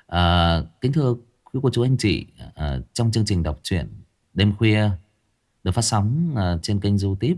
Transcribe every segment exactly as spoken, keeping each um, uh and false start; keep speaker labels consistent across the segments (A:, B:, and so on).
A: À, kính thưa quý cô chú anh chị, à, trong chương trình đọc truyện đêm khuya được phát sóng à, trên kênh YouTube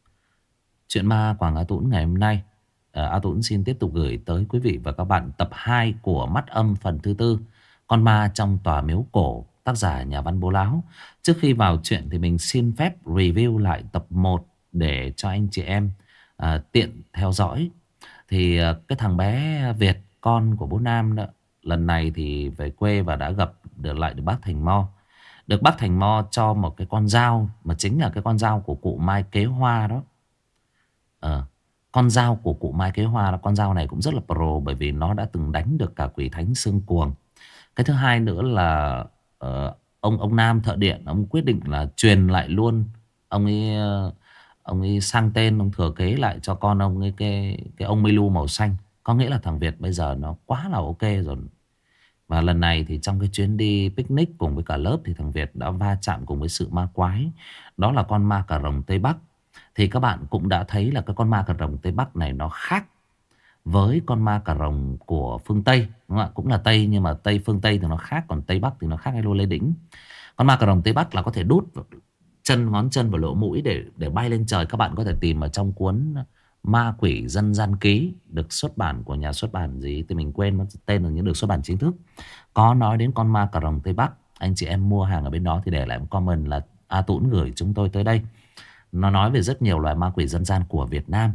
A: Truyện Ma Quảng Á Tũng ngày hôm nay, à, A Tũng xin tiếp tục gửi tới quý vị và các bạn tập hai của Mắt Âm phần thứ tư, Con Ma trong Tòa Miếu Cổ, tác giả nhà văn Bố Láo. Trước khi vào chuyện thì mình xin phép review lại tập một để cho anh chị em à, tiện theo dõi. Thì à, cái thằng bé Việt, con của bố Nam đó, lần này thì về quê và đã gặp được lại được bác Thành Mo. Được bác Thành Mo cho một cái con dao, mà chính là cái con dao của cụ Mai Kế Hoa đó. Ờ, con dao của cụ Mai Kế Hoa là con dao này cũng rất là pro, bởi vì nó đã từng đánh được cả quỷ thánh xương cuồng. Cái thứ hai nữa là ờ, ông ông Nam thợ điện, ông quyết định là truyền lại luôn. Ông ấy ờ, ông ấy sang tên, ông thừa kế lại cho con ông ấy cái cái ông Milu màu xanh. Có nghĩa là thằng Việt bây giờ nó quá là ok rồi. Và lần này thì trong cái chuyến đi picnic cùng với cả lớp thì thằng Việt đã va chạm cùng với sự ma quái. Đó là con ma cà rồng Tây Bắc. Thì các bạn cũng đã thấy là cái con ma cà rồng Tây Bắc này nó khác với con ma cà rồng của phương Tây, đúng không ạ? Cũng là Tây nhưng mà Tây, phương Tây thì nó khác, còn Tây Bắc thì nó khác hay lô lê đỉnh. Con ma cà rồng Tây Bắc là có thể đút chân, ngón chân vào lỗ mũi để để bay lên trời. Các bạn có thể tìm ở trong cuốn Ma Quỷ Dân Gian Ký, được xuất bản của nhà xuất bản gì thì mình quên mất tên rồi, nhưng được xuất bản chính thức, có nói đến con ma cà rồng Tây Bắc. Anh chị em mua hàng ở bên đó thì để lại một comment là A Tũng gửi chúng tôi tới đây. Nó nói về rất nhiều loài ma quỷ dân gian của Việt Nam.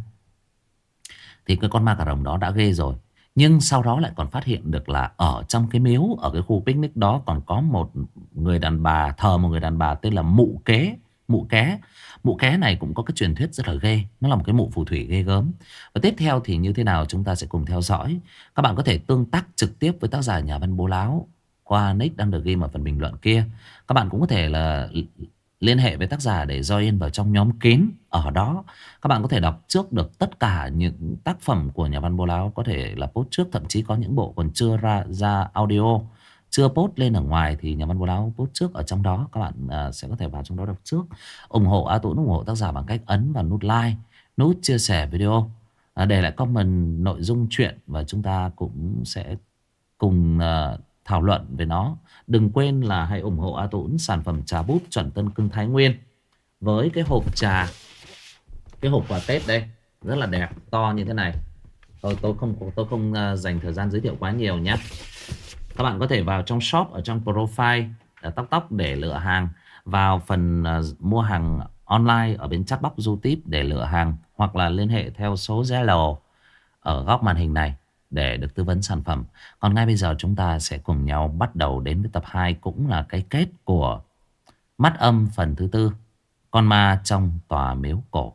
A: Thì cái con ma cà rồng đó đã ghê rồi. Nhưng sau đó lại còn phát hiện được là ở trong cái miếu, ở cái khu picnic đó còn có một người đàn bà, thờ một người đàn bà tên là Mụ Kế. Mụ Ké. Mụ Ké này cũng có cái truyền thuyết rất là ghê. Nó là một cái mụ phù thủy ghê gớm. Và tiếp theo thì như thế nào chúng ta sẽ cùng theo dõi. Các bạn có thể tương tác trực tiếp với tác giả nhà văn Bố Láo qua nick đang được ghi ở phần bình luận kia. Các bạn cũng có thể là liên hệ với tác giả để join vào trong nhóm kín. Ở đó các bạn có thể đọc trước được tất cả những tác phẩm của nhà văn Bố Láo. Có thể là post trước, thậm chí có những bộ còn chưa ra ra audio, chưa post lên ở ngoài thì nhà văn Bố Láo post trước ở trong đó. Các bạn à, sẽ có thể vào trong đó đọc trước. Ủng hộ A Tũng, ủng hộ tác giả bằng cách ấn vào nút like, nút chia sẻ video, à, để lại comment nội dung chuyện, và chúng ta cũng sẽ cùng à, thảo luận về nó. Đừng quên là hãy ủng hộ A Tũng sản phẩm trà búp chuẩn Tân Cương Thái Nguyên với cái hộp trà, cái hộp quà Tết đây rất là đẹp, to như thế này. Tôi tôi không tôi không uh, dành thời gian giới thiệu quá nhiều nhé. Các bạn có thể vào trong shop, ở trong profile uh, tóc tóc để lựa hàng, vào phần uh, mua hàng online ở bên chat box YouTube để lựa hàng, hoặc là liên hệ theo số Zalo ở góc màn hình này để được tư vấn sản phẩm. Còn ngay bây giờ chúng ta sẽ cùng nhau bắt đầu đến với tập hai, cũng là cái kết của Mắt Âm phần thứ tư, Con Ma trong Tòa Miếu Cổ.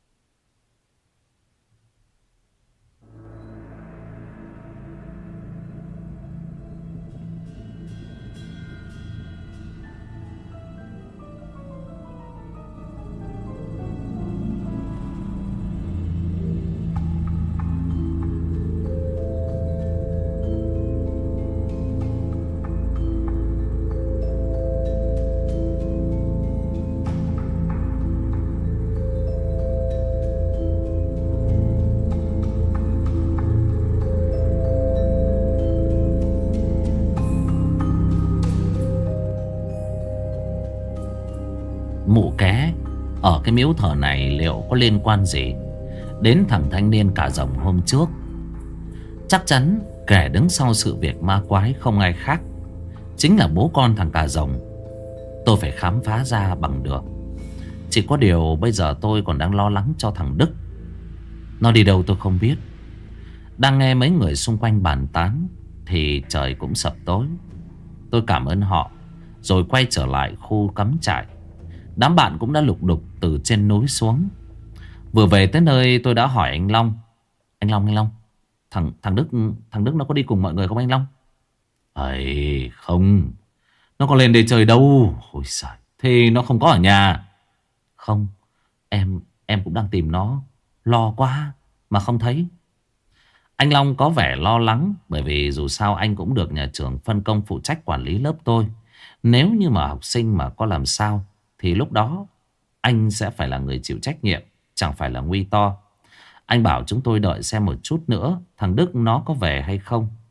A: Mụ Ké ở cái miếu thờ này liệu có liên quan gì đến thằng thanh niên cả rồng hôm trước? Chắc chắn kẻ đứng sau sự việc ma quái không ai khác chính là bố con thằng cả rồng. Tôi phải khám phá ra bằng được. Chỉ có điều bây giờ tôi còn đang lo lắng cho thằng Đức. Nó đi đâu tôi không biết. Đang nghe mấy người xung quanh bàn tán thì trời cũng sập tối. Tôi cảm ơn họ rồi quay trở lại khu cắm trại. Đám bạn cũng đã lục đục từ trên núi xuống. Vừa về tới nơi tôi đã hỏi anh Long. Anh Long, anh Long, Thằng thằng Đức thằng Đức nó có đi cùng mọi người không anh Long? Ấy không, nó có lên đây chơi đâu. Ôi giời, thì nó không có ở nhà. Không, em em cũng đang tìm nó. Lo quá mà không thấy. Anh Long có vẻ lo lắng, bởi vì dù sao anh cũng được nhà trường phân công phụ trách quản lý lớp tôi. Nếu như mà học sinh mà có làm sao thì lúc đó anh sẽ phải là người chịu trách nhiệm, chẳng phải là nguy to. Anh bảo chúng tôi đợi xem một chút nữa thằng Đức nó có về hay không.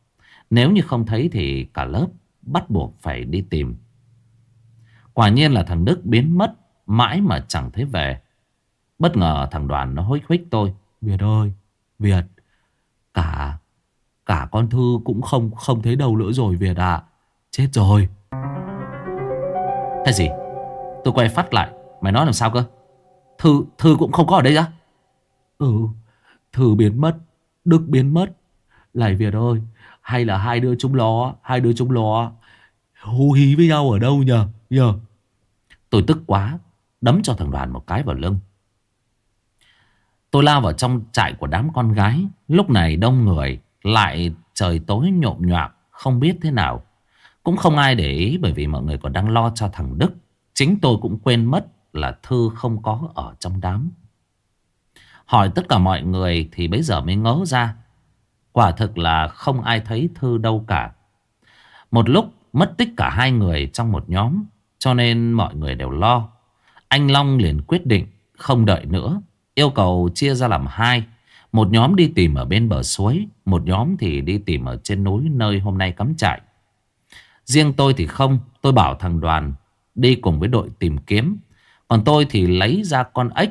A: Nếu như không thấy thì cả lớp bắt buộc phải đi tìm. Quả nhiên là thằng Đức biến mất mãi mà chẳng thấy về. Bất ngờ thằng Đoàn nó hối huých tôi: Việt ơi, Việt, cả cả con Thư cũng không không thấy đâu nữa rồi Việt ạ. Chết rồi. Cái gì? Tôi quay phát lại. Mày nói làm sao cơ? Thư Thư cũng không có ở đây á? Ừ, Thư biến mất, Đức biến mất. Này Việt ơi, hay là hai đứa chúng nó Hai đứa chúng nó hú hí với nhau ở đâu nhờ nhờ Tôi tức quá, đấm cho thằng Đoàn một cái vào lưng. Tôi lao vào trong trại của đám con gái. Lúc này đông người, lại trời tối nhộm nhoạp, không biết thế nào. Cũng không ai để ý, bởi vì mọi người còn đang lo cho thằng Đức. Chính tôi cũng quên mất là Thư không có ở trong đám. Hỏi tất cả mọi người thì bấy giờ mới ngớ ra, quả thực là không ai thấy Thư đâu cả. Một lúc mất tích cả hai người trong một nhóm, cho nên mọi người đều lo. Anh Long liền quyết định không đợi nữa, yêu cầu chia ra làm hai. Một nhóm đi tìm ở bên bờ suối, một nhóm thì đi tìm ở trên núi nơi hôm nay cắm trại. Riêng tôi thì không, tôi bảo thằng Đoàn đi cùng với đội tìm kiếm. Còn tôi thì lấy ra con ếch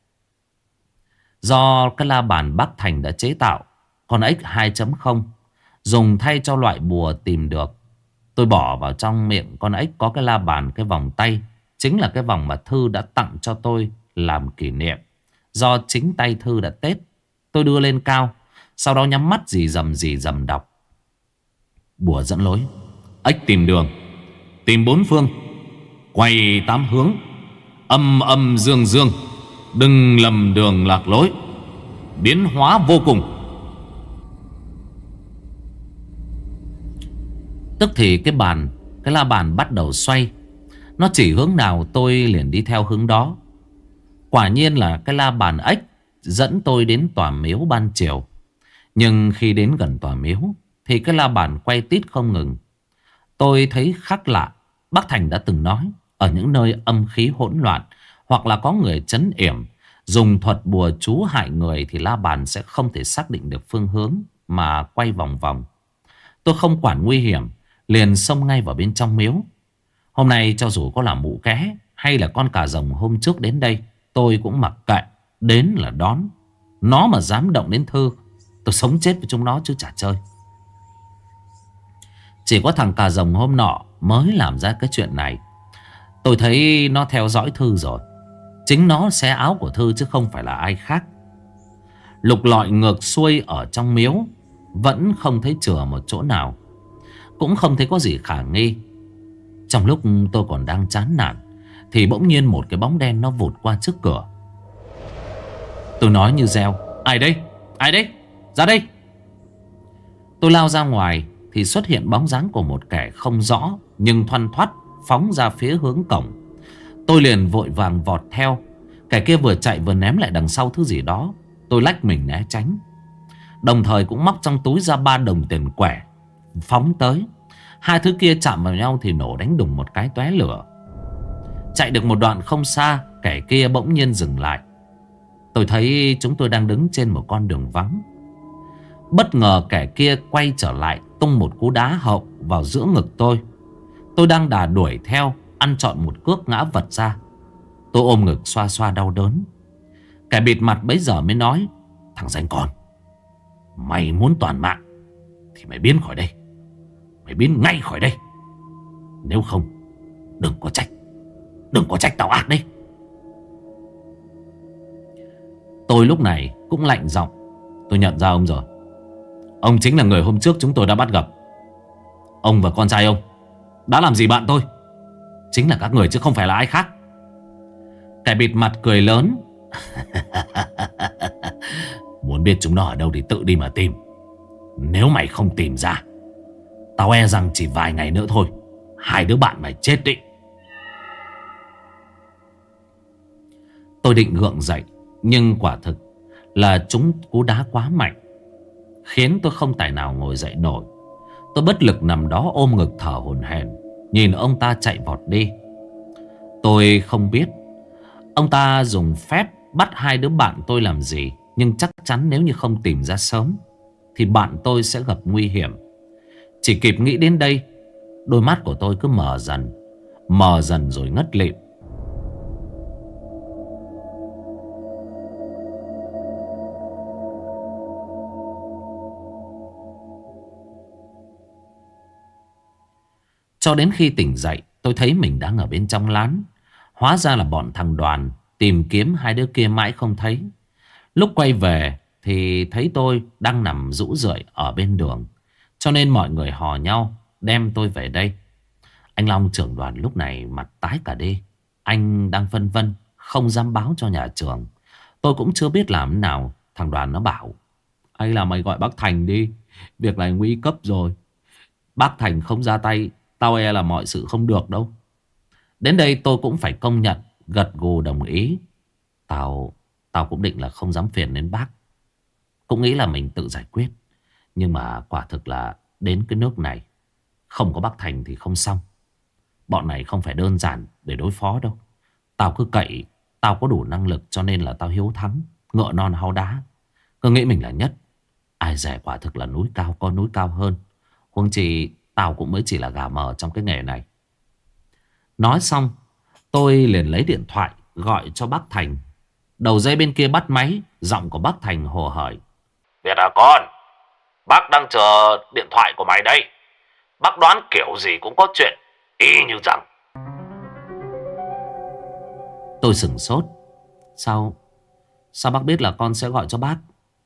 A: do cái la bàn bác Thành đã chế tạo, con ếch hai chấm không, dùng thay cho loại bùa tìm được. Tôi bỏ vào trong miệng con ếch có cái la bàn cái vòng tay, chính là cái vòng mà Thư đã tặng cho tôi làm kỷ niệm, do chính tay Thư đã tết. Tôi đưa lên cao, sau đó nhắm mắt dì dầm dì dầm đọc: Bùa dẫn lối: ếch tìm đường, tìm bốn phương, quay tám hướng, âm âm dương dương, đừng lầm đường lạc lối, biến hóa vô cùng. Tức thì cái bàn Cái la bàn bắt đầu xoay. Nó chỉ hướng nào tôi liền đi theo hướng đó. Quả nhiên là cái la bàn ếch dẫn tôi đến tòa miếu ban chiều. Nhưng khi đến gần tòa miếu thì cái la bàn quay tít không ngừng. Tôi thấy khác lạ. Bác Thành đã từng nói, ở những nơi âm khí hỗn loạn, hoặc là có người trấn yểm, dùng thuật bùa chú hại người, thì la bàn sẽ không thể xác định được phương hướng mà quay vòng vòng. Tôi không quản nguy hiểm, liền xông ngay vào bên trong miếu. Hôm nay cho dù có là mụ ké hay là con cà rồng hôm trước đến đây, tôi cũng mặc kệ. Đến là đón. Nó mà dám động đến Thư, tôi sống chết với chúng nó chứ chả chơi. Chỉ có thằng cà rồng hôm nọ mới làm ra cái chuyện này. Tôi thấy nó theo dõi Thư rồi. Chính nó xé áo của Thư chứ không phải là ai khác. Lục lọi ngược xuôi ở trong miếu, vẫn không thấy chừa một chỗ nào, cũng không thấy có gì khả nghi. Trong lúc tôi còn đang chán nản thì bỗng nhiên một cái bóng đen nó vụt qua trước cửa. Tôi nói như reo: Ai đây? Ai đây? Ra đây! Tôi lao ra ngoài thì xuất hiện bóng dáng của một kẻ không rõ nhưng thoăn thoắt phóng ra phía hướng cổng. Tôi liền vội vàng vọt theo. Kẻ kia vừa chạy vừa ném lại đằng sau thứ gì đó. Tôi lách mình né tránh, đồng thời cũng móc trong túi ra ba đồng tiền quẻ phóng tới. Hai thứ kia chạm vào nhau thì nổ đánh đùng một cái tóe lửa. Chạy được một đoạn không xa, kẻ kia bỗng nhiên dừng lại. Tôi thấy chúng tôi đang đứng trên một con đường vắng. Bất ngờ kẻ kia quay trở lại, tung một cú đá hậu vào giữa ngực tôi. Tôi đang đà đuổi theo, ăn trọn một cước ngã vật ra. Tôi ôm ngực xoa xoa đau đớn. Kẻ bịt mặt bấy giờ mới nói: Thằng danh con, mày muốn toàn mạng thì mày biến khỏi đây. Mày biến ngay khỏi đây. Nếu không, đừng có trách Đừng có trách tao ác đấy. Tôi lúc này cũng lạnh giọng. Tôi nhận ra ông rồi. Ông chính là người hôm trước chúng tôi đã bắt gặp. Ông và con trai ông đã làm gì bạn tôi? Chính là các người chứ không phải là ai khác. Kẻ bịt mặt cười lớn: Muốn biết chúng nó ở đâu thì tự đi mà tìm. Nếu mày không tìm ra, tao e rằng chỉ vài ngày nữa thôi, hai đứa bạn mày chết định. Tôi định gượng dậy, nhưng quả thực là chúng cú đá quá mạnh, khiến tôi không tài nào ngồi dậy nổi. Tôi bất lực nằm đó ôm ngực thở hổn hển, nhìn ông ta chạy vọt đi. Tôi không biết ông ta dùng phép bắt hai đứa bạn tôi làm gì, nhưng chắc chắn nếu như không tìm ra sớm thì bạn tôi sẽ gặp nguy hiểm. Chỉ kịp nghĩ đến đây, đôi mắt của tôi cứ mờ dần, mờ dần rồi ngất lịm. Cho đến khi tỉnh dậy, tôi thấy mình đang ở bên trong lán. Hóa ra là bọn thằng Đoàn tìm kiếm hai đứa kia mãi không thấy. Lúc quay về thì thấy tôi đang nằm rũ rượi ở bên đường, cho nên mọi người hò nhau đem tôi về đây. Anh Long trưởng đoàn lúc này mặt tái cả đi. Anh đang phân vân, không dám báo cho nhà trường. Tôi cũng chưa biết làm thế nào. Thằng Đoàn nó bảo: hay là mày gọi bác Thành đi, việc này nguy cấp rồi. Bác Thành không ra tay, tao e là mọi sự không được đâu. Đến đây tôi cũng phải công nhận, gật gù đồng ý. Tao Tao cũng định là không dám phiền đến bác, cũng nghĩ là mình tự giải quyết. Nhưng mà quả thực là đến cái nước này, không có bác Thành thì không xong. Bọn này không phải đơn giản để đối phó đâu. Tao cứ cậy tao có đủ năng lực, cho nên là tao hiếu thắng, ngựa non háo đá, cứ nghĩ mình là nhất. Ai dè quả thực là núi cao có núi cao hơn. Huống chi tao cũng mới chỉ là gà mờ trong cái nghề này. Nói xong, tôi liền lấy điện thoại gọi cho bác Thành. Đầu dây bên kia bắt máy, giọng của bác Thành hồ hởi: Việt à con, bác đang chờ điện thoại của mày đây. Bác đoán kiểu gì cũng có chuyện, y như rằng. Tôi sửng sốt. Sao Sao bác biết là con sẽ gọi cho bác?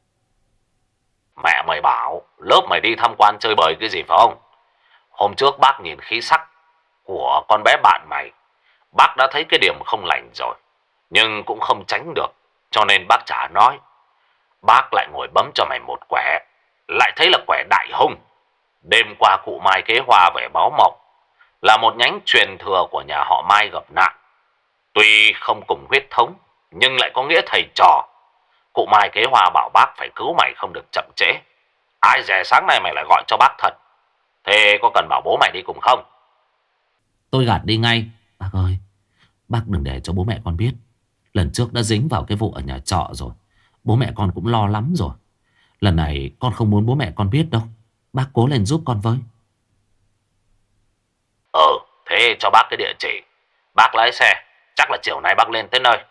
A: Mẹ mày bảo lớp mày đi tham quan chơi bời cái gì phải không? Hôm trước bác nhìn khí sắc của con bé bạn mày, bác đã thấy cái điểm không lành rồi, nhưng cũng không tránh được, cho nên bác chả nói. Bác lại ngồi bấm cho mày một quẻ, lại thấy là quẻ đại hung. Đêm qua cụ Mai Kế Hoa về báo mộng, là một nhánh truyền thừa của nhà họ Mai gặp nạn. Tuy không cùng huyết thống, nhưng lại có nghĩa thầy trò. Cụ Mai Kế Hoa bảo bác phải cứu mày không được chậm trễ. Ai dè sáng nay mày lại gọi cho bác thật. Thế có cần bảo bố mày đi cùng không? Tôi gạt đi ngay. Bác ơi, bác đừng để cho bố mẹ con biết. Lần trước đã dính vào cái vụ ở nhà trọ rồi, bố mẹ con cũng lo lắm rồi. Lần này con không muốn bố mẹ con biết đâu. Bác cố lên giúp con với. Ừ, thế cho bác cái địa chỉ. Bác lái xe, chắc là chiều nay bác lên tới nơi.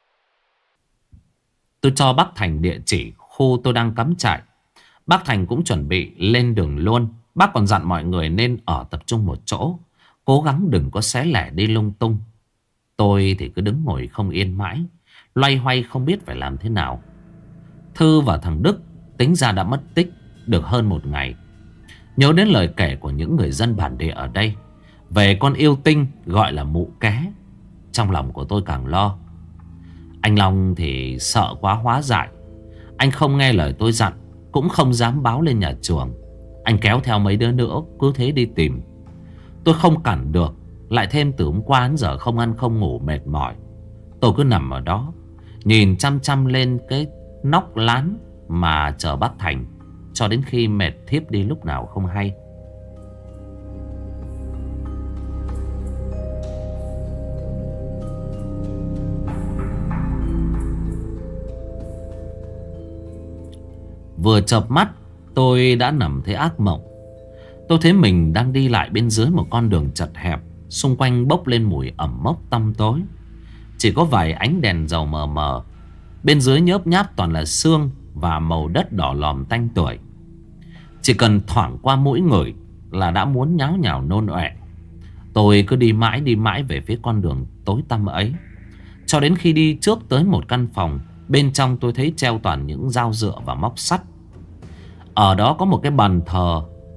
A: Tôi cho bác Thành địa chỉ khu tôi đang cắm trại. Bác Thành cũng chuẩn bị lên đường luôn. Bác còn dặn mọi người nên ở tập trung một chỗ, cố gắng đừng có xé lẻ đi lung tung. Tôi thì cứ đứng ngồi không yên mãi, loay hoay không biết phải làm thế nào. Thư và thằng Đức tính ra đã mất tích được hơn một ngày. Nhớ đến lời kể của những người dân bản địa ở đây về con yêu tinh gọi là mụ ké, trong lòng của tôi càng lo. Anh Long thì sợ quá hóa dại. Anh không nghe lời tôi dặn, cũng không dám báo lên nhà trường. Anh kéo theo mấy đứa nữa cứ thế đi tìm. Tôi không cản được. Lại thêm từ hôm qua đến giờ không ăn không ngủ mệt mỏi. Tôi cứ nằm ở đó, nhìn chăm chăm lên cái nóc lán mà chờ bác Thành, cho đến khi mệt thiếp đi lúc nào không hay. Vừa chợp mắt tôi đã nằm thấy ác mộng. Tôi thấy mình đang đi lại bên dưới một con đường chật hẹp, xung quanh bốc lên mùi ẩm mốc tăm tối. Chỉ có vài ánh đèn dầu mờ mờ. Bên dưới nhớp nháp toàn là xương và màu đất đỏ lòm tanh tưởi. Chỉ cần thoảng qua mũi ngửi là đã muốn nháo nhào nôn ọe. Tôi cứ đi mãi đi mãi về phía con đường tối tăm ấy, cho đến khi đi trước tới một căn phòng. Bên trong tôi thấy treo toàn những dao dựa và móc sắt. Ở đó có một cái bàn thờ.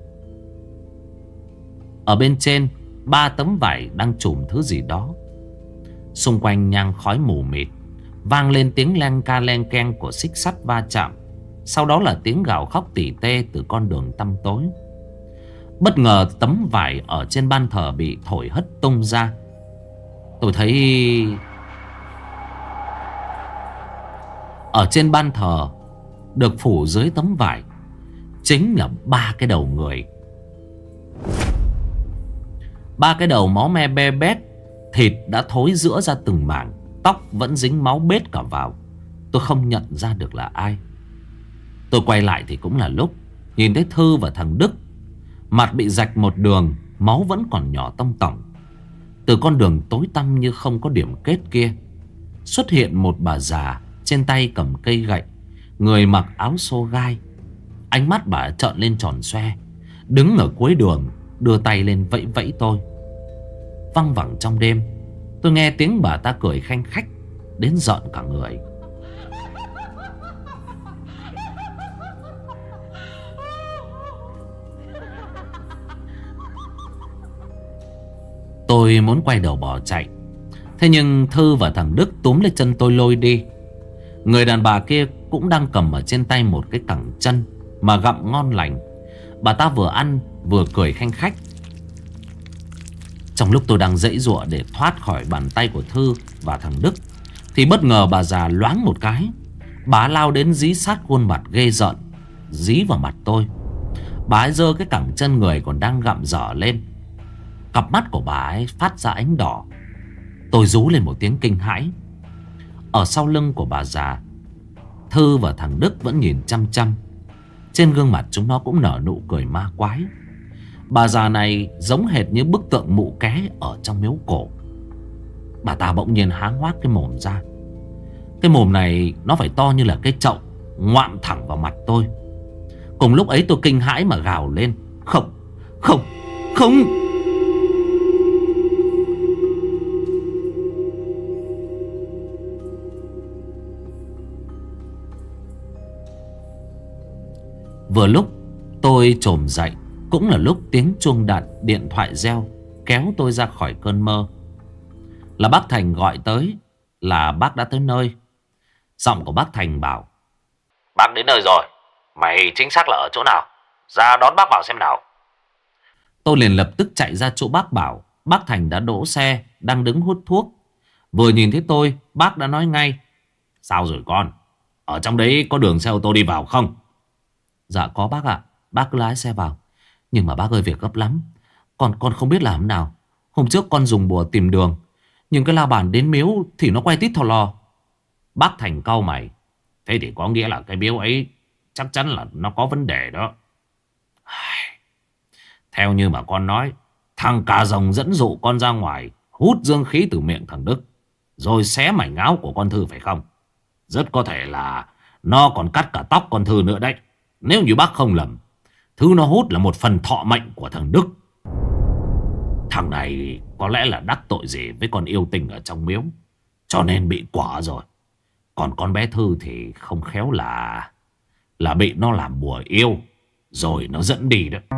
A: Ở bên trên ba tấm vải đang trùm thứ gì đó. Xung quanh nhang khói mù mịt, vang lên tiếng len ca len keng của xích sắt va chạm. Sau đó là tiếng gào khóc tỉ tê từ con đường tăm tối. Bất ngờ tấm vải ở trên ban thờ bị thổi hất tung ra. Tôi thấy ở trên ban thờ được phủ dưới tấm vải chính là ba cái đầu người. Ba cái đầu máu me be bét, thịt đã thối rữa ra từng mảng, tóc vẫn dính máu bết cả vào. Tôi không nhận ra được là ai. Tôi quay lại thì cũng là lúc nhìn thấy Thư và thằng Đức. Mặt bị rạch một đường, máu vẫn còn nhỏ tông tổng. Từ con đường tối tăm như không có điểm kết kia xuất hiện một bà già, trên tay cầm cây gậy, người mặc áo xô gai. Ánh mắt bà trợn lên tròn xoe, đứng ở cuối đường, đưa tay lên vẫy vẫy tôi. Văng vẳng trong đêm, tôi nghe tiếng bà ta cười khanh khách đến rợn cả người. Tôi muốn quay đầu bỏ chạy, thế nhưng Thư và thằng Đức túm lấy chân tôi lôi đi. Người đàn bà kia cũng đang cầm ở trên tay một cái cẳng chân mà gặm ngon lành. Bà ta vừa ăn vừa cười khanh khách. Trong lúc tôi đang giãy giụa để thoát khỏi bàn tay của Thư và thằng Đức, thì bất ngờ bà già loáng một cái, bà lao đến dí sát khuôn mặt ghê rợn, dí vào mặt tôi. Bà ấy giơ cái cẳng chân người còn đang gặm dở lên. Cặp mắt của bà ấy phát ra ánh đỏ. Tôi rú lên một tiếng kinh hãi. Ở sau lưng của bà già, Thư và thằng Đức vẫn nhìn chăm chăm. Trên gương mặt chúng nó cũng nở nụ cười ma quái. Bà già này giống hệt như bức tượng mụ ké ở trong miếu cổ. Bà ta bỗng nhiên há hoác cái mồm ra. Cái mồm này nó phải to như là cái chậu, ngoạm thẳng vào mặt tôi. Cùng lúc ấy tôi kinh hãi mà gào lên: Không, không, không. Vừa lúc tôi chồm dậy, cũng là lúc tiếng chuông đạn điện thoại reo, kéo tôi ra khỏi cơn mơ. Là bác Thành gọi tới, là bác đã tới nơi. Giọng của bác Thành bảo: Bác đến nơi rồi, mày chính xác là ở chỗ nào? Ra đón bác vào xem nào. Tôi liền lập tức chạy ra chỗ bác bảo. Bác Thành đã đỗ xe, đang đứng hút thuốc. Vừa nhìn thấy tôi, bác đã nói ngay: Sao rồi con? Ở trong đấy có đường xe ô tô đi vào không? Dạ có bác ạ. Bác cứ lái xe vào. Nhưng mà bác ơi, việc gấp lắm. Con con không biết làm nào. Hôm trước con dùng bùa tìm đường, nhưng cái la bàn đến miếu thì nó quay tít thò lò. Bác Thành cau mày: Thế thì có nghĩa là cái miếu ấy chắc chắn là nó có vấn đề đó. Theo như mà con nói, thằng cà rồng dẫn dụ con ra ngoài, hút dương khí từ miệng thằng Đức, rồi xé mảnh áo của con Thư phải không? Rất có thể là nó còn cắt cả tóc con Thư nữa đấy. Nếu như bác không lầm, thứ nó hút là một phần thọ mệnh của thằng Đức. Thằng này có lẽ là đắc tội gì với con yêu tinh ở trong miếu, cho nên bị quả rồi. Còn con bé Thư thì không khéo là Là bị nó làm bùa yêu, rồi nó dẫn đi đó.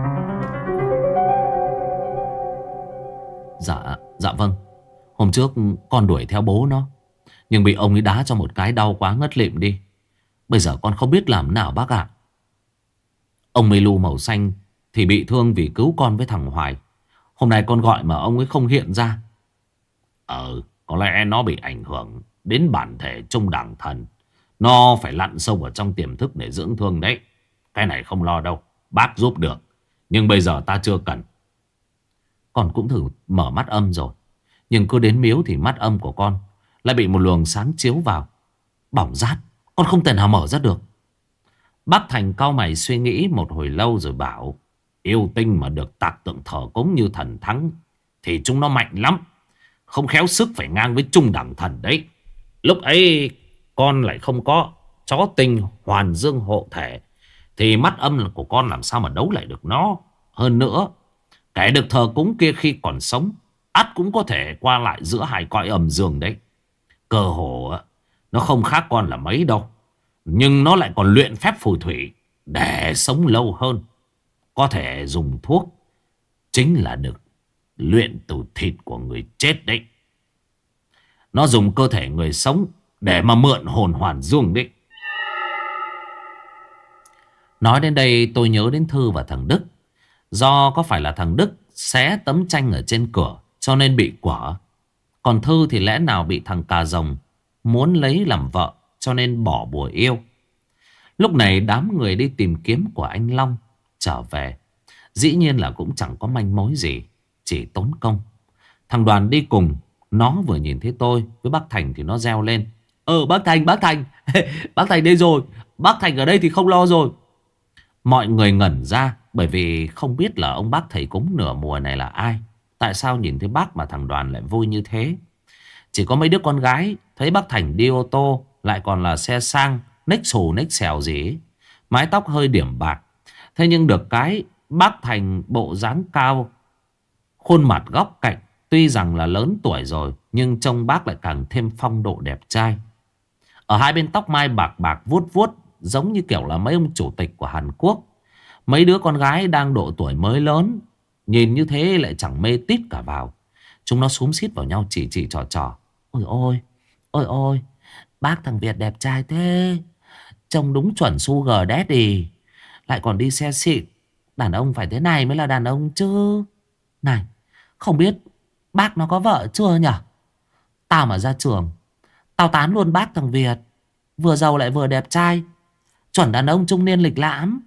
A: Dạ, dạ vâng. Hôm trước con đuổi theo bố nó, nhưng bị ông ấy đá cho một cái đau quá ngất lịm đi. Bây giờ con không biết làm nào bác ạ. Ông Melu màu xanh thì bị thương vì cứu con với thằng Hoài. Hôm nay con gọi mà ông ấy không hiện ra. Ờ, có lẽ nó bị ảnh hưởng đến bản thể trung đẳng thần. Nó phải lặn sâu vào trong tiềm thức để dưỡng thương đấy. Cái này không lo đâu, bác giúp được. Nhưng bây giờ ta chưa cần. Con cũng thử mở mắt âm rồi, nhưng cứ đến miếu thì mắt âm của con lại bị một luồng sáng chiếu vào, bỏng rát, con không thể nào mở ra được. Bác Thành cau mày suy nghĩ một hồi lâu rồi bảo: Yêu tinh mà được tạc tượng thờ cúng như thần thắng thì chúng nó mạnh lắm, không khéo sức phải ngang với trung đẳng thần đấy. Lúc ấy con lại không có chó tinh hoàn dương hộ thể, thì mắt âm của con làm sao mà đấu lại được nó. Hơn nữa, kẻ được thờ cúng kia khi còn sống ắt cũng có thể qua lại giữa hai cõi âm dương đấy. Cơ hồ nó không khác con là mấy đâu, nhưng nó lại còn luyện phép phù thủy để sống lâu hơn. Có thể dùng thuốc, chính là được luyện từ thịt của người chết đấy. Nó dùng cơ thể người sống để mà mượn hồn hoàn dương đấy. Nói đến đây tôi nhớ đến Thư và thằng Đức. Do có phải là thằng Đức xé tấm tranh ở trên cửa cho nên bị quả, còn Thư thì lẽ nào bị thằng cà rồng muốn lấy làm vợ cho nên bỏ bùa yêu. Lúc này đám người đi tìm kiếm của anh Long trở về, dĩ nhiên là cũng chẳng có manh mối gì, chỉ tốn công. Thằng Đoàn đi cùng, nó vừa nhìn thấy tôi với bác Thành thì nó reo lên: Ờ bác Thành, bác Thành bác Thành đây rồi, bác Thành ở đây thì không lo rồi. Mọi người ngẩn ra, Bởi vì không biết là ông bác thầy cúng nửa mùa này là ai. Tại sao nhìn thấy bác mà thằng Đoàn lại vui như thế? Chỉ có mấy đứa con gái thấy bác Thành đi ô tô, lại còn là xe sang, nếch xù nếch xèo gì ấy. Mái tóc hơi điểm bạc. Thế nhưng được cái bác Thành bộ dáng cao, khuôn mặt góc cạnh. Tuy rằng là lớn tuổi rồi, nhưng trông bác lại càng thêm phong độ đẹp trai. Ở hai bên tóc mai bạc bạc vuốt vuốt, giống như kiểu là mấy ông chủ tịch của Hàn Quốc. Mấy đứa con gái đang độ tuổi mới lớn, nhìn như thế lại chẳng mê tít cả vào. Chúng nó xúm xít vào nhau chỉ chỉ trò trò. Ôi ôi, ôi ôi, bác thằng Việt đẹp trai thế. Trông đúng chuẩn Sugar Daddy. Lại còn đi xe xịn. Đàn ông phải thế này mới là đàn ông chứ. Này, không biết bác nó có vợ chưa nhở? Tao mà ra trường, tao tán luôn bác thằng Việt. Vừa giàu lại vừa đẹp trai, chuẩn đàn ông trung niên lịch lãm.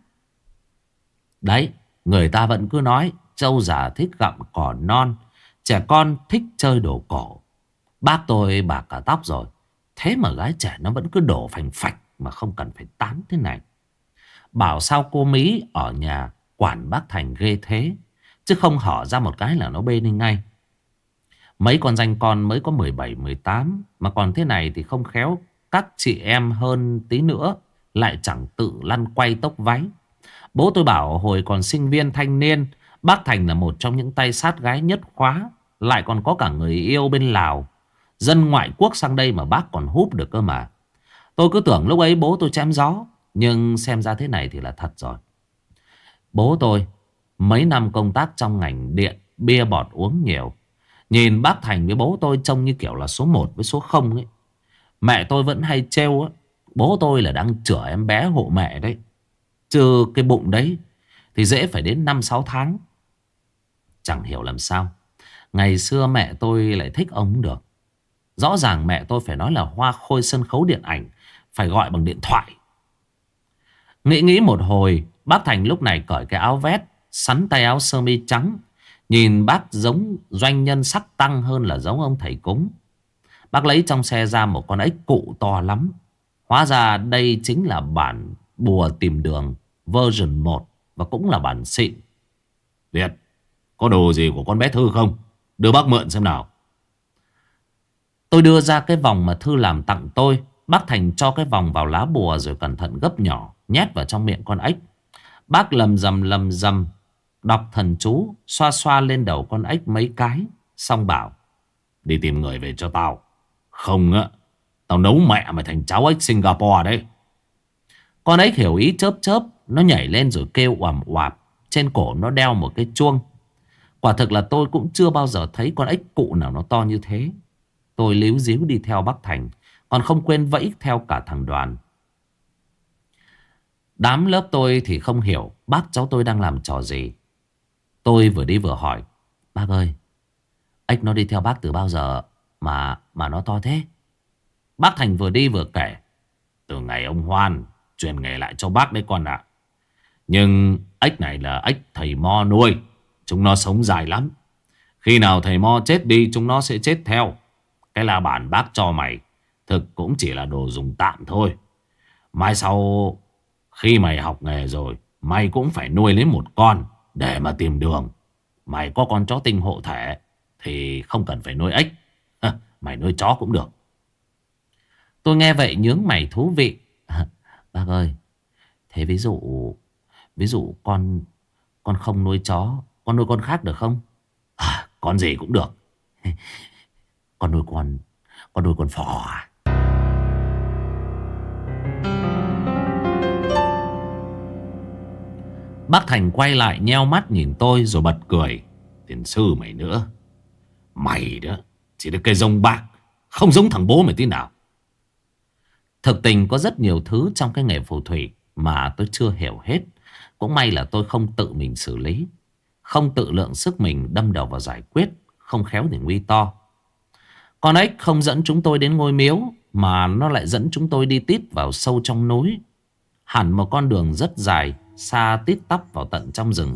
A: Đấy, người ta vẫn cứ nói trâu già thích gặm cỏ non, trẻ con thích chơi đồ cổ. Bác tôi bạc cả tóc rồi, thế mà gái trẻ nó vẫn cứ đổ phành phạch mà không cần phải tán thế này. Bảo sao cô Mỹ ở nhà quản bác Thành ghê thế, chứ không hở ra một cái là nó bê đi ngay. Mấy con danh con mới có mười bảy mười tám mà còn thế này thì không khéo các chị em hơn tí nữa lại chẳng tự lăn quay tốc váy. Bố tôi bảo hồi còn sinh viên thanh niên, bác Thành là một trong những tay sát gái nhất khóa. Lại còn có cả người yêu bên Lào. Dân ngoại quốc sang đây mà bác còn húp được cơ mà. Tôi cứ tưởng lúc ấy bố tôi chém gió, nhưng xem ra thế này thì là thật rồi. Bố tôi mấy năm công tác trong ngành điện, bia bọt uống nhiều. Nhìn bác Thành với bố tôi trông như kiểu là số một với số không ấy. Mẹ tôi vẫn hay trêu á, bố tôi là đang chữa em bé hộ mẹ đấy. Chứ cái bụng đấy thì dễ phải đến năm sáu tháng. Chẳng hiểu làm sao ngày xưa mẹ tôi lại thích ông được. Rõ ràng mẹ tôi phải nói là hoa khôi sân khấu điện ảnh, phải gọi bằng điện thoại. Nghĩ nghĩ một hồi, bác Thành lúc này cởi cái áo vest, sắn tay áo sơ mi trắng. Nhìn bác giống doanh nhân sắc tăng hơn là giống ông thầy cúng. Bác lấy trong xe ra một con ếch cụ to lắm. Hóa ra đây chính là bản bùa tìm đường version một, và cũng là bản xịn. Việt, có đồ gì của con bé Thư không? Đưa bác mượn xem nào. Tôi đưa ra cái vòng mà Thư làm tặng tôi. Bác Thành cho cái vòng vào lá bùa rồi cẩn thận gấp nhỏ, nhét vào trong miệng con ếch. Bác lầm rầm lầm rầm đọc thần chú, xoa xoa lên đầu con ếch mấy cái, xong bảo: đi tìm người về cho tao. Không á, tao nấu mẹ mày thành cháo ếch Singapore đấy. Con ếch hiểu ý chớp chớp. Nó nhảy lên rồi kêu oằm oạp. Trên cổ nó đeo một cái chuông. Quả thực là tôi cũng chưa bao giờ thấy con ếch cụ nào nó to như thế. Tôi líu díu đi theo bác Thành, còn không quên vẫy theo cả thằng Đoàn. Đám lớp tôi thì không hiểu bác cháu tôi đang làm trò gì. Tôi vừa đi vừa hỏi: bác ơi, ếch nó đi theo bác từ bao giờ mà mà nó to thế? Bác Thành vừa đi vừa kể: từ ngày ông Hoan truyền nghề lại cho bác đấy con ạ. Nhưng ếch này là ếch thầy Mo nuôi, chúng nó sống dài lắm. Khi nào thầy Mo chết đi, chúng nó sẽ chết theo. Cái la bàn bác cho mày thực cũng chỉ là đồ dùng tạm thôi. Mai sau khi mày học nghề rồi, mày cũng phải nuôi lấy một con để mà tìm đường. Mày có con chó tinh hộ thể thì không cần phải nuôi ếch. Mày nuôi chó cũng được. Tôi nghe vậy nhướng mày thú vị. Bác ơi, thế ví dụ Ví dụ con Con không nuôi chó, con nuôi con khác được không? À, con gì cũng được. Con nuôi con Con nuôi con phò à? Bác Thành quay lại nheo mắt nhìn tôi rồi bật cười. Tiền sư mày nữa. Mày đó chỉ là cây rông bạc, không giống thằng bố mày tí nào. Thực tình có rất nhiều thứ trong cái nghề phù thủy mà tôi chưa hiểu hết. Cũng may là tôi không tự mình xử lý, không tự lượng sức mình đâm đầu vào giải quyết, không khéo thì nguy to. Con ếch không dẫn chúng tôi đến ngôi miếu, mà nó lại dẫn chúng tôi đi tít vào sâu trong núi. Hẳn một con đường rất dài, xa tít tắp vào tận trong rừng.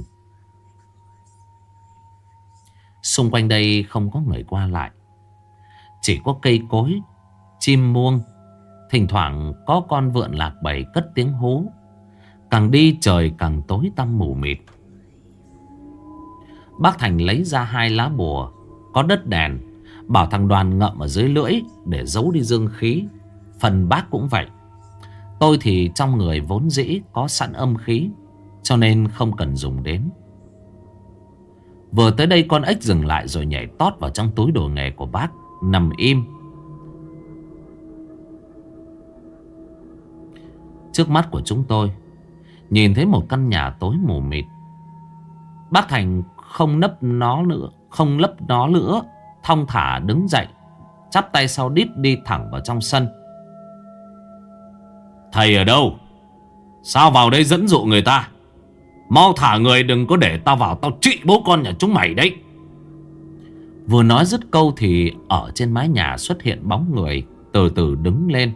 A: Xung quanh đây không có người qua lại, chỉ có cây cối, chim muông. Thỉnh thoảng có con vượn lạc bầy cất tiếng hú. Càng đi trời càng tối tăm mù mịt. Bác Thành lấy ra hai lá bùa có đất đèn, bảo thằng Đoàn ngậm ở dưới lưỡi để giấu đi dương khí. Phần bác cũng vậy. Tôi thì trong người vốn dĩ có sẵn âm khí, cho nên không cần dùng đến. Vừa tới đây con ếch dừng lại rồi nhảy tót vào trong túi đồ nghề của bác, nằm im. Trước mắt của chúng tôi nhìn thấy một căn nhà tối mù mịt. Bác Thành không nấp nó nữa, không lấp nó nữa, thong thả đứng dậy, chắp tay sau đít đi thẳng vào trong sân. Thầy ở đâu? Sao vào đây dẫn dụ người ta? Mau thả người, đừng có để tao vào, tao trị bố con nhà chúng mày đấy. Vừa nói dứt câu thì ở trên mái nhà xuất hiện bóng người từ từ đứng lên.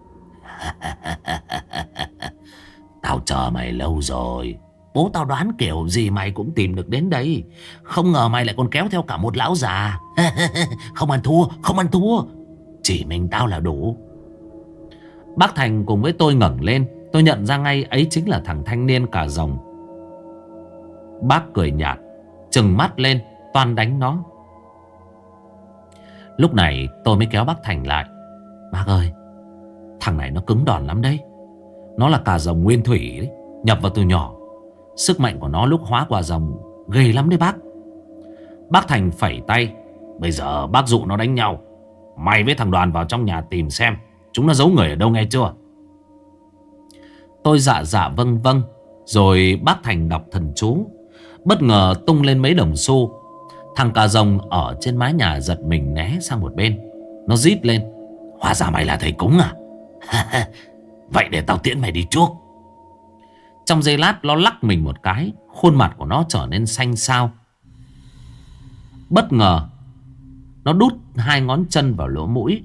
A: Tao chờ mày lâu rồi. Bố tao đoán kiểu gì mày cũng tìm được đến đây. Không ngờ mày lại còn kéo theo cả một lão già. Không ăn thua, không ăn thua. Chỉ mình tao là đủ. Bác Thành cùng với tôi ngẩng lên. Tôi nhận ra ngay ấy chính là thằng thanh niên cà rồng. Bác cười nhạt, trừng mắt lên, toan đánh nó. Lúc này tôi mới kéo bác Thành lại. Bác ơi, thằng này nó cứng đòn lắm đấy. Nó là cà rồng nguyên thủy đấy, nhập vào từ nhỏ. Sức mạnh của nó lúc hóa quả rồng ghê lắm đấy bác. Bác Thành phẩy tay. Bây giờ bác dụ nó đánh nhau. Mày với thằng Đoàn vào trong nhà tìm xem chúng nó giấu người ở đâu, nghe chưa? Tôi dạ dạ vâng vâng. Rồi bác Thành đọc thần chú. Bất ngờ tung lên mấy đồng xu. Thằng cà rồng ở trên mái nhà giật mình né sang một bên. Nó rít lên. Hóa ra mày là thầy cúng à? Vậy để tao tiễn mày đi trước. Trong giây lát nó lắc mình một cái, khuôn mặt của nó trở nên xanh xao. Bất ngờ nó đút hai ngón chân vào lỗ mũi.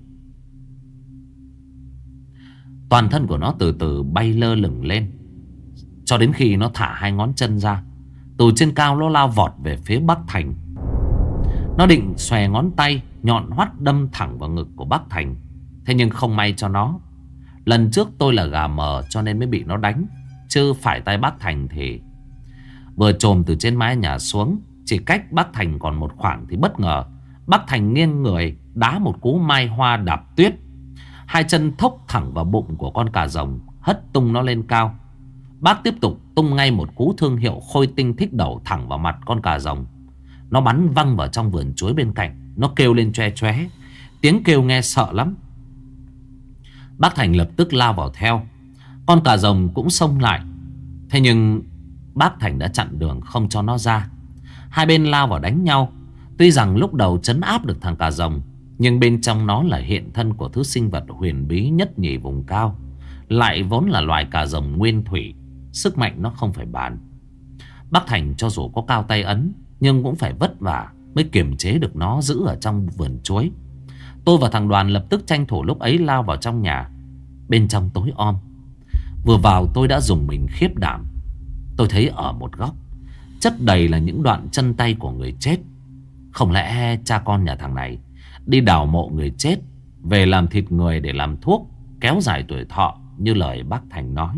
A: Toàn thân của nó từ từ bay lơ lửng lên, cho đến khi nó thả hai ngón chân ra. Từ trên cao nó lao vọt về phía Bác Thành. Nó định xòe ngón tay nhọn hoắt đâm thẳng vào ngực của Bác Thành. Thế nhưng không may cho nó, lần trước tôi là gà mờ cho nên mới bị nó đánh, chứ phải tay Bác Thành thì vừa chồm từ trên mái nhà xuống, chỉ cách Bác Thành còn một khoảng thì bất ngờ Bác Thành nghiêng người đá một cú mai hoa đạp tuyết. Hai chân thốc thẳng vào bụng của con cà rồng, hất tung nó lên cao. Bác tiếp tục tung ngay một cú thương hiệu khôi tinh thích đầu thẳng vào mặt con cà rồng. Nó bắn văng vào trong vườn chuối bên cạnh. Nó kêu lên choe choé, tiếng kêu nghe sợ lắm. Bác Thành lập tức lao vào theo. Con cà rồng cũng xông lại. Thế nhưng bác Thành đã chặn đường không cho nó ra. Hai bên lao vào đánh nhau. Tuy rằng lúc đầu trấn áp được thằng cà rồng, nhưng bên trong nó là hiện thân của thứ sinh vật huyền bí nhất nhì vùng cao. Lại vốn là loài cà rồng nguyên thủy, sức mạnh nó không phải bàn. Bác Thành cho dù có cao tay ấn, nhưng cũng phải vất vả mới kiềm chế được nó giữ ở trong vườn chuối. Tôi và thằng Đoàn lập tức tranh thủ lúc ấy lao vào trong nhà. Bên trong tối om. Vừa vào tôi đã dùng mình khiếp đảm. Tôi thấy ở một góc chất đầy là những đoạn chân tay của người chết. Không lẽ cha con nhà thằng này đi đào mộ người chết về làm thịt người để làm thuốc kéo dài tuổi thọ như lời bác Thành nói.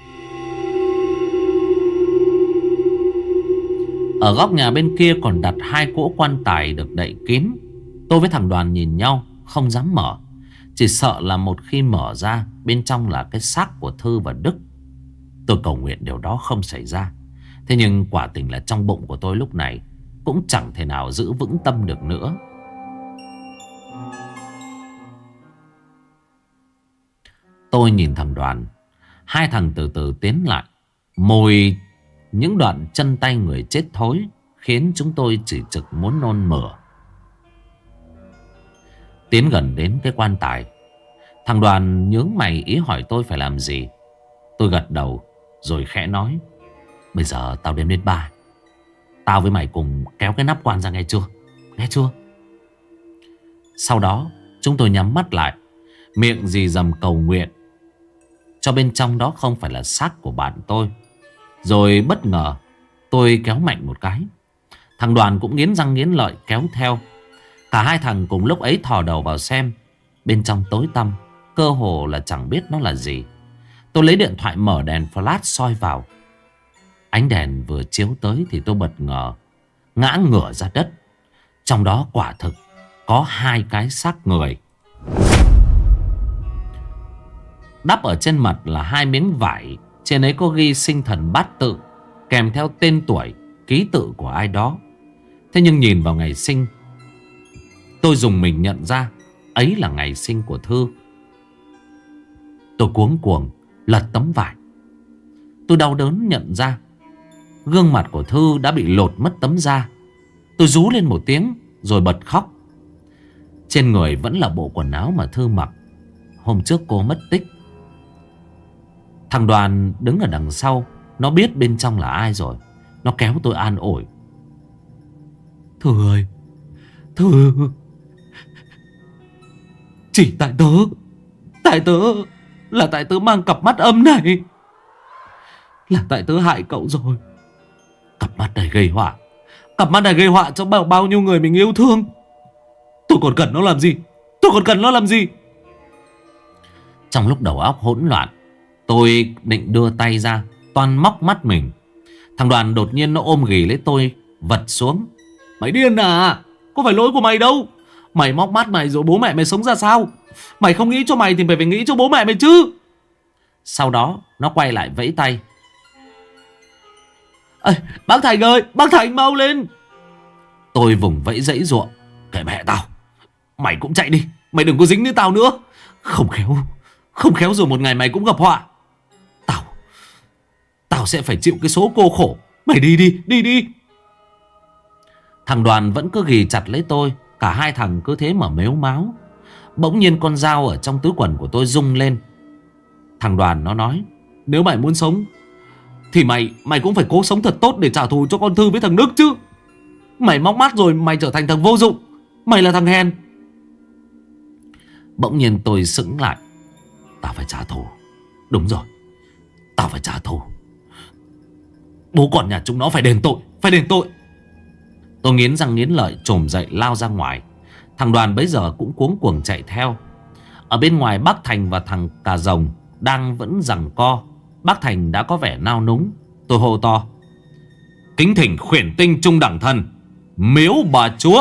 A: Ở góc nhà bên kia còn đặt hai cỗ quan tài được đậy kín. Tôi với thằng Đoàn nhìn nhau không dám mở, chỉ sợ là một khi mở ra bên trong là cái xác của Thư và Đức. Tôi cầu nguyện điều đó không xảy ra. Thế nhưng quả tình là trong bụng của tôi lúc này cũng chẳng thể nào giữ vững tâm được nữa. Tôi nhìn thằng Đoàn. Hai thằng từ từ tiến lại. Mùi những đoạn chân tay người chết thối khiến chúng tôi chỉ trực muốn nôn mửa. Tiến gần đến cái quan tài, thằng Đoàn nhướng mày ý hỏi tôi phải làm gì. Tôi gật đầu rồi khẽ nói: Bây giờ tao đếm đến ba, tao với mày cùng kéo cái nắp quan ra, nghe chưa? Nghe chưa? Sau đó chúng tôi nhắm mắt lại, miệng rì rầm cầu nguyện cho bên trong đó không phải là xác của bạn tôi. Rồi bất ngờ tôi kéo mạnh một cái. Thằng Đoàn cũng nghiến răng nghiến lợi kéo theo. Cả hai thằng cùng lúc ấy thò đầu vào xem. Bên trong tối tăm, cơ hồ là chẳng biết nó là gì. Tôi lấy điện thoại mở đèn flash soi vào. Ánh đèn vừa chiếu tới thì tôi bất ngờ ngã ngửa ra đất. Trong đó quả thực có hai cái xác người. Đắp ở trên mặt là hai miếng vải. Trên ấy có ghi sinh thần bát tự, kèm theo tên tuổi, ký tự của ai đó. Thế nhưng nhìn vào ngày sinh, tôi dùng mình nhận ra ấy là ngày sinh của Thư. Tôi cuống cuồng lật tấm vải. Tôi đau đớn nhận ra gương mặt của Thư đã bị lột mất tấm da. Tôi rú lên một tiếng rồi bật khóc. Trên người vẫn là bộ quần áo mà Thư mặc hôm trước cô mất tích. Thằng Đoàn đứng ở đằng sau, nó biết bên trong là ai rồi. Nó kéo tôi an ủi. Thư ơi, Thư, chỉ tại tớ, tại tớ, là tại tớ mang cặp mắt âm này, là tại tớ hại cậu rồi. Cặp mắt này gây họa, cặp mắt này gây họa cho bao, bao nhiêu người mình yêu thương. Tôi còn cần nó làm gì? Tôi còn cần nó làm gì? Trong lúc đầu óc hỗn loạn, tôi định đưa tay ra toan móc mắt mình. Thằng Đoàn đột nhiên nó ôm ghì lấy tôi, vật xuống. Mày điên à? Có phải lỗi của mày đâu. Mày móc mắt mày rồi bố mẹ mày sống ra sao? Mày không nghĩ cho mày thì mày phải nghĩ cho bố mẹ mày chứ. Sau đó nó quay lại vẫy tay. Ê, bác Thành ơi, bác Thành mau lên. Tôi vùng vẫy dãy ruộng. Kệ mẹ tao, mày cũng chạy đi. Mày đừng có dính đến tao nữa. Không khéo, không khéo rồi một ngày mày cũng gặp họa. Tao Tao sẽ phải chịu cái số cô khổ. Mày đi đi, đi đi. Thằng Đoàn vẫn cứ ghì chặt lấy tôi. Cả hai thằng cứ thế mà mếu máo. Bỗng nhiên con dao ở trong túi quần của tôi rung lên. Thằng Đoàn nó nói, nếu mày muốn sống thì mày Mày cũng phải cố sống thật tốt để trả thù cho con Thư với thằng Đức chứ. Mày móc mắt rồi mày trở thành thằng vô dụng. Mày là thằng hèn. Bỗng nhiên tôi sững lại. Tao phải trả thù. Đúng rồi, tao phải trả thù. Bố con nhà chúng nó phải đền tội. Phải đền tội. Tôi nghiến răng nghiến lợi trồm dậy lao ra ngoài. Thằng Đoàn bấy giờ cũng cuống cuồng chạy theo. Ở bên ngoài bác Thành và thằng Cà Rồng đang vẫn giằng co. Bác Thành đã có vẻ nao núng. Tôi hô to, kính thỉnh khuyển tinh trung đẳng thần, miếu bà chúa.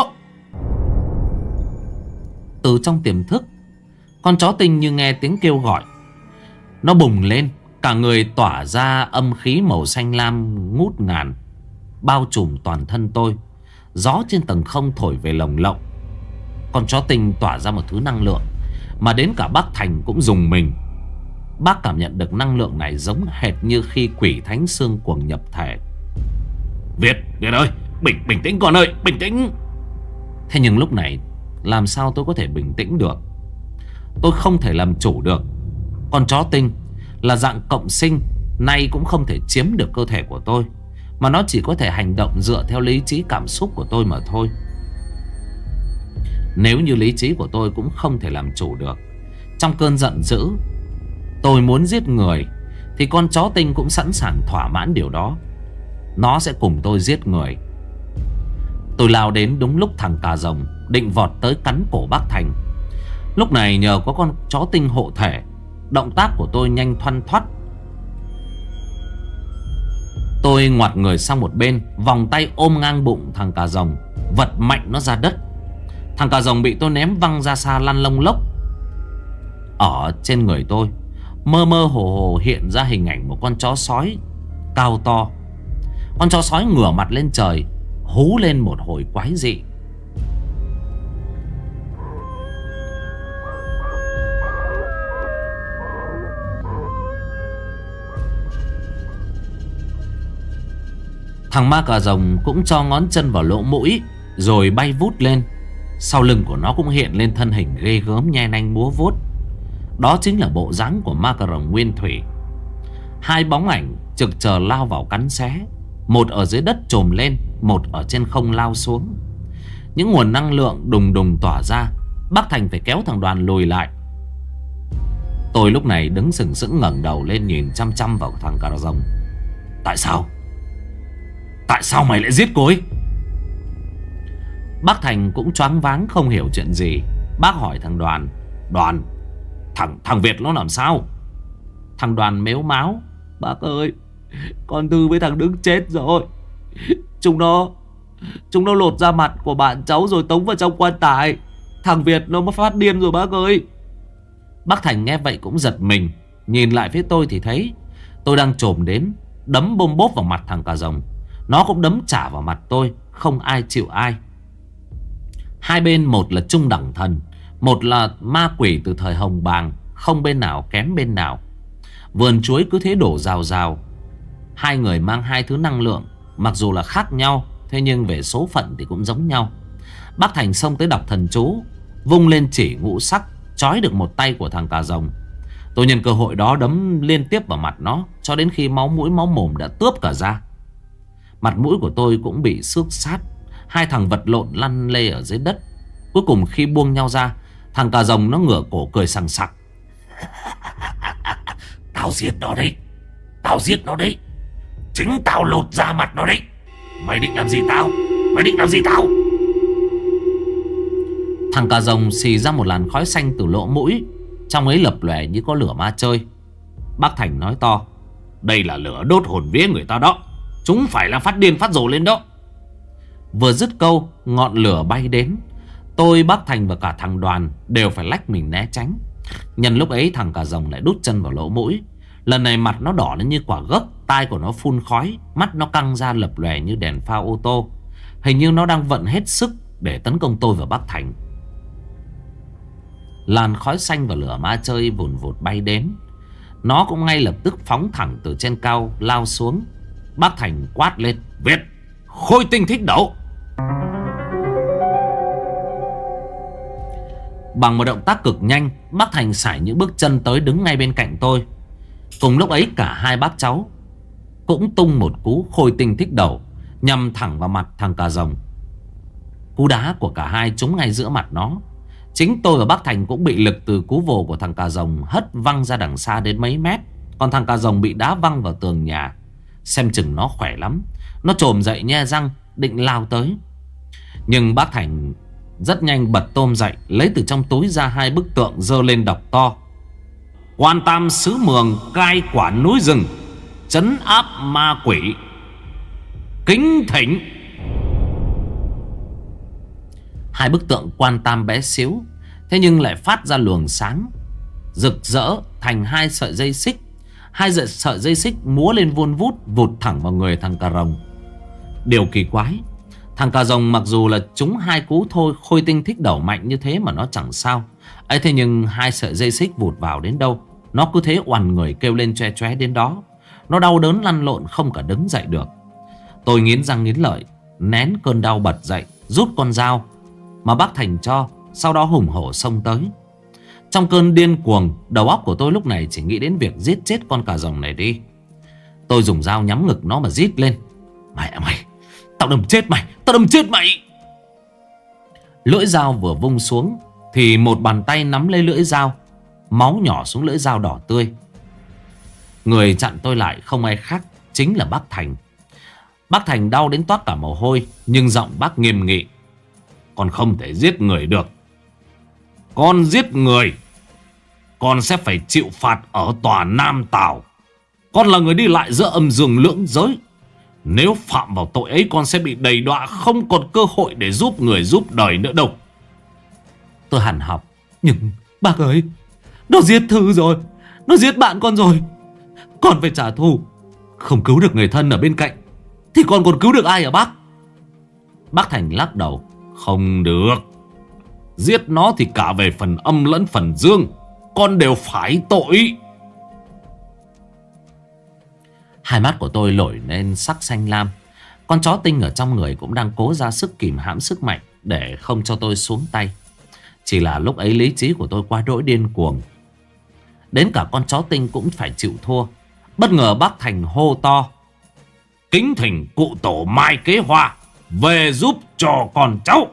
A: Từ trong tiềm thức, con chó tinh như nghe tiếng kêu gọi. Nó bùng lên, cả người tỏa ra âm khí màu xanh lam ngút ngàn, bao trùm toàn thân tôi. Gió trên tầng không thổi về lồng lộng. Con chó tinh tỏa ra một thứ năng lượng mà đến cả bác Thành cũng rùng mình. Bác cảm nhận được năng lượng này giống hệt như khi quỷ thánh xương cuồng nhập thể. Việt, Việt ơi, bình, bình tĩnh con ơi, bình tĩnh. Thế nhưng lúc này làm sao tôi có thể bình tĩnh được? Tôi không thể làm chủ được. Con chó tinh là dạng cộng sinh, nay cũng không thể chiếm được cơ thể của tôi, mà nó chỉ có thể hành động dựa theo lý trí cảm xúc của tôi mà thôi. Nếu như lý trí của tôi cũng không thể làm chủ được, trong cơn giận dữ tôi muốn giết người, thì con chó tinh cũng sẵn sàng thỏa mãn điều đó. Nó sẽ cùng tôi giết người. Tôi lao đến đúng lúc thằng Cà Rồng định vọt tới cắn cổ bác Thành. Lúc này nhờ có con chó tinh hộ thể, động tác của tôi nhanh thoăn thoắt. Tôi ngoặt người sang một bên, vòng tay ôm ngang bụng thằng Cà Rồng, vật mạnh nó ra đất. Thằng Cà Rồng bị tôi ném văng ra xa lăn lông lốc. Ở trên người tôi mơ mơ hồ hồ hiện ra hình ảnh một con chó sói cao to. Con chó sói ngửa mặt lên trời, hú lên một hồi quái dị. Thằng ma Cà Rồng cũng cho ngón chân vào lỗ mũi rồi bay vút lên. Sau lưng của nó cũng hiện lên thân hình ghê gớm nhe nanh múa vuốt. Đó chính là bộ dáng của ma Cà Rồng nguyên thủy. Hai bóng ảnh trực chờ lao vào cắn xé. Một ở dưới đất trồm lên, một ở trên không lao xuống. Những nguồn năng lượng đùng đùng tỏa ra. Bác Thành phải kéo thằng Đoàn lùi lại. Tôi lúc này đứng sừng sững ngẩng đầu lên nhìn chăm chăm vào thằng Cà Rồng. Tại sao? Tại sao mày lại giết cô ấy? Bác Thành cũng choáng váng không hiểu chuyện gì. Bác hỏi thằng Đoàn. Đoàn, thằng, thằng Việt nó làm sao? Thằng Đoàn mếu máo. Bác ơi, con Tư với thằng Đức chết rồi. Chúng nó Chúng nó lột da mặt của bạn cháu rồi tống vào trong quan tài. Thằng Việt nó mới phát điên rồi bác ơi. Bác Thành nghe vậy cũng giật mình. Nhìn lại phía tôi thì thấy tôi đang chồm đến đấm bôm bốp vào mặt thằng cà rồng. Nó cũng đấm trả vào mặt tôi. Không ai chịu ai. Hai bên một là trung đẳng thần, một là ma quỷ từ thời Hồng Bàng. Không bên nào kém bên nào. Vườn chuối cứ thế đổ rào rào. Hai người mang hai thứ năng lượng, mặc dù là khác nhau, thế nhưng về số phận thì cũng giống nhau. Bác Thành xông tới đọc thần chú, vung lên chỉ ngũ sắc, trói được một tay của thằng cà rồng. Tôi nhân cơ hội đó đấm liên tiếp vào mặt nó, cho đến khi máu mũi máu mồm đã tướp cả ra. Mặt mũi của tôi cũng bị xước sát. Hai thằng vật lộn lăn lê ở dưới đất. Cuối cùng khi buông nhau ra, thằng cà rồng nó ngửa cổ cười sằng sặc.
B: Tao giết nó đấy. Tao giết nó đấy. Chính tao lột da mặt nó đấy. Mày định làm gì tao? Mày định làm gì tao?
A: Thằng cà rồng xì ra một làn khói xanh từ lỗ mũi, trong ấy lập lòe như có lửa ma chơi. Bác Thành nói to.
B: Đây là lửa đốt hồn vía người ta đó. Chúng phải là phát điên phát rồ lên đó.
A: Vừa dứt câu, ngọn lửa bay đến. Tôi, bác Thành và cả thằng Đoàn đều phải lách mình né tránh. Nhân lúc ấy thằng cà rồng lại đút chân vào lỗ mũi. Lần này mặt nó đỏ lên như quả gấc, tai của nó phun khói, mắt nó căng ra lập lòe như đèn pha ô tô. Hình như nó đang vận hết sức để tấn công tôi và bác Thành. Làn khói xanh và lửa ma chơi vùn vụt bay đến. Nó cũng ngay lập tức phóng thẳng từ trên cao lao xuống. Bác Thành quát lên.
B: Việt, khôi tinh thích đấu.
A: Bằng một động tác cực nhanh, bác Thành sải những bước chân tới đứng ngay bên cạnh tôi. Cùng lúc ấy cả hai bác cháu cũng tung một cú khôi tinh thích đầu, nhằm thẳng vào mặt thằng cà rồng. Cú đá của cả hai trúng ngay giữa mặt nó. Chính tôi và bác Thành cũng bị lực từ cú vồ của thằng cà rồng hất văng ra đằng xa đến mấy mét. Còn thằng cà rồng bị đá văng vào tường nhà. Xem chừng nó khỏe lắm. Nó chồm dậy nhe răng định lao tới. Nhưng bác Thành rất nhanh bật tôm dậy, lấy từ trong túi ra hai bức tượng, giơ lên đọc to.
B: Quan Tam xứ Mường cai quản núi rừng, trấn áp ma quỷ, kính thỉnh.
A: Hai bức tượng Quan Tam bé xíu, thế nhưng lại phát ra luồng sáng rực rỡ thành hai sợi dây xích. Hai sợi dây xích múa lên vun vút, vụt thẳng vào người thằng cà rồng. Điều kỳ quái, thằng cà rồng mặc dù là trúng hai cú thôi khôi tinh thích đẩu mạnh như thế mà nó chẳng sao ấy, thế nhưng hai sợi dây xích vụt vào đến đâu, nó cứ thế oằn người kêu lên choe choé đến đó. Nó đau đớn lăn lộn không cả đứng dậy được. Tôi nghiến răng nghiến lợi, nén cơn đau bật dậy, rút con dao mà bác Thành cho, sau đó hùng hổ xông tới. Trong cơn điên cuồng, đầu óc của tôi lúc này chỉ nghĩ đến việc giết chết con cà rồng này đi. Tôi dùng dao nhắm ngực nó mà rít lên. Mày à mày, tao đâm chết mày, tao đâm chết mày. Lưỡi dao vừa vung xuống thì một bàn tay nắm lấy lưỡi dao, máu nhỏ xuống lưỡi dao đỏ tươi. Người chặn tôi lại không ai khác, chính là bác Thành. Bác Thành đau đến toát cả mồ hôi, nhưng giọng bác nghiêm nghị.
B: Con không thể giết người được. Con giết người, con sẽ phải chịu phạt ở tòa Nam Tào. Con là người đi lại giữa âm dương lưỡng giới. Nếu phạm vào tội ấy, con sẽ bị đầy đọa, không còn cơ hội để giúp người giúp đời nữa đâu.
A: Tôi hằn học. Nhưng bác ơi, nó giết Thư rồi, nó giết bạn con rồi. Con phải trả thù. Không cứu được người thân ở bên cạnh thì con còn cứu được ai hả bác? Bác Thành lắc đầu.
B: Không được. Giết nó thì cả về phần âm lẫn phần dương con đều phải tội.
A: Hai mắt của tôi nổi lên sắc xanh lam. Con chó tinh ở trong người cũng đang cố ra sức kìm hãm sức mạnh để không cho tôi xuống tay. Chỉ là lúc ấy lý trí của tôi quá đỗi điên cuồng, đến cả con chó tinh cũng phải chịu thua. Bất ngờ bác Thành hô to.
B: Kính thỉnh cụ tổ Mai Kế Hoa về giúp cho con cháu.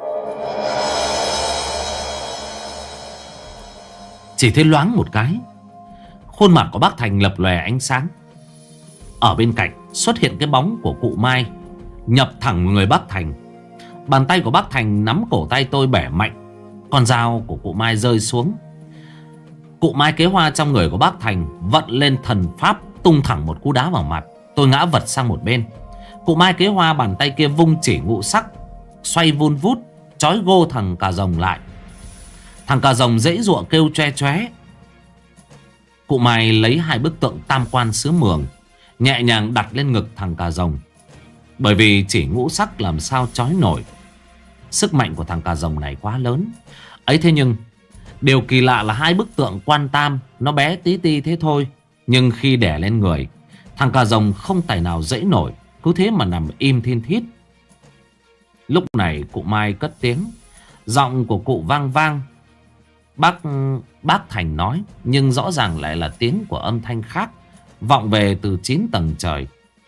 A: Chỉ thấy loáng một cái, khuôn mặt của bác Thành lập lòe ánh sáng. Ở bên cạnh xuất hiện cái bóng của cụ Mai, nhập thẳng vào người bác Thành. Bàn tay của bác Thành nắm cổ tay tôi bẻ mạnh. Con dao của cụ Mai rơi xuống. Cụ Mai Kế Hoa trong người của bác Thành vận lên thần pháp, tung thẳng một cú đá vào mặt. Tôi ngã vật sang một bên. Cụ Mai Kế Hoa bàn tay kia vung chỉ ngũ sắc, xoay vun vút, trói gô thằng cà rồng lại. Thằng cà rồng dãy giụa kêu choe choé. Cụ Mai lấy hai bức tượng tam quan sứ mường, nhẹ nhàng đặt lên ngực thằng cà rồng. Bởi vì chỉ ngũ sắc làm sao trói nổi. Sức mạnh của thằng cà rồng này quá lớn. Ấy thế nhưng điều kỳ lạ là hai bức tượng quan tam nó bé tí ti thế thôi, nhưng khi đè lên người, thằng cà rồng không tài nào dãy nổi, cứ thế mà nằm im thiên thít. Lúc này cụ Mai cất tiếng. Giọng của cụ vang vang. Bác bác Thành nói, nhưng rõ ràng lại là tiếng của âm thanh khác, vọng về từ chín tầng trời.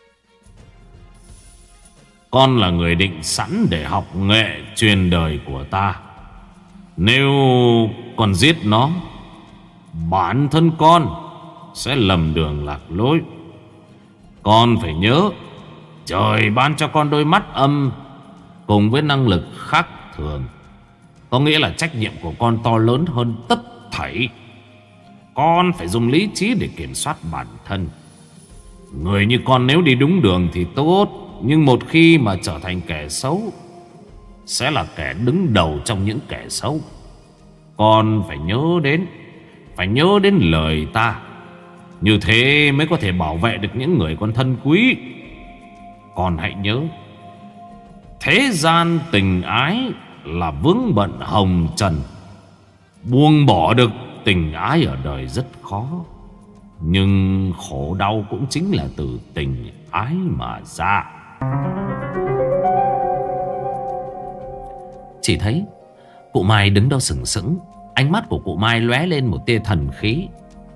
B: Con là người định sẵn để học nghệ truyền đời của ta. Nếu con giết nó, bản thân con sẽ lầm đường lạc lối. Con phải nhớ, trời ban cho con đôi mắt âm cùng với năng lực khác thường. Có nghĩa là trách nhiệm của con to lớn hơn tất thảy. Con phải dùng lý trí để kiểm soát bản thân. Người như con nếu đi đúng đường thì tốt, nhưng một khi mà trở thành kẻ xấu, sẽ là kẻ đứng đầu trong những kẻ xấu. Con phải nhớ đến Phải nhớ đến lời ta. Như thế mới có thể bảo vệ được những người con thân quý. Con hãy nhớ, thế gian tình ái là vướng bận hồng trần. Buông bỏ được tình ái ở đời rất khó, nhưng khổ đau cũng chính là từ tình ái mà ra.
A: Chỉ thấy cụ Mai đứng đó sừng sững. Ánh mắt của cụ Mai lóe lên một tia thần khí.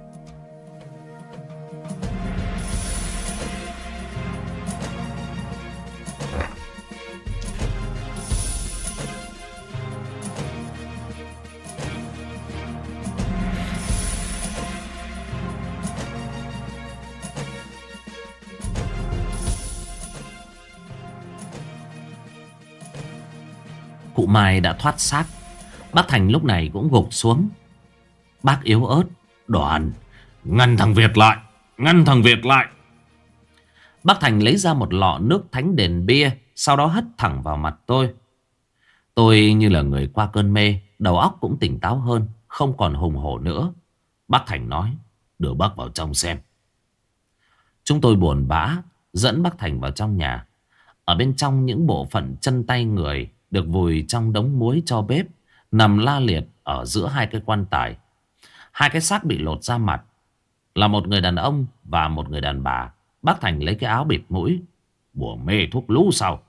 A: Cụ Mai đã thoát xác. Bác Thành lúc này cũng gục xuống. Bác yếu ớt:
B: Đoàn, ngăn thằng Việt lại, ngăn thằng Việt lại.
A: Bác Thành lấy ra một lọ nước thánh đền bia, sau đó hất thẳng vào mặt tôi. Tôi như là người qua cơn mê, đầu óc cũng tỉnh táo hơn, không còn hùng hổ nữa. Bác Thành nói:
B: Đưa bác vào trong xem.
A: Chúng tôi buồn bã dẫn bác Thành vào trong nhà. Ở bên trong, những bộ phận chân tay người được vùi trong đống muối cho bếp nằm la liệt ở giữa hai cái quan tài. Hai cái xác bị lột ra mặt là một người đàn ông và một người đàn bà. Bác Thành lấy cái áo bịt mũi:
B: Bùa mê thuốc lú sao?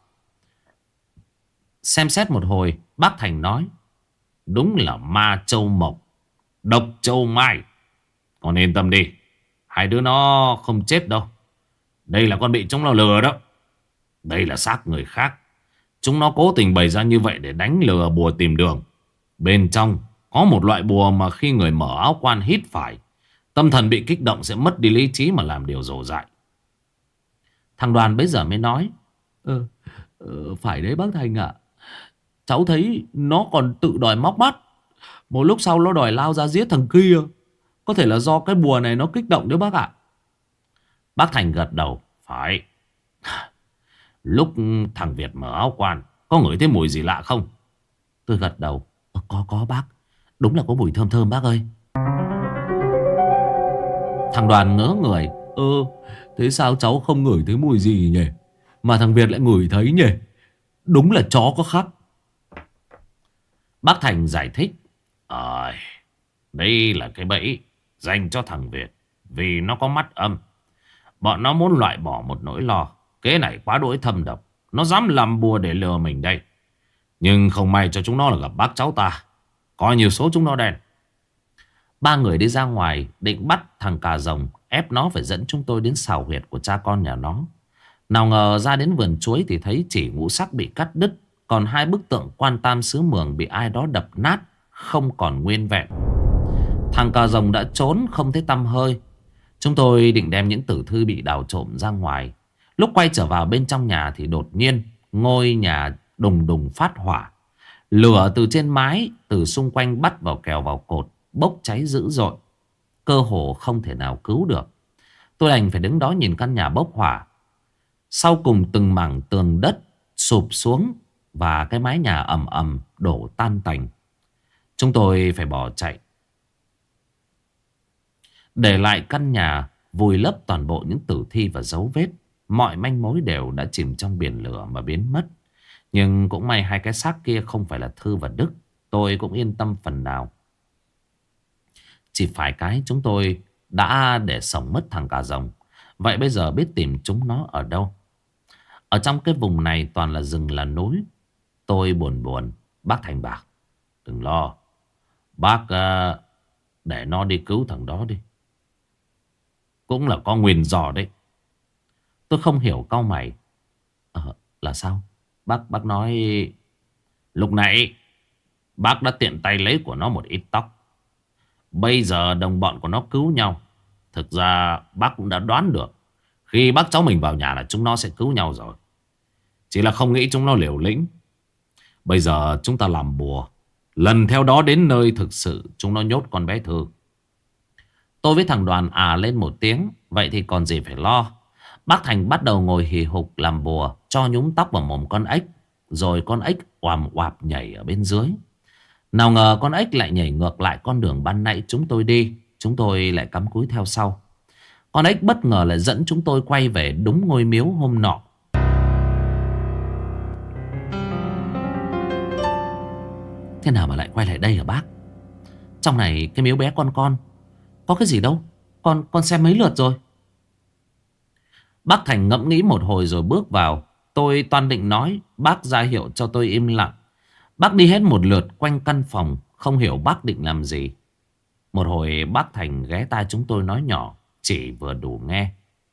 A: Xem xét một hồi, bác Thành nói:
B: Đúng là ma châu mộc, độc châu mai. Con yên tâm đi, hai đứa nó không chết đâu. Đây là con bị chúng nó lừa đó. Đây là xác người khác. Chúng nó cố tình bày ra như vậy để đánh lừa bùa tìm đường. Bên trong có một loại bùa mà khi người mở áo quan hít phải, tâm thần bị kích động sẽ mất đi lý trí mà làm điều rồ dại.
A: Thằng Đoàn bấy giờ mới nói: Ờ, ờ phải đấy bác Thành ạ. Cháu thấy nó còn tự đòi móc mắt. Một lúc sau nó đòi lao ra giết thằng kia. Có thể là do cái bùa này nó kích động đấy bác ạ.
B: Bác Thành gật đầu: Phải. Lúc thằng Việt mở áo quan, có ngửi thấy mùi gì lạ không?
A: Tôi gật đầu: ờ, Có có bác. Đúng là có mùi thơm thơm bác ơi. Thằng Đoàn ngớ người: Ơ, thế sao cháu không ngửi thấy mùi gì nhỉ? Mà thằng Việt lại ngửi thấy nhỉ? Đúng là chó có khắc.
B: Bác Thành giải thích: Ờ, đây là cái bẫy dành cho thằng Việt, vì nó có mắt âm. Bọn nó muốn loại bỏ một nỗi lo. Kế này quá đỗi thâm độc, nó dám làm bùa để lừa mình đây. Nhưng không may cho chúng nó là gặp bác cháu ta. Coi nhiều số chúng nó đen.
A: Ba người đi ra ngoài định bắt thằng cà rồng, ép nó phải dẫn chúng tôi đến xào huyệt của cha con nhà nó. Nào ngờ ra đến vườn chuối thì thấy chỉ ngũ sắc bị cắt đứt, còn hai bức tượng quan tam xứ mường bị ai đó đập nát, không còn nguyên vẹn. Thằng cà rồng đã trốn không thấy tăm hơi. Chúng tôi định đem những tử thư bị đào trộm ra ngoài. Lúc quay trở vào bên trong nhà thì đột nhiên ngôi nhà đùng đùng phát hỏa. Lửa từ trên mái, từ xung quanh bắt vào kèo vào cột, bốc cháy dữ dội. Cơ hồ không thể nào cứu được. Tôi đành phải đứng đó nhìn căn nhà bốc hỏa. Sau cùng từng mảng tường đất sụp xuống và cái mái nhà ầm ầm đổ tan tành. Chúng tôi phải bỏ chạy, để lại căn nhà vùi lấp toàn bộ những tử thi và dấu vết. Mọi manh mối đều đã chìm trong biển lửa mà biến mất. Nhưng cũng may hai cái xác kia không phải là Thư và Đức. Tôi cũng yên tâm phần nào. Chỉ phải cái chúng tôi đã để sống mất thằng cà rồng. Vậy bây giờ biết tìm chúng nó ở đâu? Ở trong cái vùng này toàn là rừng là núi. Tôi buồn buồn. Bác Thành bảo: đừng lo, bác uh, để nó đi cứu thằng đó đi. Cũng là có nguyền rủa đấy. Tôi không hiểu, cau mày. Ờ, là sao? Bác bác nói... Lúc nãy bác đã tiện tay lấy của nó một ít tóc. Bây giờ đồng bọn của nó cứu nhau. Thực ra bác cũng đã đoán được khi bác cháu mình vào nhà là chúng nó sẽ cứu nhau rồi. Chỉ là không nghĩ chúng nó liều lĩnh. Bây giờ chúng ta làm bùa, lần theo đó đến nơi thực sự chúng nó nhốt con bé Thư. Tôi với thằng Đoàn à lên một tiếng. Vậy thì còn gì phải lo. Bác Thành bắt đầu ngồi hì hục làm bùa, cho nhúng tóc vào mồm con ếch. Rồi con ếch oàm oạp nhảy ở bên dưới. Nào ngờ con ếch lại nhảy ngược lại con đường ban nãy chúng tôi đi. Chúng tôi lại cắm cúi theo sau. Con ếch bất ngờ lại dẫn chúng tôi quay về đúng ngôi miếu hôm nọ. Thế nào mà lại quay lại đây hả bác? Trong này cái miếu bé con con có cái gì đâu. Con con xem mấy lượt rồi. Bác Thành ngẫm nghĩ một hồi rồi bước vào. Tôi toan định nói, bác ra hiệu cho tôi im lặng. Bác đi hết một lượt quanh căn phòng, không hiểu bác định làm gì. Một hồi bác Thành ghé tai chúng tôi nói nhỏ, chỉ vừa đủ nghe.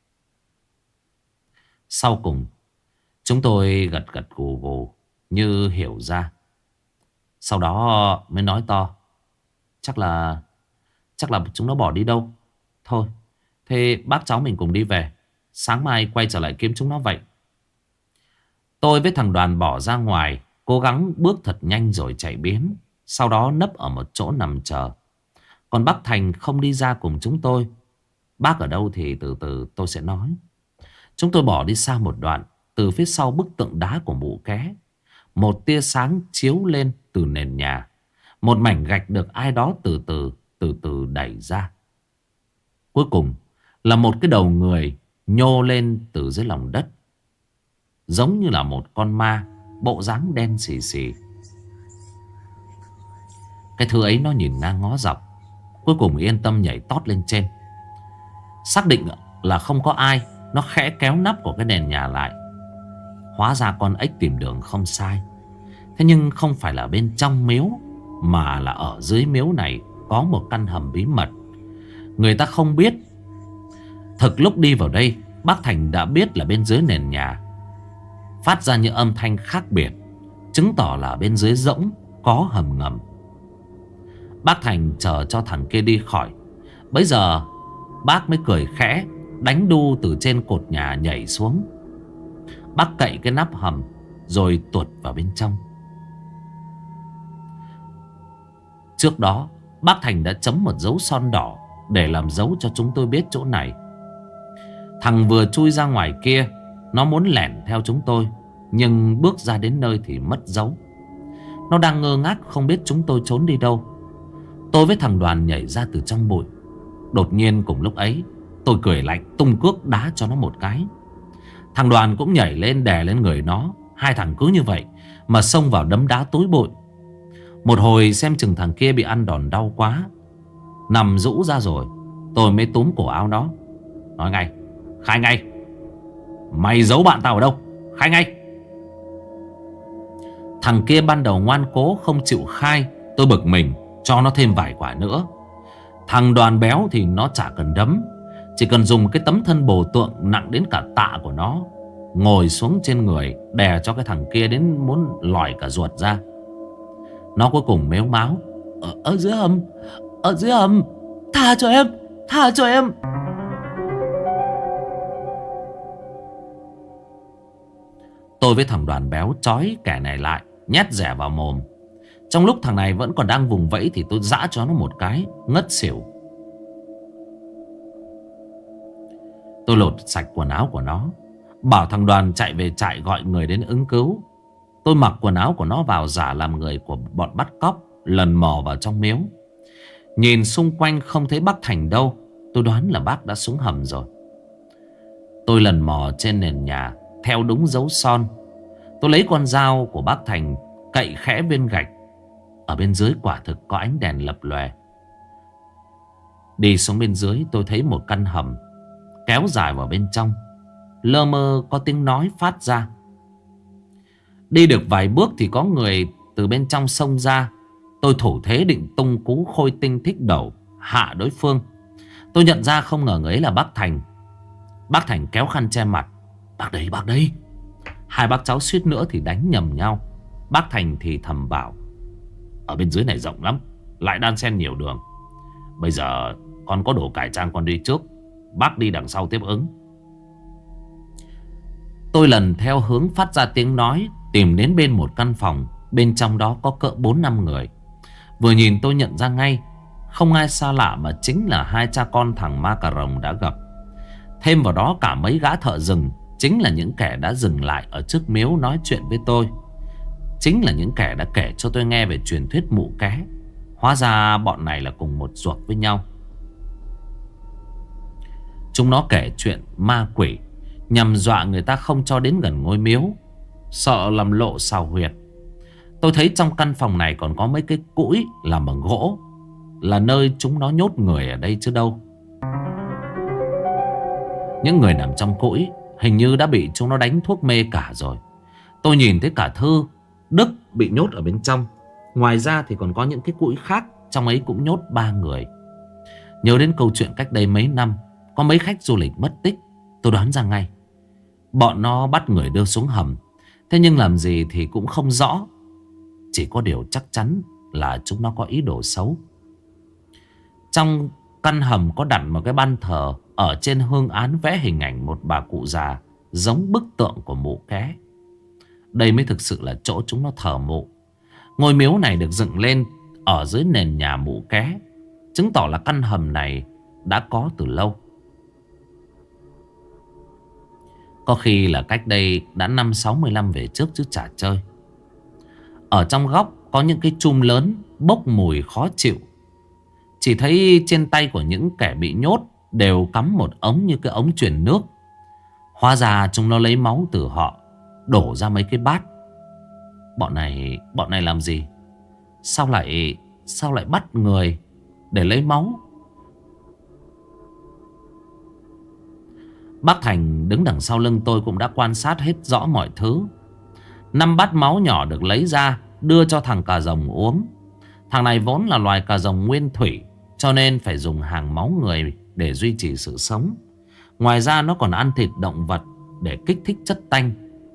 A: Sau cùng chúng tôi gật gật gù gù như hiểu ra. Sau đó mới nói to: Chắc là Chắc là chúng nó bỏ đi đâu. Thôi, thế bác cháu mình cùng đi về, sáng mai quay trở lại kiếm chúng nó vậy. Tôi với thằng Đoàn bỏ ra ngoài, cố gắng bước thật nhanh rồi chạy biến. Sau đó nấp ở một chỗ nằm chờ. Còn bác Thành không đi ra cùng chúng tôi. Bác ở đâu thì từ từ tôi sẽ nói. Chúng tôi bỏ đi xa một đoạn. Từ phía sau bức tượng đá của mụ ké, một tia sáng chiếu lên từ nền nhà. Một mảnh gạch được ai đó từ từ Từ từ đẩy ra. Cuối cùng là một cái đầu người nhô lên từ dưới lòng đất, giống như là một con ma, bộ dáng đen xì xì. Cái thứ ấy nó nhìn ngang ngó dọc, cuối cùng yên tâm nhảy tót lên trên. Xác định là không có ai, nó khẽ kéo nắp của cái nền nhà lại. Hóa ra con ếch tìm đường không sai. Thế nhưng không phải là bên trong miếu, mà là ở dưới miếu này có một căn hầm bí mật. Người ta không biết. Thực lúc đi vào đây, bác Thành đã biết là bên dưới nền nhà phát ra những âm thanh khác biệt, chứng tỏ là bên dưới rỗng có hầm ngầm. Bác Thành chờ cho thằng kia đi khỏi. Bấy giờ bác mới cười khẽ, đánh đu từ trên cột nhà nhảy xuống. Bác cậy cái nắp hầm rồi tuột vào bên trong. Trước đó bác Thành đã chấm một dấu son đỏ để làm dấu cho chúng tôi biết chỗ này. Thằng vừa chui ra ngoài kia, nó muốn lẻn theo chúng tôi, nhưng bước ra đến nơi thì mất dấu. Nó đang ngơ ngác không biết chúng tôi trốn đi đâu. Tôi với thằng Đoàn nhảy ra từ trong bụi. Đột nhiên cùng lúc ấy, tôi cười lạnh tung cước đá cho nó một cái. Thằng Đoàn cũng nhảy lên đè lên người nó. Hai thằng cứ như vậy mà xông vào đấm đá túi bụi. Một hồi xem chừng thằng kia bị ăn đòn đau quá, nằm rũ ra rồi. Tôi mới túm cổ áo nó, nói ngay: khai ngay, mày giấu bạn tao ở đâu, khai ngay. Thằng kia ban đầu ngoan cố không chịu khai. Tôi bực mình cho nó thêm vài quả nữa. Thằng Đoàn béo thì nó chả cần đấm, chỉ cần dùng cái tấm thân bồ tượng nặng đến cả tạ của nó ngồi xuống trên người, đè cho cái thằng kia đến muốn lòi cả ruột ra. Nó cuối cùng mếu máo: Ở, ở dưới hầm, ở dưới hầm, tha cho em, tha cho em. Tôi với thằng Đoàn béo trói kẻ này lại, nhét rẻ vào mồm. Trong lúc thằng này vẫn còn đang vùng vẫy thì tôi giã cho nó một cái, ngất xỉu. Tôi lột sạch quần áo của nó, bảo thằng Đoàn chạy về trại gọi người đến ứng cứu. Tôi mặc quần áo của nó vào giả làm người của bọn bắt cóc, lần mò vào trong miếu. Nhìn xung quanh không thấy bác Thành đâu, tôi đoán là bác đã xuống hầm rồi. Tôi lần mò trên nền nhà theo đúng dấu son. Tôi lấy con dao của bác Thành cậy khẽ viên gạch. Ở bên dưới quả thực có ánh đèn lập lòe. Đi xuống bên dưới tôi thấy một căn hầm kéo dài vào bên trong. Lơ mơ có tiếng nói phát ra. Đi được vài bước thì có người từ bên trong xông ra. Tôi thủ thế định tung cú khôi tinh thích đầu hạ đối phương. Tôi nhận ra không ngờ người ấy là bác Thành. Bác Thành kéo khăn che mặt. Bác đây, bác đây. Hai bác cháu suýt nữa thì đánh nhầm nhau. Bác Thành thì thầm bảo: ở bên dưới này rộng lắm, lại đan xen nhiều đường. Bây giờ con có đồ cải trang, con đi trước, bác đi đằng sau tiếp ứng. Tôi lần theo hướng phát ra tiếng nói, tìm đến bên một căn phòng. Bên trong đó có cỡ bốn năm người. Vừa nhìn tôi nhận ra ngay, không ai xa lạ mà chính là hai cha con thằng Ma Cà Rồng đã gặp. Thêm vào đó cả mấy gã thợ rừng, chính là những kẻ đã dừng lại ở trước miếu nói chuyện với tôi. Chính là những kẻ đã kể cho tôi nghe về truyền thuyết mụ ké. Hóa ra bọn này là cùng một ruột với nhau. Chúng nó kể chuyện ma quỷ, nhằm dọa người ta không cho đến gần ngôi miếu, sợ làm lộ sào huyệt. Tôi thấy trong căn phòng này còn có mấy cái cũi làm bằng gỗ, là nơi chúng nó nhốt người ở đây chứ đâu. Những người nằm trong cũi hình như đã bị chúng nó đánh thuốc mê cả rồi. Tôi nhìn thấy cả Thư, Đức bị nhốt ở bên trong. Ngoài ra thì còn có những cái cũi khác, trong ấy cũng nhốt ba người. Nhớ đến câu chuyện cách đây mấy năm, có mấy khách du lịch mất tích. Tôi đoán ra ngay, bọn nó bắt người đưa xuống hầm. Thế nhưng làm gì thì cũng không rõ. Chỉ có điều chắc chắn là chúng nó có ý đồ xấu. Trong căn hầm có đặt một cái ban thờ. Ở trên hương án vẽ hình ảnh một bà cụ già, giống bức tượng của mụ ké. Đây mới thực sự là chỗ chúng nó thờ mụ. Ngôi miếu này được dựng lên ở dưới nền nhà mụ ké, chứng tỏ là căn hầm này đã có từ lâu. Có khi là cách đây đã năm sáu mươi năm về trước chứ chả chơi. Ở trong góc có những cái chum lớn bốc mùi khó chịu. Chỉ thấy trên tay của những kẻ bị nhốt đều cắm một ống như cái ống truyền nước. Hóa ra chúng nó lấy máu từ họ đổ ra mấy cái bát. Bọn này Bọn này làm gì? Sao lại Sao lại bắt người để lấy máu? Bác Thành đứng đằng sau lưng tôi cũng đã quan sát hết rõ mọi thứ. Năm bát máu nhỏ được lấy ra, đưa cho thằng cà rồng uống. Thằng này vốn là loài cà rồng nguyên thủy, cho nên phải dùng hàng máu người để duy trì sự sống. Ngoài ra nó còn ăn thịt động vật để kích thích chất tanh.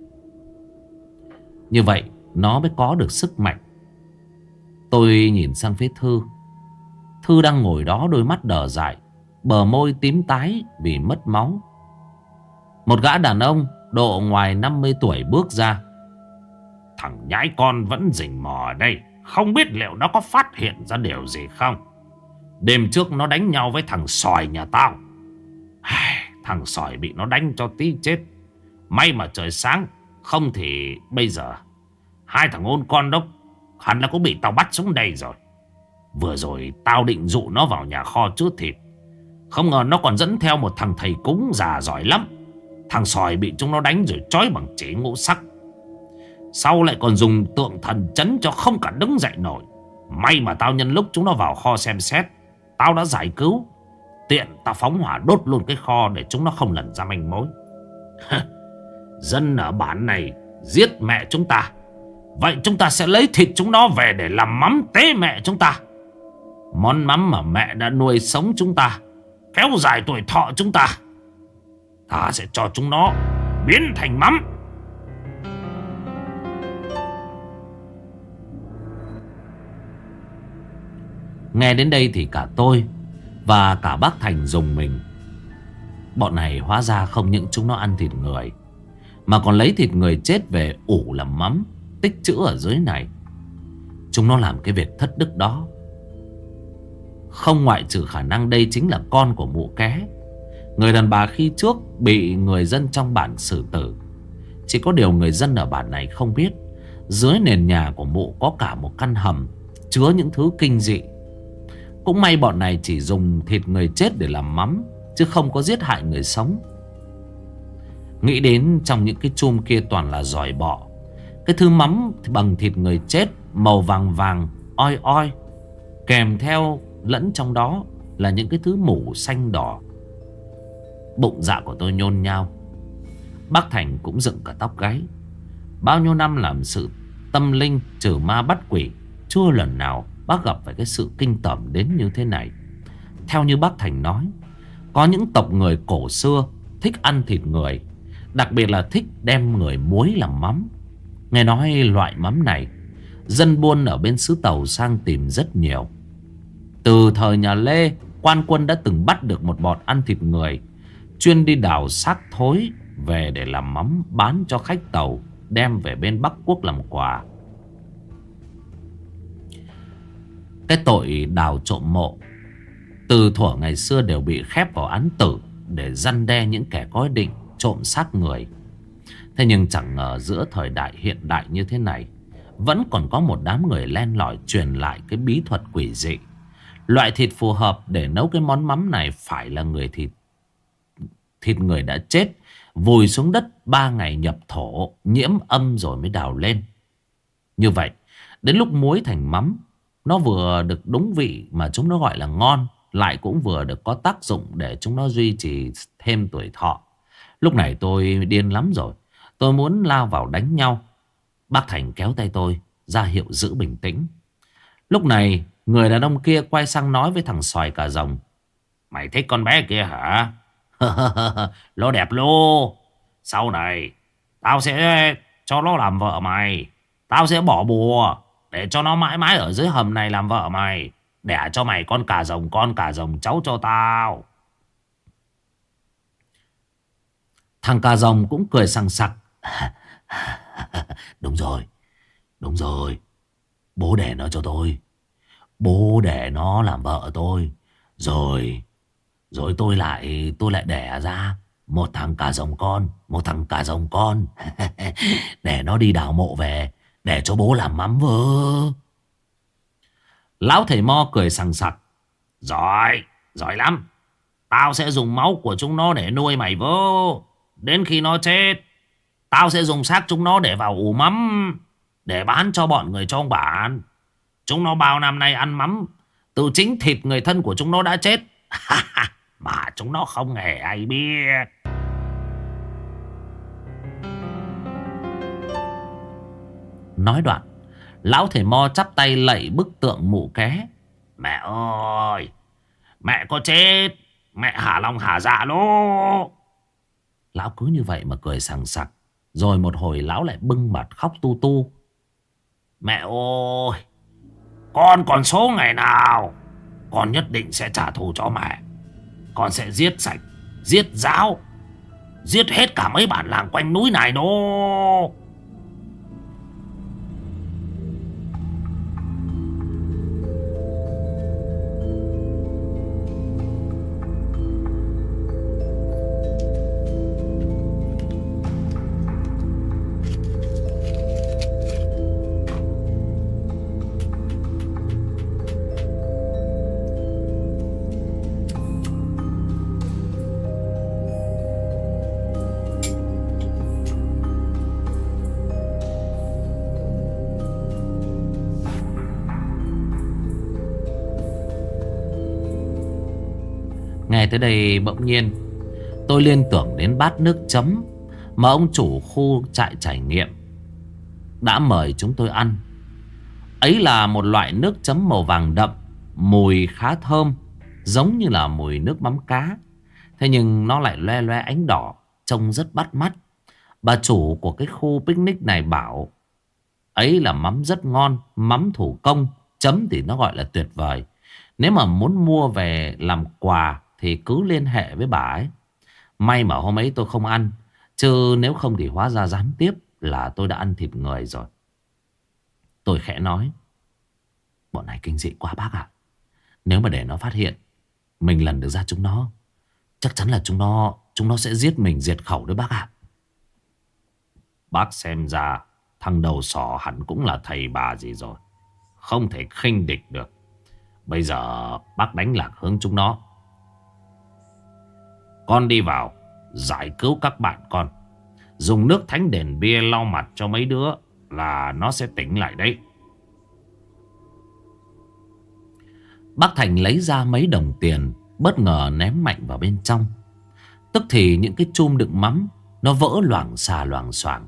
A: Như vậy nó mới có được sức mạnh. Tôi nhìn sang phía Thư. Thư đang ngồi đó, đôi mắt đờ dại, bờ môi tím tái vì mất máu. Một gã đàn ông độ ngoài năm mươi tuổi bước ra.
B: Thằng nhãi con vẫn rình mò ở đây, không biết liệu nó có phát hiện ra điều gì không. Đêm trước nó đánh nhau với thằng sòi nhà tao. Thằng sòi bị nó đánh cho tí chết. May mà trời sáng, không thì bây giờ hai thằng ôn con đốc hẳn là cũng bị tao bắt xuống đây rồi. Vừa rồi tao định dụ nó vào nhà kho chứa thịt, không ngờ nó còn dẫn theo một thằng thầy cúng già giỏi lắm. Thằng sòi bị chúng nó đánh rồi trói bằng chỉ ngũ sắc, sau lại còn dùng tượng thần chấn cho không cả đứng dậy nổi. May mà tao nhân lúc chúng nó vào kho xem xét, tao đã giải cứu. Tiện tao phóng hỏa đốt luôn cái kho để chúng nó không lần ra manh mối. Dân ở bản này giết mẹ chúng ta, vậy chúng ta sẽ lấy thịt chúng nó về để làm mắm tế mẹ chúng ta. Món mắm mà mẹ đã nuôi sống chúng ta, kéo dài tuổi thọ chúng ta. Ta sẽ cho chúng nó biến thành mắm.
A: Nghe đến đây thì cả tôi và cả bác Thành rùng mình. Bọn này hóa ra không những chúng nó ăn thịt người, mà còn lấy thịt người chết về ủ làm mắm, tích trữ ở dưới này. Chúng nó làm cái việc thất đức đó, không ngoại trừ khả năng đây chính là con của mụ ké. Người đàn bà khi trước bị người dân trong bản xử tử. Chỉ có điều người dân ở bản này không biết, dưới nền nhà của mụ có cả một căn hầm chứa những thứ kinh dị. Cũng may bọn này chỉ dùng thịt người chết để làm mắm, chứ không có giết hại người sống. Nghĩ đến trong những cái chum kia toàn là giòi bọ. Cái thứ mắm bằng thịt người chết, màu vàng vàng oi oi, kèm theo lẫn trong đó là những cái thứ mủ xanh đỏ. Bụng dạ của tôi nhôn nhao. Bác Thành cũng dựng cả tóc gáy. Bao nhiêu năm làm sự tâm linh trừ ma bắt quỷ, chưa lần nào bác gặp phải cái sự kinh tởm đến như thế này. Theo như bác Thành nói, có những tộc người cổ xưa thích ăn thịt người, đặc biệt là thích đem người muối làm mắm. Nghe nói loại mắm này dân buôn ở bên xứ Tàu sang tìm rất nhiều. Từ thời nhà Lê, quan quân đã từng bắt được một bọn ăn thịt người, chuyên đi đào xác thối về để làm mắm bán cho khách Tàu đem về bên Bắc Quốc làm quà. Cái tội đào trộm mộ từ thuở ngày xưa đều bị khép vào án tử để răn đe những kẻ có ý định trộm xác người. Thế nhưng chẳng ngờ giữa thời đại hiện đại như thế này vẫn còn có một đám người len lỏi truyền lại cái bí thuật quỷ dị. Loại thịt phù hợp để nấu cái món mắm này phải là người thịt thịt người đã chết, vùi xuống đất ba ngày nhập thổ, nhiễm âm rồi mới đào lên. Như vậy, đến lúc muối thành mắm, nó vừa được đúng vị mà chúng nó gọi là ngon, lại cũng vừa được có tác dụng để chúng nó duy trì thêm tuổi thọ. Lúc này tôi điên lắm rồi. Tôi muốn lao vào đánh nhau. Bác Thành kéo tay tôi ra hiệu giữ bình tĩnh. Lúc này người đàn ông kia quay sang nói với thằng Xoài Cả Rồng: "Mày thích con bé kia hả? Nó đẹp lô. Sau này tao sẽ cho nó làm vợ mày. Tao sẽ bỏ bùa để cho nó mãi mãi ở dưới hầm này làm vợ mày. Đẻ cho mày con cà rồng, con cà rồng cháu cho tao." Thằng Cà Rồng cũng cười sằng sặc. Đúng rồi, đúng rồi. Bố đẻ nó cho tôi. Bố đẻ nó làm vợ tôi. Rồi Rồi tôi lại Tôi lại đẻ ra một thằng cà rồng con. Một thằng cà rồng con. Để nó đi đào mộ về, để cho bố làm mắm vơ. Lão thầy Mo cười sằng sặc. Giỏi, giỏi lắm. Tao sẽ dùng máu của chúng nó để nuôi mày vô. Đến khi nó chết, tao sẽ dùng xác chúng nó để vào ủ mắm, để bán cho bọn người trong bản. Chúng nó bao năm nay ăn mắm từ chính thịt người thân của chúng nó đã chết. Mà chúng nó không hề hay biết. Nói đoạn, lão thầy Mo chắp tay lạy bức tượng mụ ké. Mẹ ơi, mẹ có chết, mẹ hả lòng hả dạ lô. Lão cứ như vậy mà cười sằng sặc. Rồi một hồi lão lại bưng mặt khóc tu tu. Mẹ ơi, con còn số ngày nào, con nhất định sẽ trả thù cho mẹ. Con sẽ giết sạch, giết giáo, giết hết cả mấy bản làng quanh núi này đó. Nghe tới đây bỗng nhiên tôi liên tưởng đến bát nước chấm mà ông chủ khu trại trải nghiệm đã mời chúng tôi ăn. Ấy là một loại nước chấm màu vàng đậm, mùi khá thơm, giống như là mùi nước mắm cá. Thế nhưng nó lại loe loe ánh đỏ, trông rất bắt mắt. Bà chủ của cái khu picnic này bảo ấy là mắm rất ngon, mắm thủ công, chấm thì nó gọi là tuyệt vời. Nếu mà muốn mua về làm quà thì cứ liên hệ với bà ấy. May mà hôm ấy tôi không ăn, chứ nếu không thì hóa ra gián tiếp là tôi đã ăn thịt người rồi. Tôi khẽ nói: bọn này kinh dị quá bác ạ. Nếu mà để nó phát hiện mình lần được ra chúng nó Chắc chắn là chúng nó Chúng nó sẽ giết mình diệt khẩu đấy bác ạ.
B: Bác xem ra thằng đầu sỏ hẳn cũng là thầy bà gì rồi, không thể khinh địch được. Bây giờ bác đánh lạc hướng chúng nó. Con đi vào giải cứu các bạn con. Dùng nước thánh đền bia lau mặt cho mấy đứa là nó sẽ tỉnh lại đấy.
A: Bác Thành lấy ra mấy đồng tiền, bất ngờ ném mạnh vào bên trong. Tức thì những cái chum đựng mắm nó vỡ loảng xà loảng xoảng.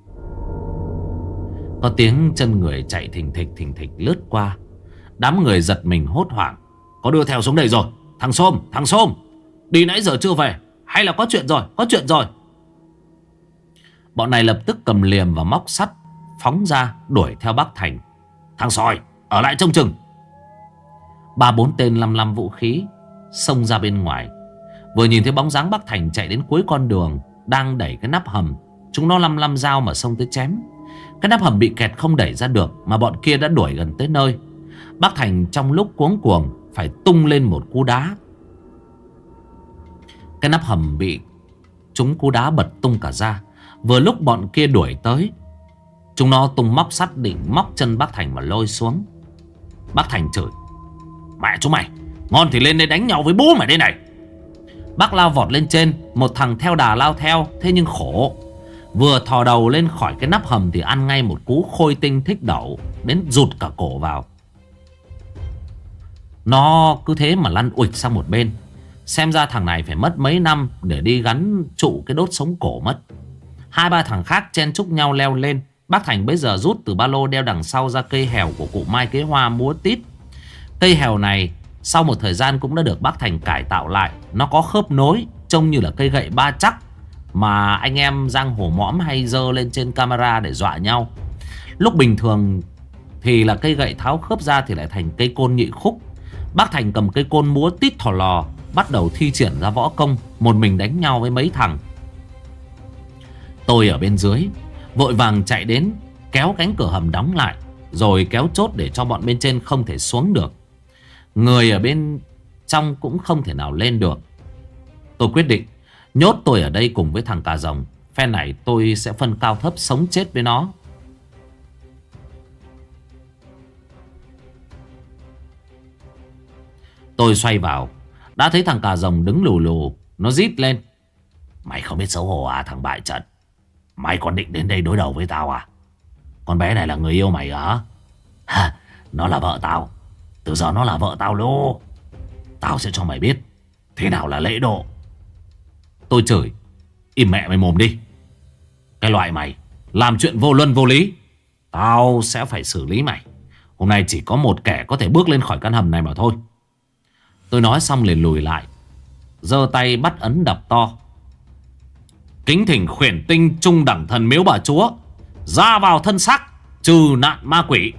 A: Có tiếng chân người chạy thình thịch thình thịch lướt qua. Đám người giật mình hốt hoảng.
B: Có đưa theo xuống đây rồi. Thằng Sôm, thằng Sôm, đi nãy giờ chưa về, hay là có chuyện rồi, có chuyện rồi.
A: Bọn này lập tức cầm liềm và móc sắt phóng ra đuổi theo bác Thành.
B: Thằng Sòi ở lại trông chừng.
A: Ba bốn tên lăm lăm vũ khí xông ra bên ngoài. Vừa nhìn thấy bóng dáng bác Thành chạy đến cuối con đường, đang đẩy cái nắp hầm, chúng nó lăm lăm dao mà xông tới chém. Cái nắp hầm bị kẹt không đẩy ra được, mà bọn kia đã đuổi gần tới nơi. Bác Thành trong lúc cuống cuồng phải tung lên một cú đá. Cái nắp hầm bị chúng cú đá bật tung cả ra. Vừa lúc bọn kia đuổi tới, chúng nó tung móc sắt định móc chân bác Thành mà lôi xuống. Bác Thành chửi:
B: Mẹ chúng mày, ngon thì lên đây đánh nhau với bố mày đây này.
A: Bác lao vọt lên trên. Một thằng theo đà lao theo. Thế nhưng khổ, vừa thò đầu lên khỏi cái nắp hầm thì ăn ngay một cú khôi tinh thích đẩu, đến rụt cả cổ vào. Nó cứ thế mà lăn uịch sang một bên. Xem ra thằng này phải mất mấy năm để đi gắn trụ cái đốt sống cổ mất. Hai ba thằng khác chen chúc nhau leo lên. Bác Thành bây giờ rút từ ba lô đeo đằng sau ra cây hèo của cụ Mai Kế Hoa múa tít. Cây hèo này sau một thời gian cũng đã được bác Thành cải tạo lại. Nó có khớp nối, trông như là cây gậy ba chắc mà anh em giang hồ mõm hay dơ lên trên camera để dọa nhau. Lúc bình thường thì là cây gậy tháo khớp ra thì lại thành cây côn nhị khúc. Bác Thành cầm cây côn múa tít thò lò, bắt đầu thi triển ra võ công, một mình đánh nhau với mấy thằng. Tôi ở bên dưới vội vàng chạy đến kéo cánh cửa hầm đóng lại, rồi kéo chốt để cho bọn bên trên không thể xuống được. Người ở bên trong cũng không thể nào lên được. Tôi quyết định nhốt tôi ở đây cùng với thằng cà rồng. Phen này tôi sẽ phân cao thấp sống chết với nó. Tôi xoay vào, đã thấy thằng cà rồng đứng lù lù. Nó rít lên:
B: Mày không biết xấu hổ à thằng bại trận? Mày còn định đến đây đối đầu với tao à? Con bé này là người yêu mày hả? Ha, nó là vợ tao. Từ giờ nó là vợ tao luôn. Tao sẽ cho mày biết thế nào là lễ độ.
A: Tôi chửi:
B: Im mẹ mày mồm đi. Cái loại mày làm chuyện vô luân vô lý, tao sẽ phải xử lý mày. Hôm nay chỉ có một kẻ có thể bước lên khỏi căn hầm này mà thôi.
A: Tôi nói xong liền lùi lại, giơ tay bắt ấn đập to:
B: Kính thỉnh khuyển tinh trung đẳng thần miếu bà chúa, ra vào thân xác, trừ nạn ma quỷ.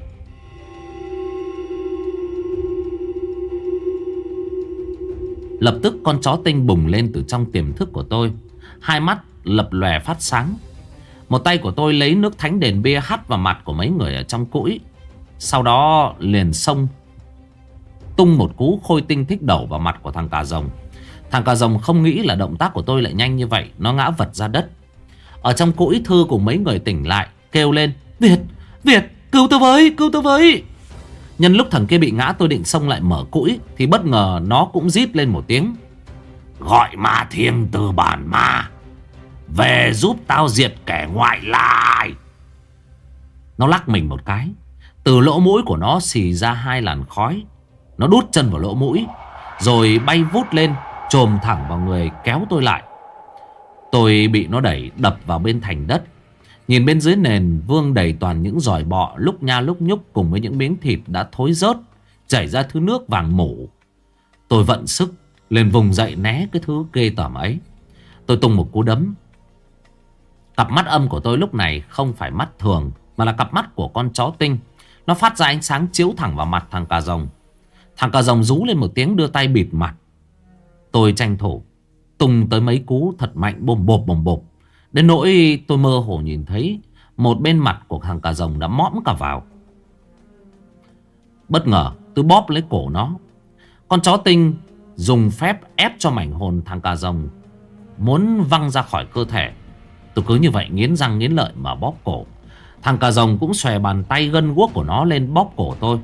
A: Lập tức con chó tinh bùng lên từ trong tiềm thức của tôi. Hai mắt lập lòe phát sáng. Một tay của tôi lấy nước thánh đền bia hắt vào mặt của mấy người ở trong cũi. Sau đó liền xông tung một cú khôi tinh thích đẩu vào mặt của thằng cà rồng. Thằng cà rồng không nghĩ là động tác của tôi lại nhanh như vậy. Nó ngã vật ra đất. Ở trong cũi, Thư cùng mấy người tỉnh lại, kêu lên: Việt, Việt, cứu tôi với, cứu tôi với. Nhân lúc thằng kia bị ngã, tôi định xông lại mở cũi thì bất ngờ nó cũng rít lên một tiếng:
B: Gọi ma thiêng từ bản ma về giúp tao diệt kẻ ngoại lai.
A: Nó lắc mình một cái, từ lỗ mũi của nó xì ra hai làn khói. Nó đút chân vào lỗ mũi rồi bay vút lên, chồm thẳng vào người kéo tôi lại. Tôi bị nó đẩy đập vào bên thành đất. Nhìn bên dưới nền vương đầy toàn những giòi bọ lúc nha lúc nhúc, cùng với những miếng thịt đã thối rớt, chảy ra thứ nước vàng mủ. Tôi vận sức lên vùng dậy né cái thứ ghê tởm ấy. Tôi tung một cú đấm. Cặp mắt âm của tôi lúc này không phải mắt thường, mà là cặp mắt của con chó tinh. Nó phát ra ánh sáng chiếu thẳng vào mặt thằng cà rồng. Thằng cà rồng rú lên một tiếng, đưa tay bịt mặt. Tôi tranh thủ tung tới mấy cú thật mạnh, bồm bộp bồm bộp, đến nỗi tôi mơ hồ nhìn thấy một bên mặt của thằng cà rồng đã mõm cả vào. Bất ngờ tôi bóp lấy cổ nó. Con chó tinh dùng phép ép cho mảnh hồn thằng cà rồng muốn văng ra khỏi cơ thể. Tôi cứ như vậy nghiến răng nghiến lợi mà bóp cổ. Thằng cà rồng cũng xòe bàn tay gân guốc của nó lên bóp cổ tôi.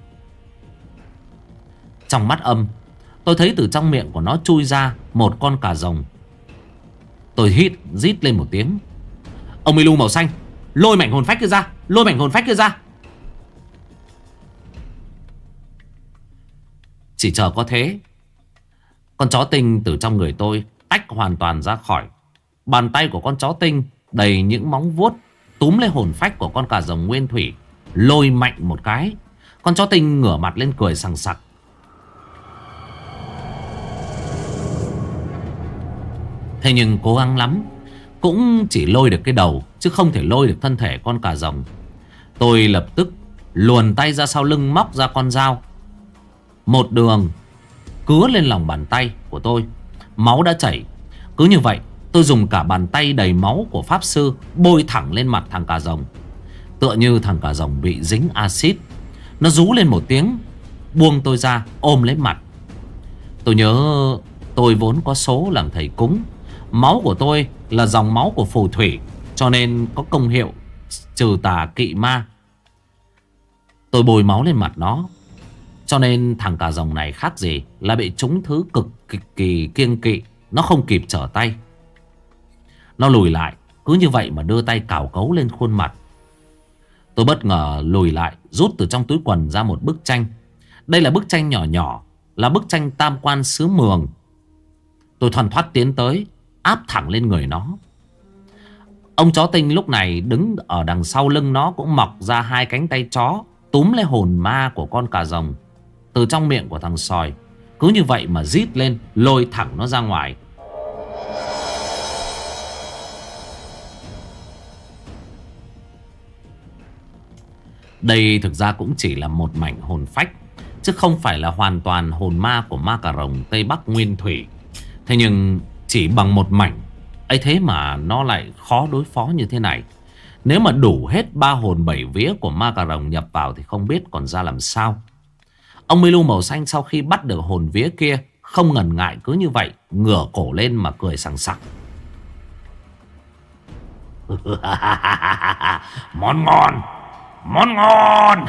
A: Trong mắt âm, tôi thấy từ trong miệng của nó chui ra một con cà rồng. Tôi hít rít lên một tiếng. Ông Milu màu xanh, lôi mảnh hồn phách kia ra, lôi mảnh hồn phách kia ra. Chỉ chờ có thế, con chó tinh từ trong người tôi tách hoàn toàn ra khỏi. Bàn tay của con chó tinh đầy những móng vuốt túm lấy hồn phách của con cà rồng nguyên thủy, lôi mạnh một cái. Con chó tinh ngửa mặt lên cười sằng sặc. Thế nhưng cố gắng lắm cũng chỉ lôi được cái đầu, chứ không thể lôi được thân thể con cà rồng. Tôi lập tức luồn tay ra sau lưng, móc ra con dao, một đường cứa lên lòng bàn tay của tôi. Máu đã chảy. Cứ như vậy tôi dùng cả bàn tay đầy máu của pháp sư bôi thẳng lên mặt thằng cà rồng. Tựa như thằng cà rồng bị dính axit. Nó rú lên một tiếng, buông tôi ra, ôm lấy mặt. Tôi nhớ tôi vốn có số làm thầy cúng. Máu của tôi là dòng máu của phù thủy, cho nên có công hiệu trừ tà kỵ ma. Tôi bôi máu lên mặt nó, cho nên thằng cà rồng này khác gì là bị trúng thứ cực cực kỳ kiêng kỵ. Nó không kịp trở tay. Nó lùi lại, cứ như vậy mà đưa tay cào cấu lên khuôn mặt. Tôi bất ngờ lùi lại, rút từ trong túi quần ra một bức tranh. Đây là bức tranh nhỏ nhỏ, là bức tranh tam quan xứ Mường. Tôi thoăn thoắt tiến tới, áp thẳng lên người nó. Ông chó tinh lúc này đứng ở đằng sau lưng nó cũng mọc ra hai cánh tay chó, túm lấy hồn ma của con cà rồng từ trong miệng của thằng sòi. Cứ như vậy mà rít lên, lôi thẳng nó ra ngoài. Đây thực ra cũng chỉ là một mảnh hồn phách, chứ không phải là hoàn toàn hồn ma của ma cà rồng Tây Bắc Nguyên Thủy. Thế nhưng chỉ bằng một mảnh ấy thế mà nó lại khó đối phó như thế này. Nếu mà đủ hết ba hồn bảy vía của ma cà rồng nhập vào thì không biết còn ra làm sao. Ông Milu màu xanh sau khi bắt được hồn vía kia không ngần ngại, cứ như vậy ngửa cổ lên mà cười sằng sặc. Món ngon, món ngon.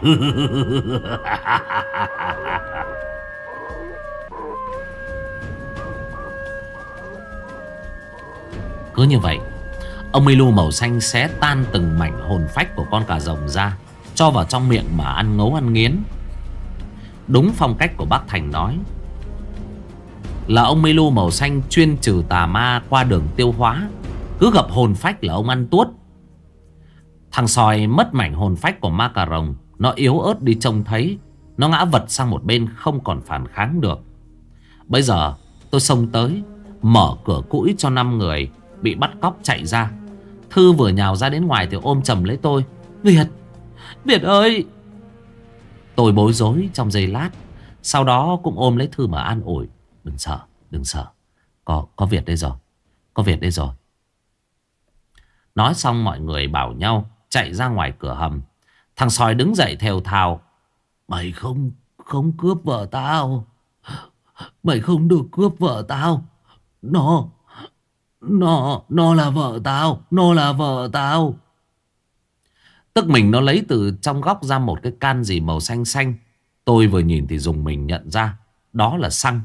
A: Cứ như vậy ông Milu màu xanh xé tan từng mảnh hồn phách của con cà rồng ra, cho vào trong miệng mà ăn ngấu ăn nghiến. Đúng phong cách của bác Thành nói, là ông Milu màu xanh chuyên trừ tà ma qua đường tiêu hóa. Cứ gặp hồn phách là ông ăn tuốt. Thằng sòi mất mảnh hồn phách của ma cà rồng, nó yếu ớt đi trông thấy, nó ngã vật sang một bên, không còn phản kháng được. Bây giờ tôi xông tới, mở cửa cũi cho năm người bị bắt cóc chạy ra. Thư vừa nhào ra đến ngoài thì ôm chầm lấy tôi. Việt, Việt ơi. Tôi bối rối trong giây lát, sau đó cũng ôm lấy Thư mà an ủi. Đừng sợ, đừng sợ. Có, có Việt đây rồi, có Việt đây rồi. Nói xong mọi người bảo nhau chạy ra ngoài cửa hầm. Thằng sói đứng dậy thều thào. Mày không, không cướp vợ tao. Mày không được cướp vợ tao. Nó, nó, nó là vợ tao. Nó là vợ tao. Tức mình nó lấy từ trong góc ra một cái can gì màu xanh xanh. Tôi vừa nhìn thì dùng mình nhận ra đó là xăng.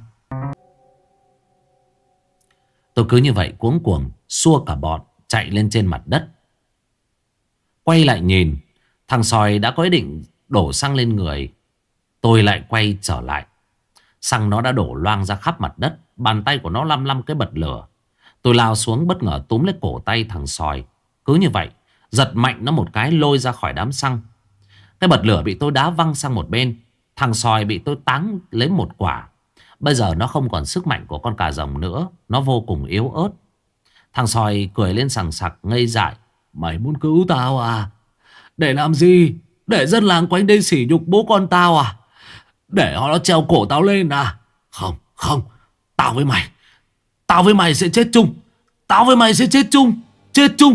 A: Tôi cứ như vậy cuống cuồng xua cả bọn chạy lên trên mặt đất. Quay lại nhìn, thằng sói đã có ý định đổ xăng lên người. Tôi lại quay trở lại. Xăng nó đã đổ loang ra khắp mặt đất. Bàn tay của nó lăm lăm cái bật lửa. Tôi lao xuống bất ngờ túm lấy cổ tay thằng sói. Cứ như vậy giật mạnh nó một cái, lôi ra khỏi đám xăng. Cái bật lửa bị tôi đá văng sang một bên. Thằng sói bị tôi táng lấy một quả. Bây giờ nó không còn sức mạnh của con cà rồng nữa. Nó vô cùng yếu ớt. Thằng sói cười lên sằng sặc ngây dại. Mày muốn cứu tao à? Để làm gì? Để dân làng quanh đây sỉ nhục bố con tao à? Để họ nó treo cổ tao lên à? Không, không. Tao với mày, Tao với mày sẽ chết chung. Tao với mày sẽ chết chung. Chết chung.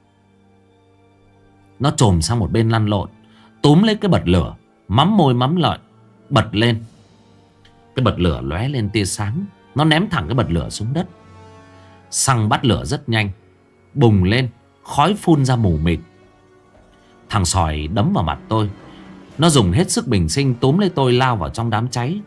A: Nó chồm sang một bên lăn lộn, túm lấy cái bật lửa, mắm môi mắm lợi, bật lên. Cái bật lửa lóe lên tia sáng. Nó ném thẳng cái bật lửa xuống đất. Xăng bắt lửa rất nhanh, bùng lên, khói phun ra mù mịt. Thằng sòi đấm vào mặt tôi. Nó dùng hết sức bình sinh túm lấy tôi lao vào trong đám cháy.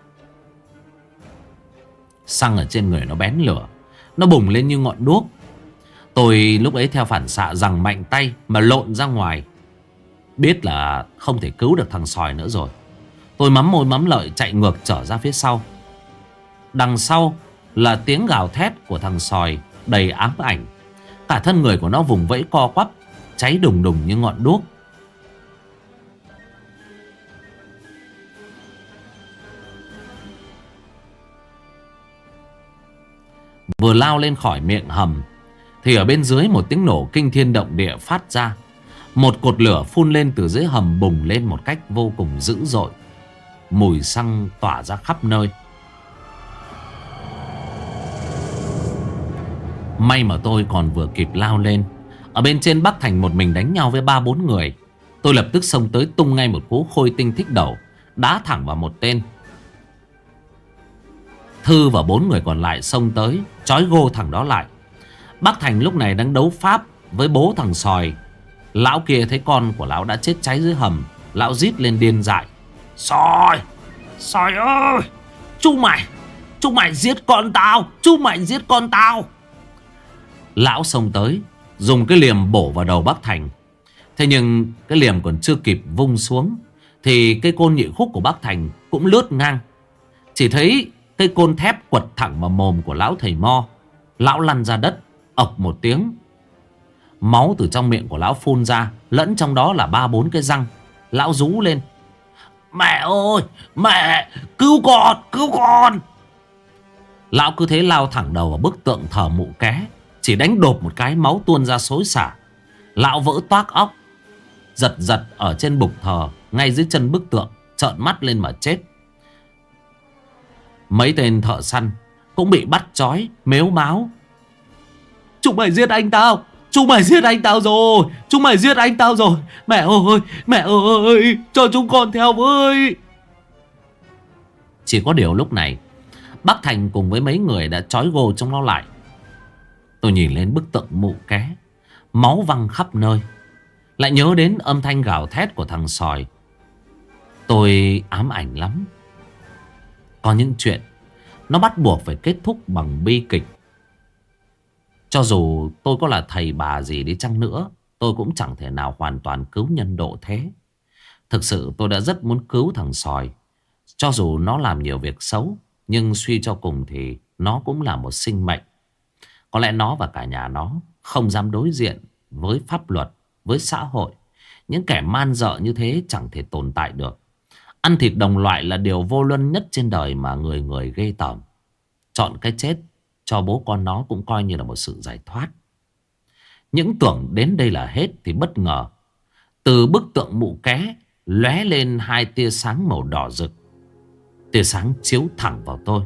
A: Xăng ở trên người nó bén lửa, nó bùng lên như ngọn đuốc. Tôi lúc ấy theo phản xạ giằng mạnh tay mà lộn ra ngoài. Biết là không thể cứu được thằng sòi nữa rồi. Tôi mắm môi mắm lợi chạy ngược trở ra phía sau. Đằng sau là tiếng gào thét của thằng sòi đầy ám ảnh. Cả thân người của nó vùng vẫy co quắp, cháy đùng đùng như ngọn đuốc. Vừa lao lên khỏi miệng hầm thì ở bên dưới một tiếng nổ kinh thiên động địa phát ra. Một cột lửa phun lên từ dưới hầm bùng lên một cách vô cùng dữ dội. Mùi xăng tỏa ra khắp nơi. May mà tôi còn vừa kịp lao lên. Ở bên trên Bắc Thành một mình đánh nhau với ba bốn người. Tôi lập tức xông tới tung ngay một cú khôi tinh thích đầu, đá thẳng vào một tên. Thư và bốn người còn lại xông tới, trói gô thằng đó lại. Bắc Thành lúc này đang đấu pháp với bố thằng sòi. Lão kia thấy con của lão đã chết cháy dưới hầm. Lão rít lên điên dại: Sòi, sòi ơi, chú mày, chú mày giết con tao, chú mày giết con tao. Lão xông tới, dùng cái liềm bổ vào đầu Bắc Thành. Thế nhưng cái liềm còn chưa kịp vung xuống thì cây côn nhị khúc của Bắc Thành cũng lướt ngang. Chỉ thấy cây côn thép quật thẳng vào mồm của lão thầy Mo. Lão lăn ra đất, ộc một tiếng. Máu từ trong miệng của lão phun ra, lẫn trong đó là ba bốn cái răng. Lão rú lên: Mẹ ơi, mẹ, cứu con, cứu con. Lão cứ thế lao thẳng đầu vào bức tượng thờ Mụ Ké. Chỉ đánh đột một cái, máu tuôn ra xối xả. Lão vỡ toác óc, giật giật ở trên bục thờ ngay dưới chân bức tượng, trợn mắt lên mà chết. Mấy tên thợ săn cũng bị bắt trói, mếu máo: Chúng mày giết anh tao, chúng mày giết anh tao rồi, chúng mày giết anh tao rồi. Mẹ ơi, mẹ ơi, cho chúng con theo với. Chỉ có điều lúc này Bắc Thành cùng với mấy người đã trói gô trong nó lại. Tôi nhìn lên bức tượng Mụ Ké, máu văng khắp nơi. Lại nhớ đến âm thanh gào thét của thằng sòi. Tôi ám ảnh lắm. Có những chuyện nó bắt buộc phải kết thúc bằng bi kịch. Cho dù tôi có là thầy bà gì đi chăng nữa, tôi cũng chẳng thể nào hoàn toàn cứu nhân độ thế. Thực sự tôi đã rất muốn cứu thằng sòi. Cho dù nó làm nhiều việc xấu, nhưng suy cho cùng thì nó cũng là một sinh mệnh. Có lẽ nó và cả nhà nó không dám đối diện với pháp luật, với xã hội. Những kẻ man dợ như thế chẳng thể tồn tại được. Ăn thịt đồng loại là điều vô luân nhất trên đời mà người người ghê tởm. Chọn cái chết cho bố con nó cũng coi như là một sự giải thoát. Những tưởng đến đây là hết thì bất ngờ từ bức tượng Mụ Ké lóe lên hai tia sáng màu đỏ rực. Tia sáng chiếu thẳng vào tôi.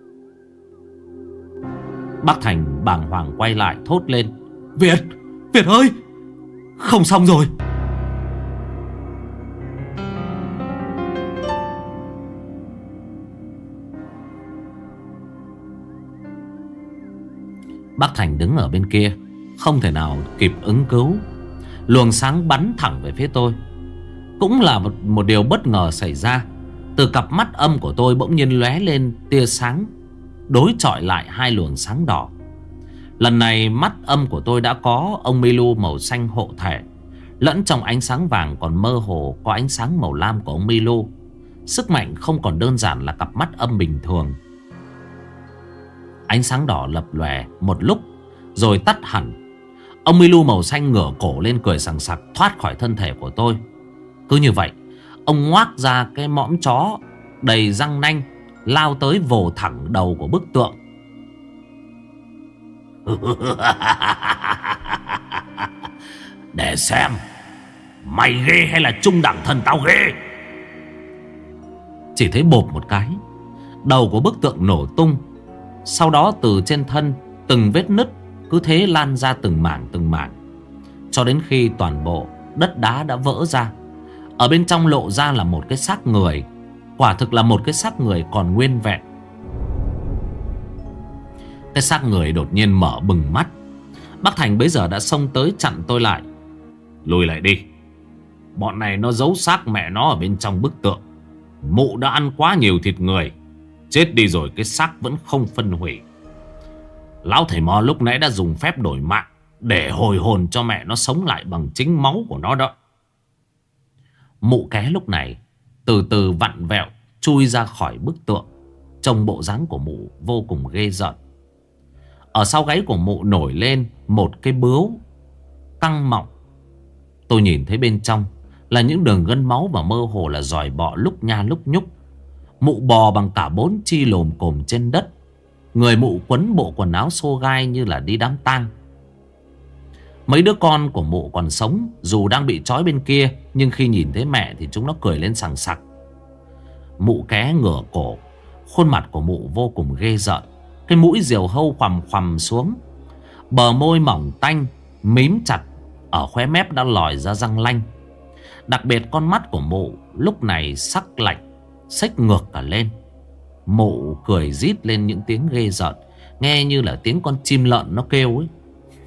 A: Bác Thành bàng hoàng quay lại thốt lên: Việt, Việt ơi, không xong rồi. Bác Thành đứng ở bên kia, không thể nào kịp ứng cứu. Luồng sáng bắn thẳng về phía tôi. Cũng là một, một điều bất ngờ xảy ra. Từ cặp mắt âm của tôi bỗng nhiên lóe lên tia sáng, đối chọi lại hai luồng sáng đỏ. Lần này mắt âm của tôi đã có ông Milu màu xanh hộ thể. Lẫn trong ánh sáng vàng còn mơ hồ có ánh sáng màu lam của ông Milu. Sức mạnh không còn đơn giản là cặp mắt âm bình thường. Ánh sáng đỏ lập lòe một lúc rồi tắt hẳn. Ông Milu màu xanh ngửa cổ lên cười sằng sặc thoát khỏi thân thể của tôi. Cứ như vậy, ông ngoác ra cái mõm chó đầy răng nanh, lao tới vồ thẳng đầu của bức tượng. Để xem mày ghê hay là trung đẳng thần tao ghê. Chỉ thấy bộp một cái, đầu của bức tượng nổ tung. Sau đó từ trên thân từng vết nứt cứ thế lan ra từng mảng từng mảng, cho đến khi toàn bộ đất đá đã vỡ ra. Ở bên trong lộ ra là một cái xác người. Quả thực là một cái xác người còn nguyên vẹn.
B: Cái xác người đột nhiên mở bừng mắt. Bác Thành bấy giờ đã xông tới chặn tôi lại. Lùi lại đi. Bọn này nó giấu xác mẹ nó ở bên trong bức tượng. Mụ đã ăn quá nhiều thịt người. Chết đi rồi cái xác vẫn không phân hủy. Lão thầy Mo lúc nãy đã dùng phép đổi mạng để hồi hồn cho mẹ nó sống lại bằng chính máu của nó đó. Mụ ké lúc này từ từ vặn vẹo chui ra khỏi bức tượng. Trông bộ dáng của mụ vô cùng ghê rợn. Ở sau gáy của mụ nổi lên một cái bướu căng mọng. Tôi nhìn thấy bên trong là những đường gân máu và mơ hồ là giòi bọ lúc nha lúc nhúc. Mụ bò bằng cả bốn chi lồm cồm trên đất. Người mụ quấn bộ quần áo xô gai như là đi đám tang. Mấy đứa con của mụ còn sống, dù đang bị trói bên kia, nhưng khi nhìn thấy mẹ thì chúng nó cười lên sằng sặc. Mụ ké ngửa cổ. Khuôn mặt của mụ vô cùng ghê rợn. Cái mũi diều hâu khoằm khoằm xuống. Bờ môi mỏng tanh mím chặt. Ở khóe mép đã lòi ra răng lanh. Đặc biệt con mắt của mụ lúc này sắc lạnh, xếch ngược cả lên. Mụ cười rít lên những tiếng ghê rợn, nghe như là tiếng con chim lợn nó kêu ấy.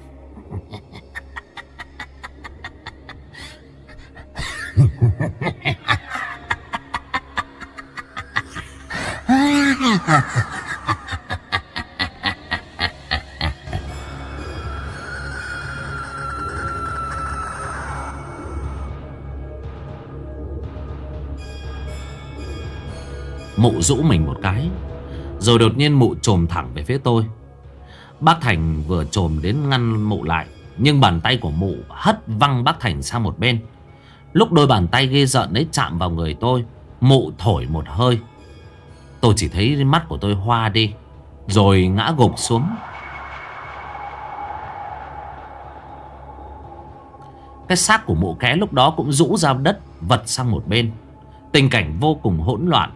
B: Mụ rũ mình một cái, rồi đột nhiên mụ chồm thẳng về phía tôi. Bác Thành vừa chồm đến ngăn mụ lại, nhưng bàn tay của mụ hất văng bác Thành sang một bên. Lúc đôi bàn tay ghê rợn ấy chạm vào người tôi, mụ thổi một hơi. Tôi chỉ thấy mắt của tôi hoa đi, rồi ngã gục xuống. Cái xác của mụ ké lúc đó cũng rũ ra đất, vật sang một bên. Tình cảnh vô cùng hỗn loạn.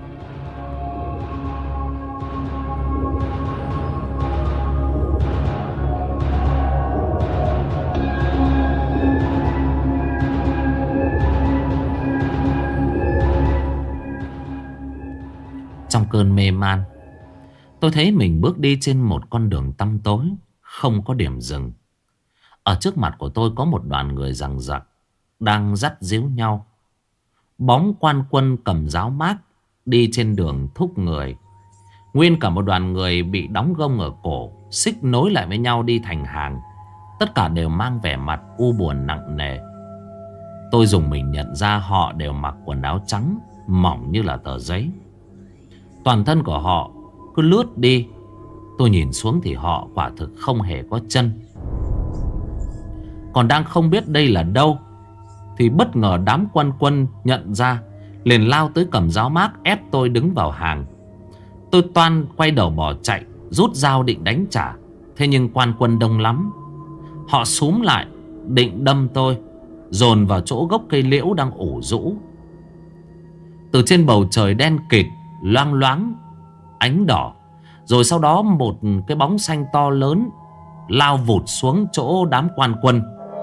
B: Trong cơn mê man, tôi thấy mình bước đi trên một con đường tăm tối, không có điểm dừng. Ở trước mặt của tôi có một đoàn người giằng giặc đang dắt díu nhau. Bóng quan quân cầm giáo mác đi trên đường thúc người. Nguyên cả một đoàn người bị đóng gông ở cổ, xích nối lại với nhau đi thành hàng. Tất cả đều mang vẻ mặt u buồn nặng nề. Tôi dùng mình nhận ra họ đều mặc quần áo trắng, mỏng như là tờ giấy. Toàn thân của họ cứ lướt đi. Tôi nhìn xuống thì họ quả thực không hề có chân. Còn đang không biết đây là đâu thì bất ngờ đám quan quân nhận ra, liền lao tới cầm giáo mác ép tôi đứng vào hàng. Tôi toan quay đầu bỏ chạy, rút dao định đánh trả. Thế nhưng quan quân đông lắm. Họ xúm lại định đâm tôi, dồn vào chỗ gốc cây liễu đang ủ rũ. Từ trên bầu trời đen kịt loang loáng ánh đỏ, rồi sau đó một cái bóng xanh to lớn lao vụt xuống chỗ đám quan quân.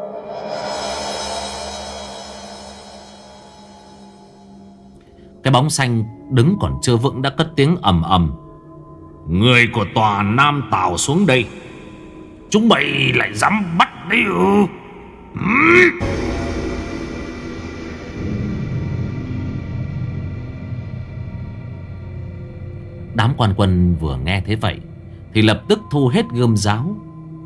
B: Cái bóng xanh đứng còn chưa vững đã cất tiếng ầm ầm:
C: Người của tòa Nam Tào xuống đây. Chúng mày lại dám bắt đấy ư?
B: Đám quan quân vừa nghe thế vậy thì lập tức thu hết gươm giáo.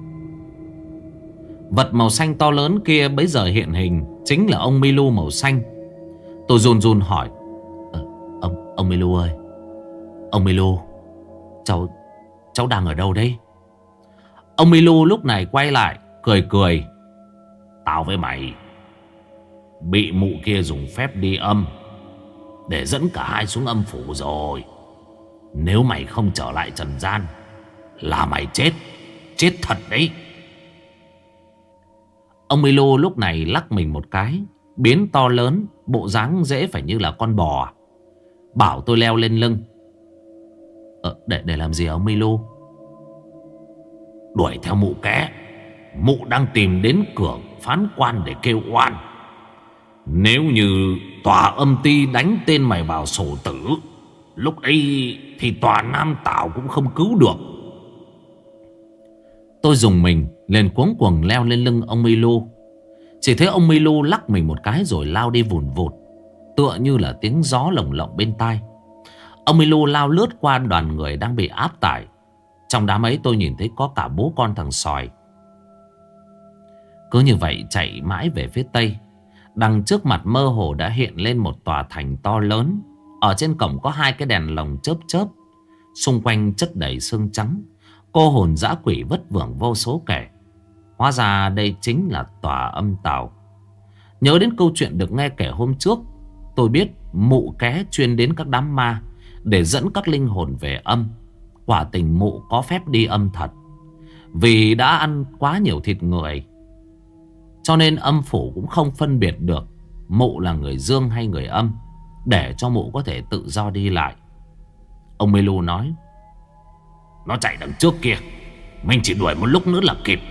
B: Vật màu xanh to lớn kia bấy giờ hiện hình chính là ông Milu màu xanh. Tôi run run hỏi: ờ, Ông ông Milu ơi, ông Milu, Cháu Cháu đang ở đâu đấy? Ông Milu lúc này quay lại cười cười:
C: Tao với mày bị mụ kia dùng phép đi âm để dẫn cả hai xuống âm phủ rồi. Nếu mày không trở lại trần gian là mày chết. Chết thật đấy.
B: Ông Milu lúc này lắc mình một cái, biến to lớn, bộ dáng dễ phải như là con bò, bảo tôi leo lên lưng. Ờ, để, để làm gì ông Milu?
C: Đuổi theo mụ ké. Mụ đang tìm đến cửa phán quan để kêu oan. Nếu như tòa âm ty đánh tên mày vào sổ tử, lúc ấy thì tòa Nam Tào cũng không cứu được.
A: Tôi dùng mình liền cuống cuồng leo lên lưng ông Milu. Chỉ thấy ông Milu lắc mình một cái rồi lao đi vùn vụt, tựa như là tiếng gió lồng lộng bên tai. Ông Milu lao lướt qua đoàn người đang bị áp tải. Trong đám ấy tôi nhìn thấy có cả bố con thằng Sòi. Cứ như vậy chạy mãi về phía tây. Đằng trước mặt mơ hồ đã hiện lên một tòa thành to lớn. Ở trên cổng có hai cái đèn lồng chớp chớp. Xung quanh chất đầy xương trắng. Cô hồn dã quỷ vất vưởng vô số kể. Hóa ra đây chính là tòa âm tào. Nhớ đến câu chuyện được nghe kể hôm trước, tôi biết mụ ké chuyên đến các đám ma để dẫn các linh hồn về âm. Quả tình mụ có phép đi âm thật. Vì đã ăn quá nhiều thịt người, cho nên âm phủ cũng không phân biệt được mụ là người dương hay người âm, để cho mụ có thể tự do đi lại. Ông Milu nói:
C: Nó chạy đằng trước kia, mình chỉ đuổi một lúc nữa là kịp.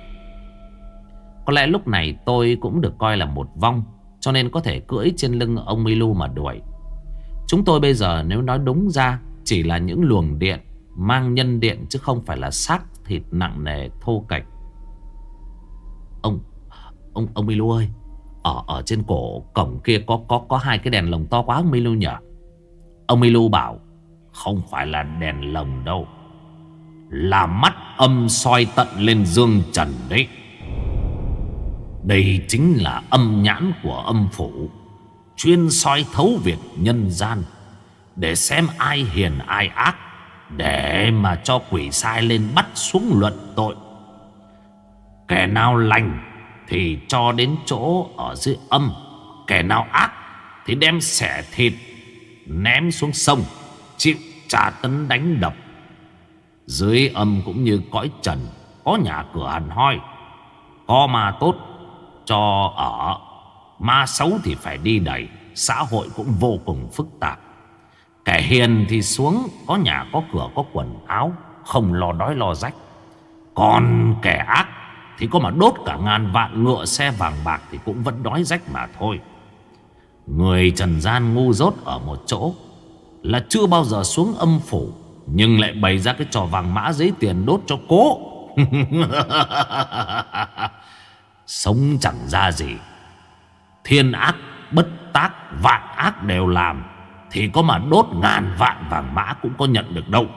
A: Có lẽ lúc này tôi cũng được coi là một vong, cho nên có thể cưỡi trên lưng ông Milu mà đuổi. Chúng tôi bây giờ nếu nói đúng ra chỉ là những luồng điện mang nhân điện, chứ không phải là xác thịt nặng nề thô kệch. Ông Ông ông Milu ơi, Ở ở trên cổ cổng kia có có có hai cái đèn lồng to quá ông Milu nhỉ? Ông Milu bảo:
C: Không phải là đèn lồng đâu, là mắt âm soi tận lên dương trần đấy. Đây chính là âm nhãn của âm phủ, chuyên soi thấu việc nhân gian, để xem ai hiền ai ác, để mà cho quỷ sai lên bắt xuống luận tội. Kẻ nào lành thì cho đến chỗ ở dưới âm, kẻ nào ác thì đem xẻ thịt ném xuống sông, chịu trả tấn đánh đập. Dưới âm cũng như cõi trần, có nhà cửa hằn hoi, có ma tốt cho ở, ma xấu thì phải đi đẩy. Xã hội cũng vô cùng phức tạp. Kẻ hiền thì xuống, có nhà có cửa có quần áo, không lo đói lo rách. Còn kẻ ác thì có mà đốt cả ngàn vạn ngựa xe vàng bạc thì cũng vẫn đói rách mà thôi. Người trần gian ngu dốt ở một chỗ là chưa bao giờ xuống âm phủ, nhưng lại bày ra cái trò vàng mã giấy tiền đốt cho cố. Sống chẳng ra gì. Thiên ác bất tác, vạn ác đều làm, thì có mà đốt ngàn vạn vàng mã cũng có nhận được đâu.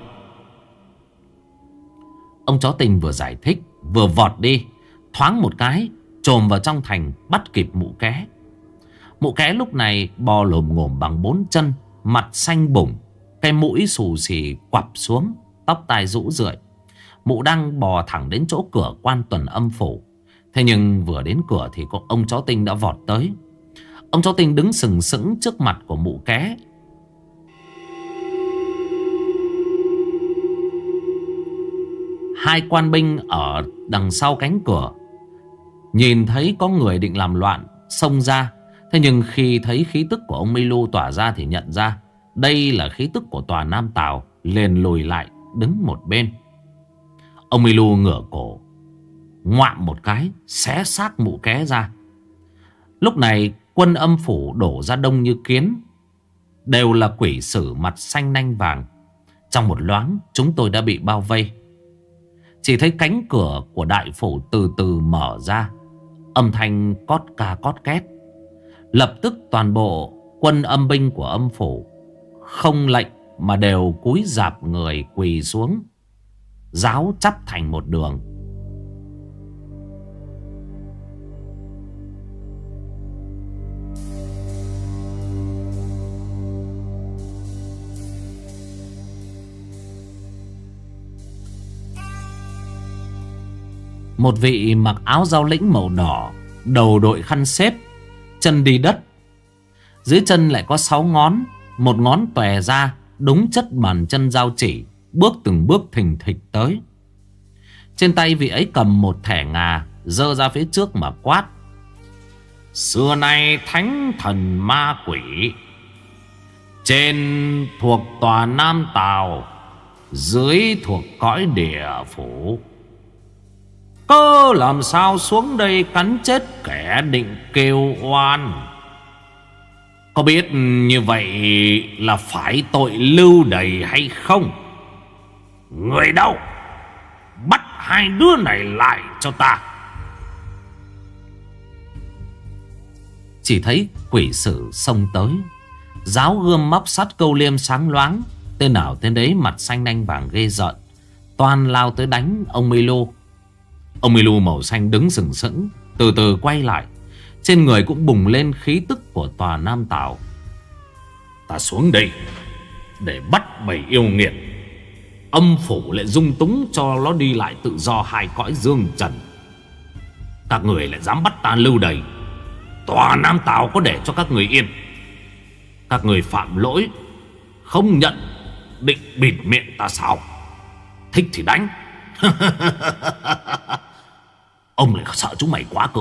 A: Ông chó Tình vừa giải thích vừa vọt đi, thoáng một cái chồm vào trong thành, bắt kịp mụ ké. Mụ ké lúc này bò lồm ngồm bằng bốn chân, mặt xanh bủng, cái mũi xù xì quặp xuống, tóc tai rũ rượi. Mụ đang bò thẳng đến chỗ cửa quan tuần âm phủ. Thế nhưng vừa đến cửa thì có ông chó Tinh đã vọt tới. Ông chó Tinh đứng sừng sững trước mặt của mụ ké. Hai quan binh ở đằng sau cánh cửa nhìn thấy có người định làm loạn, xông ra. Thế nhưng khi thấy khí tức của ông Milu tỏa ra thì nhận ra đây là khí tức của tòa Nam Tào, liền lùi lại đứng một bên. Ông Milu ngửa cổ ngoạm một cái, xé xác mụ ké ra. Lúc này quân âm phủ đổ ra đông như kiến, đều là quỷ sử mặt xanh nanh vàng. Trong một loáng chúng tôi đã bị bao vây. Chỉ thấy cánh cửa của đại phủ từ từ mở ra, âm thanh cót ca cót két. Lập tức toàn bộ quân âm binh của âm phủ không lệnh mà đều cúi rạp người quỳ xuống, ráo chắp thành một đường. Một vị mặc áo rau lĩnh màu đỏ, đầu đội khăn xếp, chân đi đất. Dưới chân lại có sáu ngón, một ngón tòe ra, đúng chất bàn chân dao chỉ, bước từng bước thình thịch tới. Trên tay vị ấy cầm một thẻ ngà, giơ ra phía trước mà quát:
C: Xưa nay thánh thần ma quỷ, trên thuộc tòa Nam Tào, dưới thuộc cõi địa phủ, cơ làm sao xuống đây cắn chết kẻ định kêu oan. Có biết như vậy là phải tội lưu đày hay không? Người đâu? Bắt hai đứa này lại cho ta.
A: Chỉ thấy quỷ sử xông tới, giáo gươm móc sắt câu liêm sáng loáng. Tên nào tên đấy mặt xanh đanh vàng ghê rợn, toàn lao tới đánh ông Milu. Ông Milu màu xanh đứng sừng sững, từ từ quay lại. Trên người cũng bùng lên khí tức của tòa Nam Tào.
C: Ta xuống đây để bắt bầy yêu nghiệt, âm phủ lại dung túng cho nó đi lại tự do hai cõi dương trần. Các người lại dám bắt ta lưu đày, tòa Nam Tào có để cho các người yên. Các người phạm lỗi không nhận, định bịt miệng ta sao? Thích thì đánh. Ông lại sợ chúng mày quá cơ.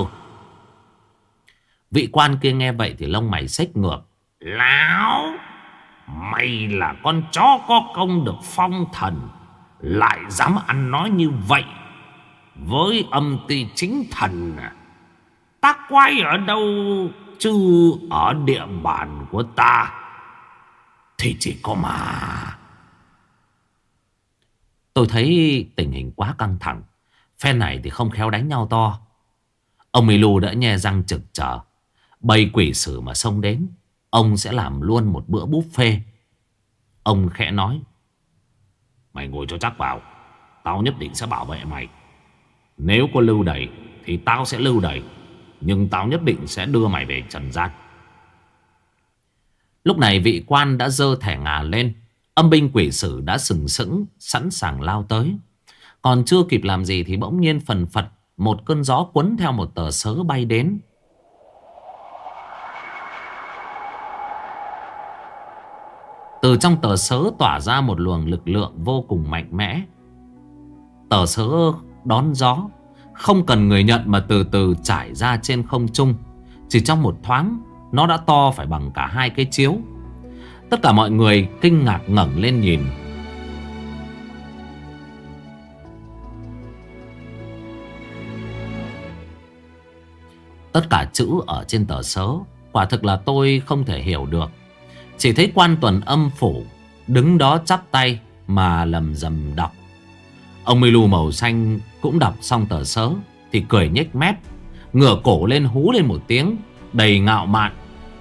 A: Vị quan kia nghe vậy thì lông mày xếch ngược.
C: Lão, mày là con chó có công được phong thần, lại dám ăn nói như vậy với âm ty chính thần à? Ta quay ở đâu chứ ở địa bàn của ta thì chỉ có mà.
A: Tôi thấy tình hình quá căng thẳng, phe này thì không khéo đánh nhau to. Ông Milu đã nhe răng trực chờ. Bầy quỷ sử mà xông đến, ông sẽ làm luôn một bữa buffet. Ông khẽ nói:
C: mày ngồi cho chắc vào, tao nhất định sẽ bảo vệ mày. Nếu có lưu đày thì tao sẽ lưu đày, nhưng tao nhất định sẽ đưa mày về trần gian.
A: Lúc này vị quan đã giơ thẻ ngà lên. Âm binh quỷ sử đã sừng sững, sẵn sàng lao tới. Còn chưa kịp làm gì thì bỗng nhiên phần phật một cơn gió cuốn theo một tờ sớ bay đến. Từ trong tờ sớ tỏa ra một luồng lực lượng vô cùng mạnh mẽ. Tờ sớ đón gió, không cần người nhận mà từ từ trải ra trên không trung. Chỉ trong một thoáng, nó đã to phải bằng cả hai cái chiếu. Tất cả mọi người kinh ngạc ngẩng lên nhìn. Tất cả chữ ở trên tờ sớ quả thực là tôi không thể hiểu được. Chỉ thấy quan tuần âm phủ đứng đó chắp tay mà lầm rầm đọc. Ông Milu màu xanh cũng đọc xong tờ sớ thì cười nhếch mép, ngửa cổ lên hú lên một tiếng đầy ngạo mạn.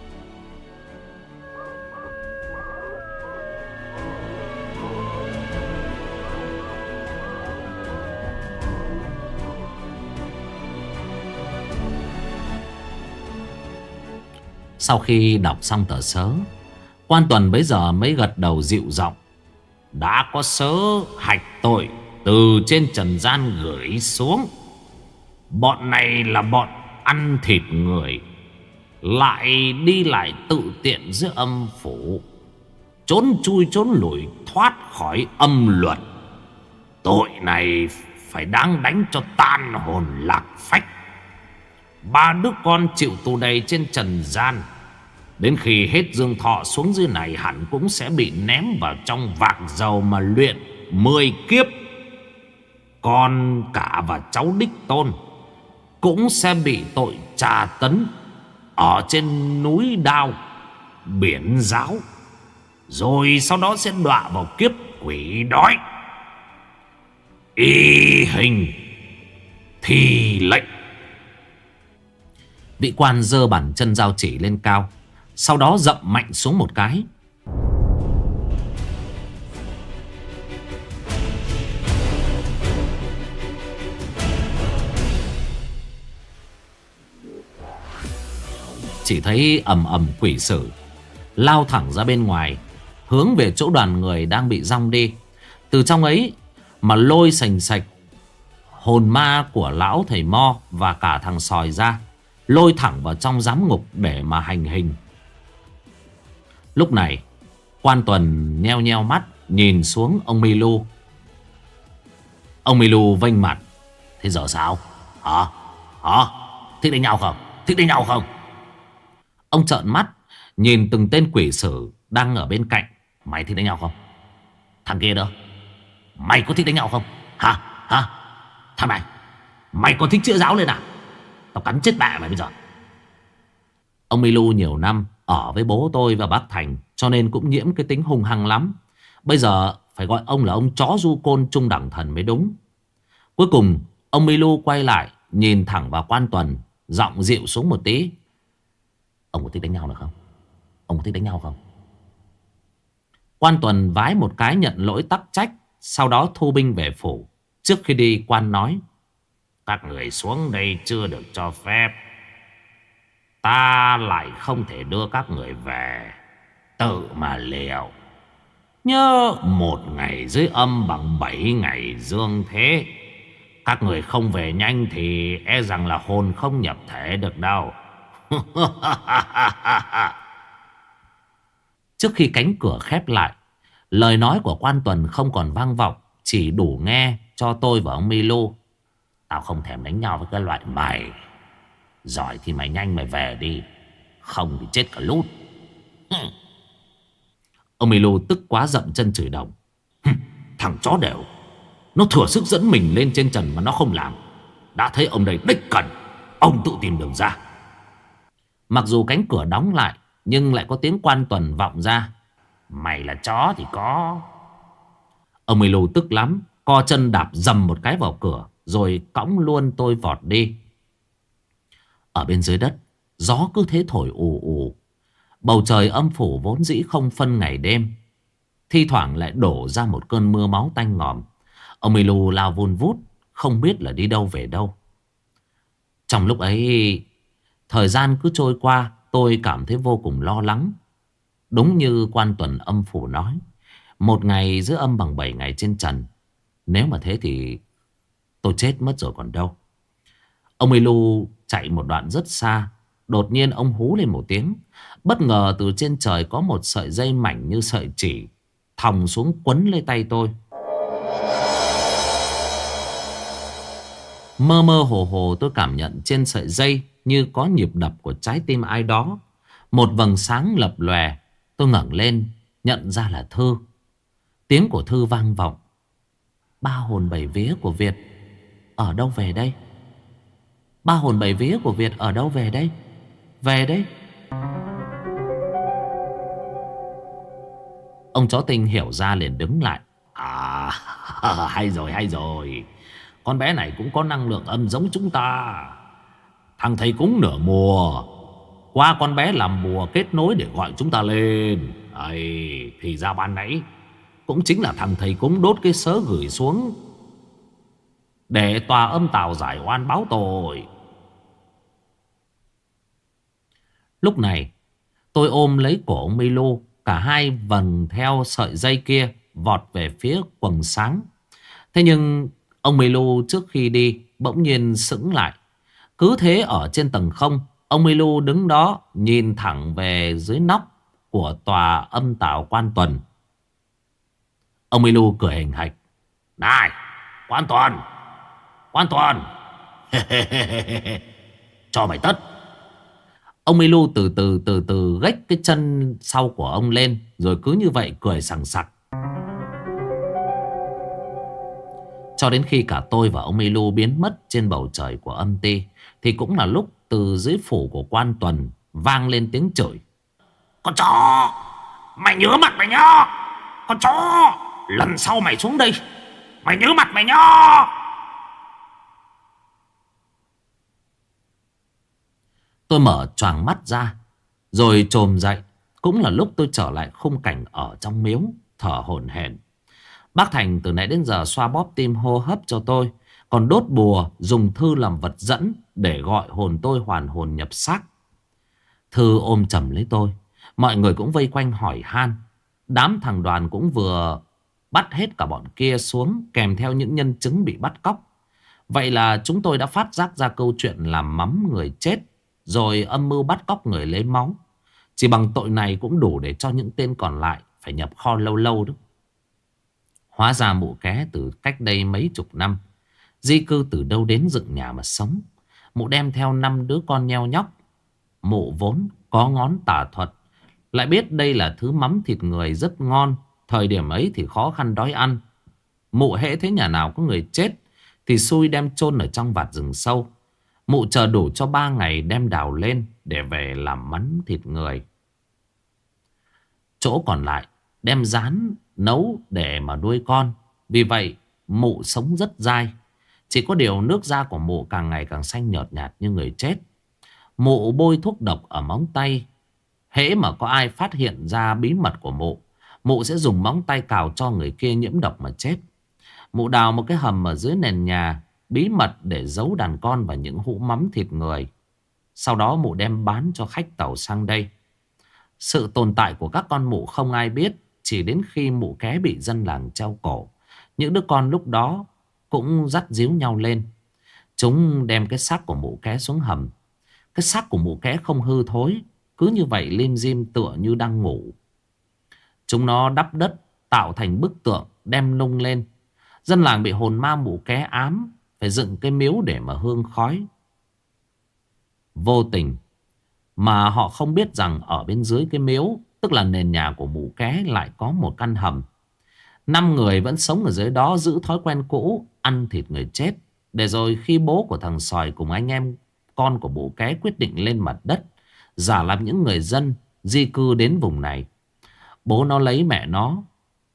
A: Sau khi đọc xong tờ sớ, quan tuần bấy giờ mới gật đầu dịu giọng:
C: đã có sớ hạch tội từ trên trần gian gửi xuống. Bọn này là bọn ăn thịt người, lại đi lại tự tiện giữa âm phủ, trốn chui trốn lủi thoát khỏi âm luật. Tội này phải đáng đánh cho tan hồn lạc phách. Ba đứa con chịu tù đầy trên trần gian, đến khi hết dương thọ xuống dưới này hẳn cũng sẽ bị ném vào trong vạc dầu mà luyện mười kiếp. Còn cả và cháu đích tôn cũng sẽ bị tội tra tấn ở trên núi đao biển giáo, rồi sau đó sẽ đọa vào kiếp quỷ đói. Y hình thì lệnh.
A: Vị quan giơ bàn chân dao chỉ lên cao, sau đó dậm mạnh xuống một cái. Chỉ thấy ầm ầm quỷ sử lao thẳng ra bên ngoài, hướng về chỗ đoàn người đang bị giong đi. Từ trong ấy mà lôi sành sạch hồn ma của lão thầy Mo và cả thằng Sòi ra, lôi thẳng vào trong giám ngục để mà hành hình. Lúc này quan tuần nheo nheo mắt nhìn xuống ông Milu. Ông Milu vênh mặt:
C: thế giờ sao? Hả? Hả? Thích đánh nhau không? Thích đánh nhau không?
A: Ông trợn mắt nhìn từng tên quỷ sử đang ở bên cạnh.
C: Mày thích đánh nhau không? Thằng kia đó, mày có thích đánh nhau không? Hả? Hả? Thằng này, mày có thích chữa giáo lên à? Tao cắn chết mẹ mày bây giờ.
A: Ông Milu nhiều năm ở với bố tôi và bác Thành, cho nên cũng nhiễm cái tính hung hăng lắm. Bây giờ phải gọi ông là ông chó du côn trung đẳng thần mới đúng. Cuối cùng ông Milu quay lại, nhìn thẳng vào quan Tuần, giọng dịu xuống một tí. Ông có thích đánh nhau được không? Ông có thích đánh nhau không? Quan Tuần vái một cái nhận lỗi tắc trách, sau đó thu binh về phủ. Trước khi đi, quan nói:
C: Các người xuống đây chưa được cho phép, ta lại không thể đưa các người về, tự mà liệu. Nhớ một ngày dưới âm bằng bảy ngày dương thế. Các người không về nhanh thì e rằng là hồn không nhập thể được đâu.
A: Trước khi cánh cửa khép lại, lời nói của quan Tuần không còn vang vọng, chỉ đủ nghe cho tôi và ông Milu.
C: Tao không thèm đánh nhau với cái loại mày. Giỏi thì mày nhanh mày về đi, không thì chết cả lút.
A: Ông Milu tức quá dậm chân chửi đồng:
C: Thằng chó đều, nó thừa sức dẫn mình lên trên trần mà nó không làm. Đã thấy ông đây đích cần, ông tự tìm đường ra.
A: Mặc dù cánh cửa đóng lại, nhưng lại có tiếng quan Tuần vọng ra:
C: Mày là chó thì có.
A: Ông Milu tức lắm, co chân đạp dầm một cái vào cửa, rồi cõng luôn tôi vọt đi. Ở bên dưới đất, gió cứ thế thổi ù ù. Bầu trời âm phủ vốn dĩ không phân ngày đêm, thi thoảng lại đổ ra một cơn mưa máu tanh ngòm. Ông Milu lao vun vút, không biết là đi đâu về đâu. Trong lúc ấy, thời gian cứ trôi qua, tôi cảm thấy vô cùng lo lắng. Đúng như quan Tuần âm phủ nói, một ngày giữa âm bằng bảy ngày trên trần. Nếu mà thế thì tôi chết mất rồi còn đâu. Ông Milu chạy một đoạn rất xa, đột nhiên ông hú lên một tiếng. Bất ngờ từ trên trời có một sợi dây mảnh như sợi chỉ thòng xuống quấn lấy tay tôi. Mơ mơ hồ hồ tôi cảm nhận trên sợi dây như có nhịp đập của trái tim ai đó. Một vầng sáng lập lòe. Tôi ngẩng lên, nhận ra là Thư. Tiếng của Thư vang vọng: Ba hồn bảy vía của Việt ở đâu về đây? Ba hồn bảy vía của Việt ở đâu về đây? Về đây. Ông chó Tinh hiểu ra liền đứng lại:
C: À, hay rồi, hay rồi. Con bé này cũng có năng lượng âm giống chúng ta. Thằng thầy cúng nửa mùa qua con bé làm bùa kết nối để gọi chúng ta lên. Ấy, thì ra ban nãy cũng chính là thằng thầy cúng đốt cái sớ gửi xuống để tòa âm tào giải oan báo tội.
A: Lúc này tôi ôm lấy cổ ông Milu, cả hai vần theo sợi dây kia vọt về phía quầng sáng. Thế nhưng ông Milu trước khi đi bỗng nhiên sững lại. Cứ thế ở trên tầng không, ông Milu đứng đó nhìn thẳng về dưới nóc của tòa âm tào quan Tuần. Ông Milu cười hình hạch:
C: Này, quan Tuần, quan Tuần, cho mày tất.
A: Ông Milu từ từ từ từ gách cái chân sau của ông lên, rồi cứ như vậy cười sằng sặc. Cho đến khi cả tôi và ông Milu biến mất trên bầu trời của âm ti, thì cũng là lúc từ dưới phủ của quan Tuần vang lên tiếng chửi:
C: Con chó, mày nhớ mặt mày nhá. Con chó, lần sau mày xuống đây, mày nhớ mặt mày nhá.
A: Tôi mở choàng mắt ra, rồi chồm dậy. Cũng là lúc tôi trở lại khung cảnh ở trong miếu, thở hổn hển. Bác Thành từ nãy đến giờ xoa bóp tim hô hấp cho tôi, còn đốt bùa dùng Thư làm vật dẫn để gọi hồn tôi hoàn hồn nhập xác. Thư ôm chầm lấy tôi, mọi người cũng vây quanh hỏi han. Đám thằng Đoàn cũng vừa bắt hết cả bọn kia xuống, kèm theo những nhân chứng bị bắt cóc. Vậy là chúng tôi đã phát giác ra câu chuyện làm mắm người chết, rồi âm mưu bắt cóc người lấy máu. Chỉ bằng tội này cũng đủ để cho những tên còn lại phải nhập kho lâu lâu đó. Hóa ra mụ ké từ cách đây mấy chục năm di cư từ đâu đến dựng nhà mà sống. Mụ đem theo năm đứa con nheo nhóc. Mụ vốn có ngón tà thuật, lại biết đây là thứ mắm thịt người rất ngon. Thời điểm ấy thì khó khăn đói ăn. Mụ hễ thấy nhà nào có người chết thì xui đem chôn ở trong vạt rừng sâu. Mụ chờ đủ cho ba ngày đem đào lên để về làm mắm thịt người. Chỗ còn lại đem rán nấu để mà nuôi con. Vì vậy mụ sống rất dai. Chỉ có điều nước da của mụ càng ngày càng xanh nhợt nhạt như người chết. Mụ bôi thuốc độc ở móng tay. Hễ mà có ai phát hiện ra bí mật của mụ, mụ sẽ dùng móng tay cào cho người kia nhiễm độc mà chết. Mụ đào một cái hầm ở dưới nền nhà bí mật để giấu đàn con và những hũ mắm thịt người. Sau đó mụ đem bán cho khách tàu sang đây. Sự tồn tại của các con mụ không ai biết. Chỉ đến khi mụ ké bị dân làng treo cổ, những đứa con lúc đó cũng dắt díu nhau lên. Chúng đem cái xác của mụ ké xuống hầm. Cái xác của mụ ké không hư thối, cứ như vậy lim dim tựa như đang ngủ. Chúng nó đắp đất tạo thành bức tượng đem nung lên. Dân làng bị hồn ma mụ ké ám, phải dựng cái miếu để mà hương khói. Vô tình mà họ không biết rằng ở bên dưới cái miếu, tức là nền nhà của mụ ké, lại có một căn hầm. Năm người vẫn sống ở dưới đó giữ thói quen cũ, ăn thịt người chết. Để rồi khi bố của thằng Sòi cùng anh em con của mụ ké quyết định lên mặt đất, giả làm những người dân di cư đến vùng này. Bố nó lấy mẹ nó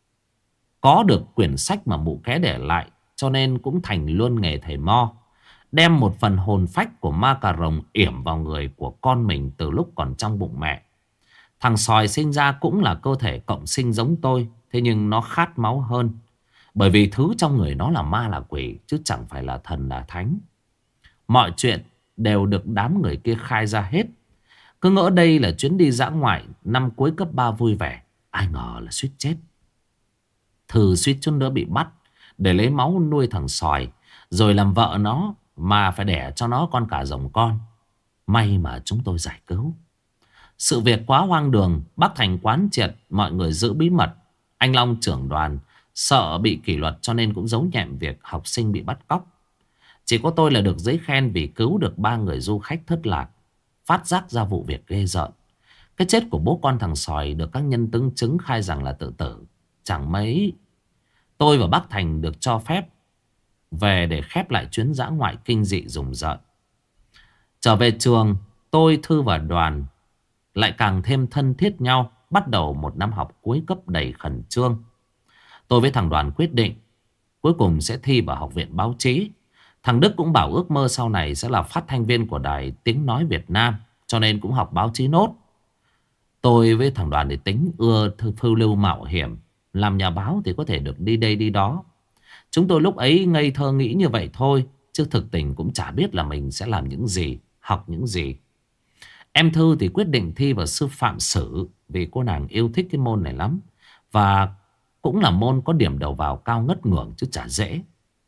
A: có được quyển sách mà mụ ké để lại, cho nên cũng thành luôn nghề thầy mo. Đem một phần hồn phách của ma cà rồng yểm vào người của con mình từ lúc còn trong bụng mẹ. Thằng Sòi sinh ra cũng là cơ thể cộng sinh giống tôi, thế nhưng nó khát máu hơn. Bởi vì thứ trong người nó là ma là quỷ, chứ chẳng phải là thần là thánh. Mọi chuyện đều được đám người kia khai ra hết. Cứ ngỡ đây là chuyến đi dã ngoại năm cuối cấp ba vui vẻ, ai ngờ là suýt chết. Thư suýt chút nữa bị bắt để lấy máu nuôi thằng Sòi, rồi làm vợ nó mà phải đẻ cho nó con cả rồng con. May mà chúng tôi giải cứu. Sự việc quá hoang đường, bác Thành quán triệt mọi người giữ bí mật. Anh Long trưởng đoàn sợ bị kỷ luật cho nên cũng giấu nhẹm việc học sinh bị bắt cóc. Chỉ có tôi là được giấy khen vì cứu được ba người du khách thất lạc, phát giác ra vụ việc ghê rợn. Cái chết của bố con thằng Sòi được các nhân chứng chứng khai rằng là tự tử. Chẳng mấy tôi và bác Thành được cho phép về để khép lại chuyến dã ngoại kinh dị rùng rợn. Trở về trường, tôi, Thư và Đoàn lại càng thêm thân thiết nhau, bắt đầu một năm học cuối cấp đầy khẩn trương. Tôi với thằng Đoàn quyết định cuối cùng sẽ thi vào học viện báo chí. Thằng Đức cũng bảo ước mơ sau này sẽ là phát thanh viên của đài Tiếng Nói Việt Nam, cho nên cũng học báo chí nốt. Tôi với thằng Đoàn thì tính ưa phiêu lưu mạo hiểm, làm nhà báo thì có thể được đi đây đi đó. Chúng tôi lúc ấy ngây thơ nghĩ như vậy thôi, chứ thực tình cũng chả biết là mình sẽ làm những gì, học những gì. Em Thư thì quyết định thi vào sư phạm sử vì cô nàng yêu thích cái môn này lắm. Và cũng là môn có điểm đầu vào cao ngất ngưỡng chứ chả dễ.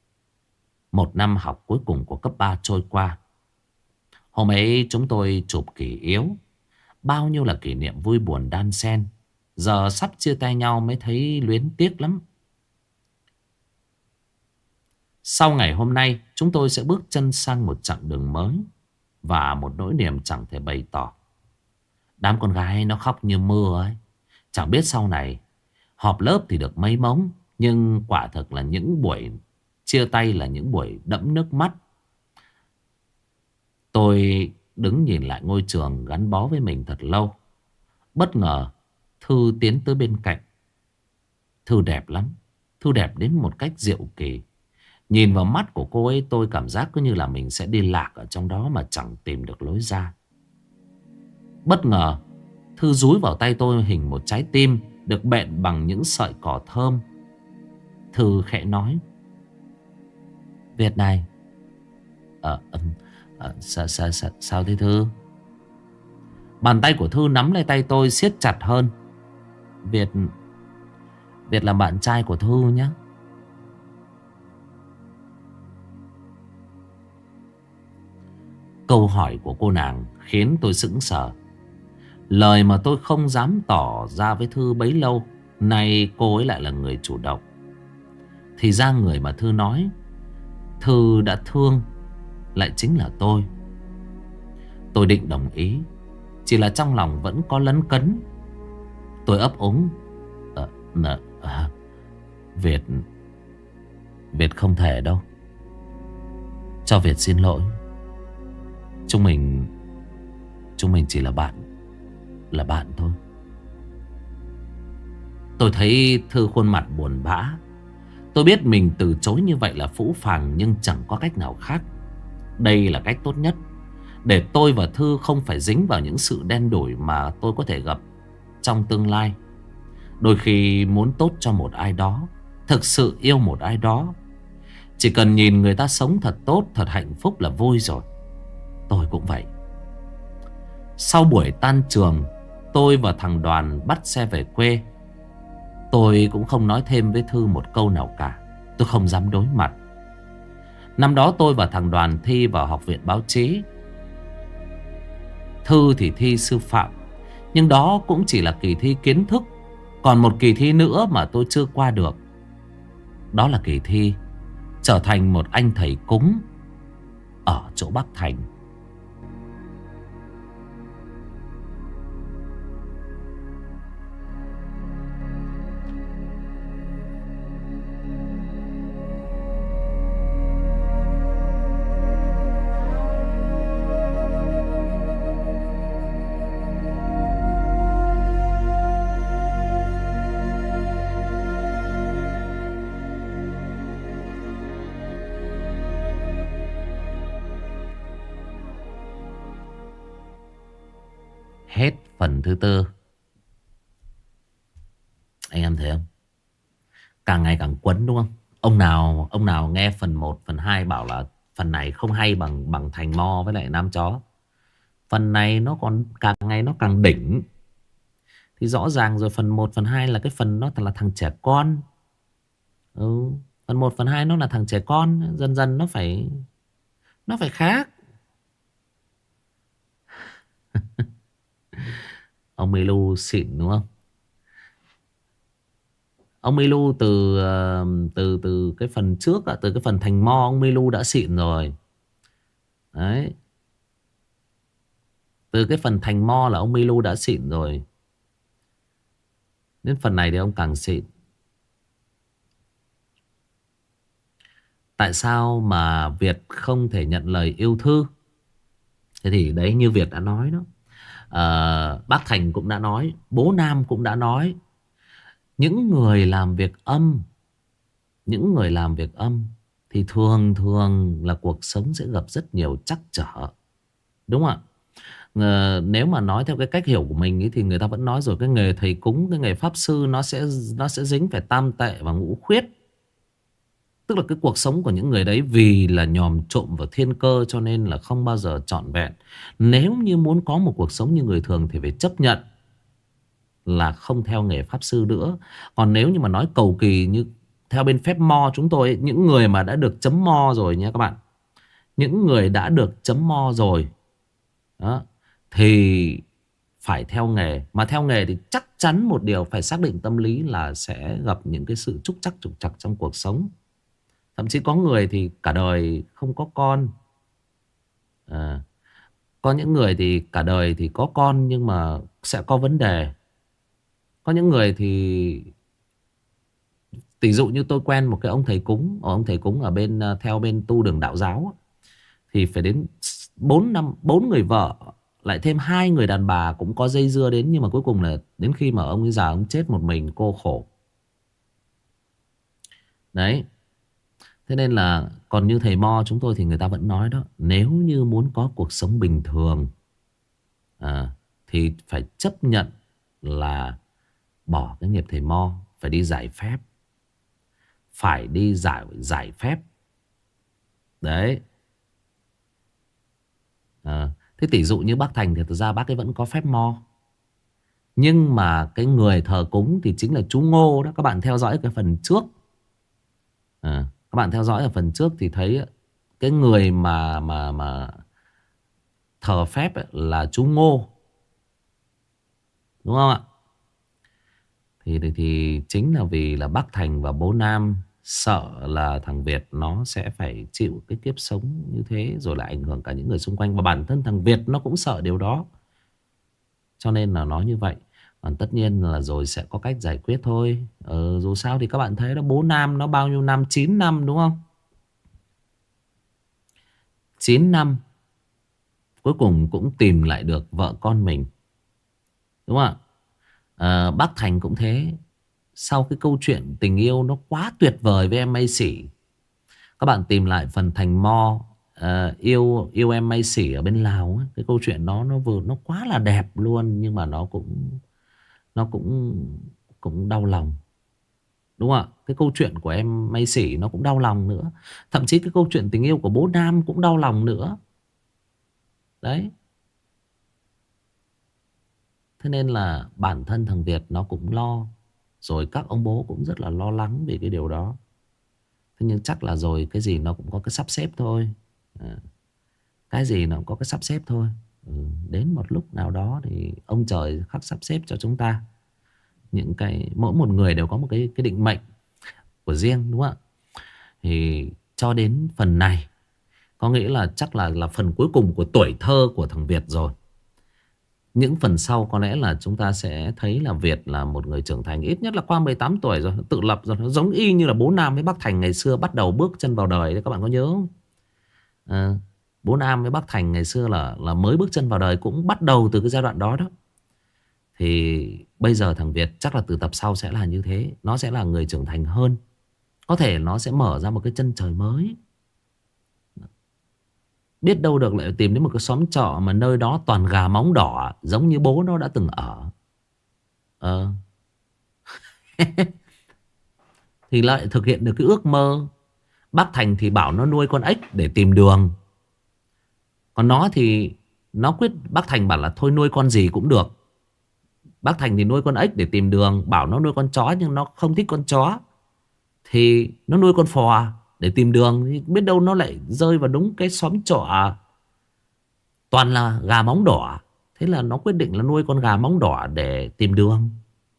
A: Một năm học cuối cùng của cấp ba trôi qua. Hôm ấy chúng tôi chụp kỷ yếu. Bao nhiêu là kỷ niệm vui buồn đan xen. Giờ sắp chia tay nhau mới thấy luyến tiếc lắm. Sau ngày hôm nay, chúng tôi sẽ bước chân sang một chặng đường mới và một nỗi niềm chẳng thể bày tỏ. Đám con gái nó khóc như mưa ấy. Chẳng biết sau này họp lớp thì được mấy mống, nhưng quả thực là những buổi chia tay là những buổi đẫm nước mắt. Tôi đứng nhìn lại ngôi trường gắn bó với mình thật lâu. Bất ngờ Thư tiến tới bên cạnh. Thư đẹp lắm. Thư đẹp đến một cách diệu kỳ. Nhìn vào mắt của cô ấy tôi cảm giác cứ như là mình sẽ đi lạc ở trong đó mà chẳng tìm được lối ra. Bất ngờ Thư dúi vào tay tôi hình một trái tim được bện bằng những sợi cỏ thơm. Thư khẽ nói: Việt này. Ờ, à, à, sao, sao, sao, sao thế Thư? Bàn tay của Thư nắm lấy tay tôi siết chặt hơn. Việt Việt là bạn trai của Thư nhé. Câu hỏi của cô nàng khiến tôi sững sờ. Lời mà tôi không dám tỏ ra với Thư bấy lâu, nay cô ấy lại là người chủ động. Thì ra người mà Thư nói Thư đã thương lại chính là tôi. Tôi định đồng ý, chỉ là trong lòng vẫn có lấn cấn. Tôi ấp úng: à, nè, à, Việt Việt không thể đâu. Cho Việt xin lỗi. Chúng mình Chúng mình chỉ là bạn Là bạn thôi. Tôi thấy Thư khuôn mặt buồn bã. Tôi biết mình từ chối như vậy là phũ phàng, nhưng chẳng có cách nào khác. Đây là cách tốt nhất để tôi và Thư không phải dính vào những sự đen đủi mà tôi có thể gặp trong tương lai. Đôi khi muốn tốt cho một ai đó, thực sự yêu một ai đó, chỉ cần nhìn người ta sống thật tốt, thật hạnh phúc là vui rồi. Tôi cũng vậy. Sau buổi tan trường, tôi và thằng Đoàn bắt xe về quê. Tôi cũng không nói thêm với Thư một câu nào cả. Tôi không dám đối mặt. Năm đó tôi và thằng Đoàn thi vào học viện báo chí. Thư thì thi sư phạm. Nhưng đó cũng chỉ là kỳ thi kiến thức. Còn một kỳ thi nữa mà tôi chưa qua được. Đó là kỳ thi trở thành một anh thầy cúng ở chỗ Bắc Thành. Hết phần thứ tư. Anh em thấy không? Càng ngày càng quấn đúng không? Ông nào ông nào nghe phần một, phần hai bảo là phần này không hay bằng bằng Thành Mo với lại Nam Chó. Phần này nó còn càng ngày nó càng đỉnh. Thì rõ ràng rồi, phần một, phần hai là cái phần nó là thằng trẻ con. Ừ, phần một, phần hai nó là thằng trẻ con, dần dần nó phải nó phải khác. Ông Milu xịn đúng không? Ông Milu từ ờ, từ từ cái phần trước, từ cái phần Thành Mo, ông Milu đã xịn rồi. Đấy. Từ cái phần Thành Mo là ông Milu đã xịn rồi. Đến phần này thì ông càng xịn. Tại sao mà Việt không thể nhận lời yêu Thư? Thế thì đấy, như Việt đã nói đó. Ờ, bác Thành cũng đã nói, bố Nam cũng đã nói. Những người làm việc âm, những người làm việc âm thì thường thường là cuộc sống sẽ gặp rất nhiều trắc trở. Đúng không ạ? Ờ, nếu mà nói theo cái cách hiểu của mình ý, thì người ta vẫn nói rồi, cái nghề thầy cúng, cái nghề pháp sư nó sẽ nó sẽ dính phải tam tệ và ngũ khuyết. Tức là cái cuộc sống của những người đấy vì là nhòm trộm vào thiên cơ cho nên là không bao giờ trọn vẹn. Nếu như muốn có một cuộc sống như người thường thì phải chấp nhận là không theo nghề pháp sư nữa. Còn nếu như mà nói cầu kỳ như theo bên phép mo chúng tôi ấy, những người mà đã được chấm mo rồi nha các bạn, những người đã được chấm mo rồi đó, thì phải theo nghề. Mà theo nghề thì chắc chắn một điều phải xác định tâm lý là sẽ gặp những cái sự trúc trắc trục trặc trong cuộc sống. Thậm chí có người thì cả đời không có con. À, có những người thì cả đời thì có con nhưng mà sẽ có vấn đề. Có những người thì tỷ dụ như tôi quen một cái ông thầy cúng, ông thầy cúng ở bên theo bên tu đường đạo giáo, thì phải đến bốn năm bốn người vợ, lại thêm hai người đàn bà cũng có dây dưa đến, nhưng mà cuối cùng là đến khi mà ông ấy già ông chết một mình cô khổ. Đấy. Thế nên là còn như thầy Mo chúng tôi thì người ta vẫn nói đó, nếu như muốn có cuộc sống bình thường à, thì phải chấp nhận là bỏ cái nghiệp thầy Mo, phải đi giải phép. Phải đi giải giải phép. Đấy. À, thế tỷ dụ như bác Thành thì thực ra bác ấy vẫn có phép Mo. Nhưng mà cái người thờ cúng thì chính là chú Ngô đó. Các bạn theo dõi cái phần trước à, các bạn theo dõi ở phần trước thì thấy cái người mà mà mà thờ phép ấy là chú Ngô, đúng không ạ? Thì, thì thì chính là vì là bác Thành và bố Nam sợ là thằng Việt nó sẽ phải chịu cái kiếp sống như thế, rồi lại ảnh hưởng cả những người xung quanh, và bản thân thằng Việt nó cũng sợ điều đó, cho nên là nó như vậy. Còn tất nhiên là rồi sẽ có cách giải quyết thôi. ờ, Dù sao thì các bạn thấy đó, bố Nam nó bao nhiêu năm, chín năm đúng không? Chín năm cuối cùng cũng tìm lại được vợ con mình, đúng không ạ? à, Bác Thành cũng thế. sau cái câu chuyện tình yêu nó quá tuyệt vời với em Macy, các bạn tìm lại phần Thành Mo uh, yêu yêu em Macy ở bên Lào ấy. Cái câu chuyện đó nó vừa nó quá là đẹp luôn, nhưng mà nó cũng nó cũng cũng đau lòng, đúng không ạ? Cái câu chuyện của em Macy nó cũng đau lòng nữa, thậm chí cái câu chuyện tình yêu của bố Nam cũng đau lòng nữa đấy. Thế nên là bản thân thằng Việt nó cũng lo, rồi các ông bố cũng rất là lo lắng về cái điều đó. Thế nhưng chắc là rồi cái gì nó cũng có cái sắp xếp thôi. À, cái gì nó cũng có cái sắp xếp thôi. Ừ, đến một lúc nào đó thì ông trời khắc sắp xếp cho chúng ta. Những cái mỗi một người đều có một cái cái định mệnh của riêng, đúng không ạ? Thì cho đến phần này có nghĩa là chắc là là phần cuối cùng của tuổi thơ của thằng Việt rồi. Những phần sau có lẽ là chúng ta sẽ thấy là Việt là một người trưởng thành, ít nhất là qua mười tám tuổi rồi, tự lập rồi. Nó giống y như là bố Nam với bác Thành ngày xưa bắt đầu bước chân vào đời đấy, các bạn có nhớ không? À, bố Nam với bác Thành ngày xưa là là mới bước chân vào đời, cũng bắt đầu từ cái giai đoạn đó đó. Thì bây giờ thằng Việt chắc là từ tập sau sẽ là như thế. Nó sẽ là người trưởng thành hơn. Có thể nó sẽ mở ra một cái chân trời mới. Biết đâu được lại tìm đến một cái xóm trọ mà nơi đó toàn gà móng đỏ, giống như bố nó đã từng ở. Ờ. Thì lại thực hiện được cái ước mơ. Bác Thành thì bảo nó nuôi con ếch để tìm đường. Còn nó thì nó quyết, bác Thành bảo là thôi nuôi con gì cũng được. Bác Thành thì nuôi con ếch để tìm đường. Bảo nó nuôi con chó nhưng nó không thích con chó, thì nó nuôi con phò để tìm đường. Thì biết đâu nó lại rơi vào đúng cái xóm trọ toàn là gà móng đỏ. Thế là nó quyết định là nuôi con gà móng đỏ để tìm đường.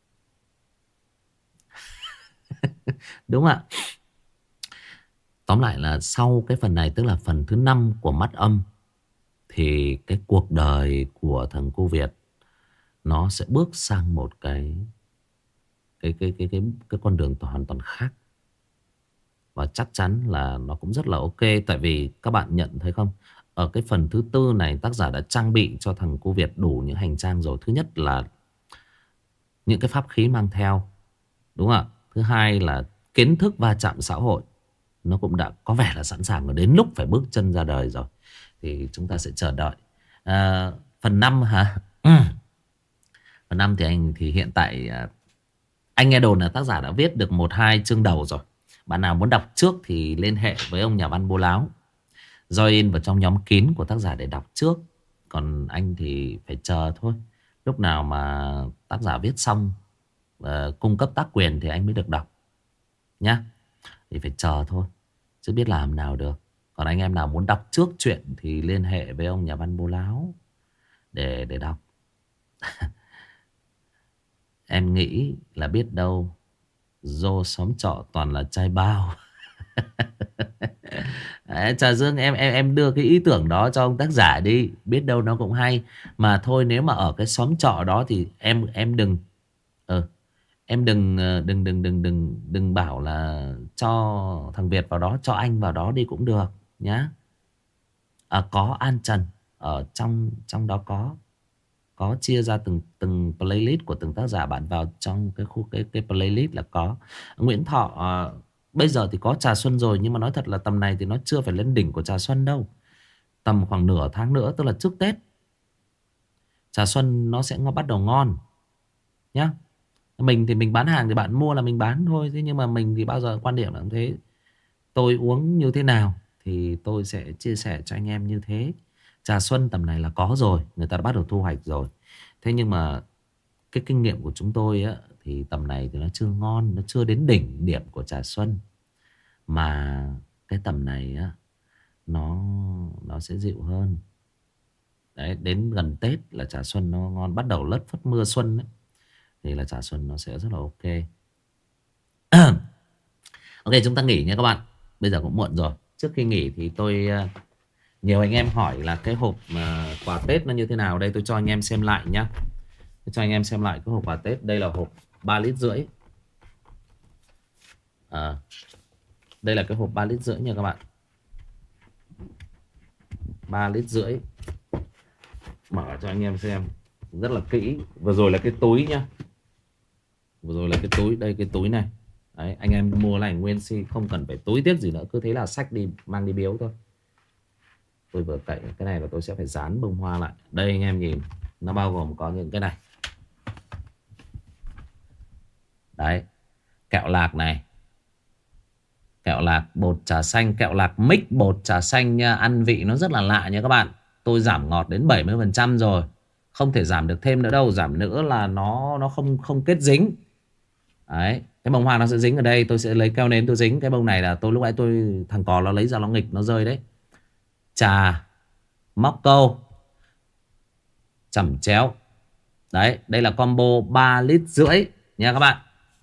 A: Đúng ạ. Tóm lại là sau cái phần này, tức là phần thứ năm của Mắt Âm, thì cái cuộc đời của thằng cô Việt nó sẽ bước sang một cái cái cái cái cái cái con đường hoàn toàn khác. Và chắc chắn là nó cũng rất là ok. Tại vì các bạn nhận thấy không, ở cái phần thứ tư này tác giả đã trang bị cho thằng cô Việt đủ những hành trang rồi. Thứ nhất là những cái pháp khí mang theo, đúng không ạ? Thứ hai là kiến thức va chạm xã hội, nó cũng đã có vẻ là sẵn sàng, và đến lúc phải bước chân ra đời rồi. Thì chúng ta sẽ chờ đợi. à, Phần năm hả? Ừ. Phần năm thì anh thì hiện tại anh nghe đồn là tác giả đã viết được một hai chương đầu rồi. Bạn nào muốn đọc trước thì liên hệ với ông nhà văn Bố Láo, join vào trong nhóm kín của tác giả để đọc trước. Còn anh thì phải chờ thôi. Lúc nào mà tác giả viết xong uh, cung cấp tác quyền thì anh mới được đọc nhá. Thì phải chờ thôi, chứ biết làm nào được. Còn anh em nào muốn đọc trước chuyện thì liên hệ với ông nhà văn Bố Láo để để đọc. Em nghĩ là biết đâu Dô xóm trọ toàn là trai bao. Đấy, Trà Dương, em em em đưa cái ý tưởng đó cho ông tác giả đi, biết đâu nó cũng hay. Mà thôi, nếu mà ở cái xóm trọ đó thì em em đừng ờ em đừng đừng đừng đừng đừng đừng bảo là cho thằng Việt vào đó, cho anh vào đó đi cũng được nhá. À, có An Trần ở trong trong đó, có có chia ra từng từng playlist của từng tác giả. Bạn vào trong cái khu cái cái playlist là có Nguyễn Thọ. uh, Bây giờ thì có Trà Xuân rồi, nhưng mà nói thật là tầm này thì nó chưa phải lên đỉnh của Trà Xuân đâu. Tầm khoảng nửa tháng nữa, tức là trước Tết, Trà Xuân nó sẽ bắt đầu ngon nhá. Mình thì mình bán hàng thì bạn mua là mình bán thôi. Thế nhưng mà mình thì bao giờ quan điểm là thế. Tôi uống như thế nào thì tôi sẽ chia sẻ cho anh em như thế. Trà Xuân tầm này là có rồi, người ta đã bắt đầu thu hoạch rồi. Thế nhưng mà cái kinh nghiệm của chúng tôi á, thì tầm này thì nó chưa ngon, nó chưa đến đỉnh điểm của Trà Xuân. Mà cái tầm này á, nó nó sẽ dịu hơn. Đấy, đến gần Tết là Trà Xuân nó ngon, bắt đầu lất phất mưa xuân ấy, thì là Trà Xuân nó sẽ rất là ok. Ok, chúng ta nghỉ nha các bạn. Bây giờ cũng muộn rồi. Trước khi nghỉ thì tôi nhiều anh em hỏi là cái hộp mà quà Tết nó như thế nào. Đây tôi cho anh em xem lại nhá. Tôi cho anh em xem lại cái hộp quà Tết. Đây là hộp ba lít rưỡi. À, đây là cái hộp ba lít rưỡi nha các bạn. ba lít rưỡi. Mở cho anh em xem rất là kỹ. Vừa rồi là cái túi nhá. Vừa rồi là cái túi. Đây cái túi này. Đấy, anh em mua này nguyên si không cần phải túi tiếc gì nữa. Cứ thế là xách đi mang đi biếu thôi. Tôi vừa cậy cái này là tôi sẽ phải dán bông hoa lại. Đây anh em nhìn. Nó bao gồm có những cái này. Đấy. Kẹo lạc này. Kẹo lạc bột trà xanh. Kẹo lạc mix bột trà xanh nha. Ăn vị nó rất là lạ nha các bạn. Tôi giảm ngọt đến bảy mươi phần trăm rồi. Không thể giảm được thêm nữa đâu. Giảm nữa là nó nó không không kết dính. Đấy. Cái bông hoa nó sẽ dính ở đây. Tôi sẽ lấy keo nến tôi dính. Cái bông này là tôi lúc nãy tôi thằng cò nó lấy ra nó nghịch nó rơi đấy. Trà móc câu chẩm chéo. Đấy. Đây là combo ba lít rưỡi nha các bạn.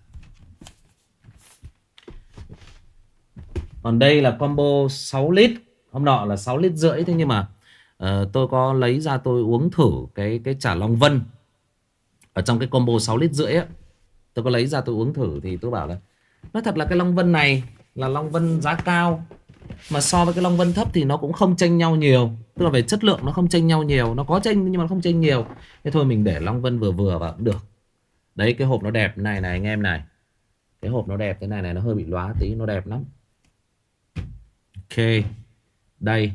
A: Còn đây là combo sáu lít. Hôm nọ là sáu lít rưỡi. Thế nhưng mà uh, tôi có lấy ra tôi uống thử cái cái trà Long Vân. Ở trong cái combo sáu lít rưỡi á, tôi có lấy ra tôi uống thử. Thì tôi bảo là nói thật là cái Long Vân này là Long Vân giá cao. Mà so với cái Long Vân thấp thì nó cũng không chênh nhau nhiều. Tức là về chất lượng nó không chênh nhau nhiều. Nó có chênh nhưng mà không chênh nhiều. Thế thôi mình để Long Vân vừa vừa vào cũng được. Đấy cái hộp nó đẹp này này anh em này. Cái hộp nó đẹp thế này này. Nó hơi bị lóa tí. Nó đẹp lắm. Ok. Đây.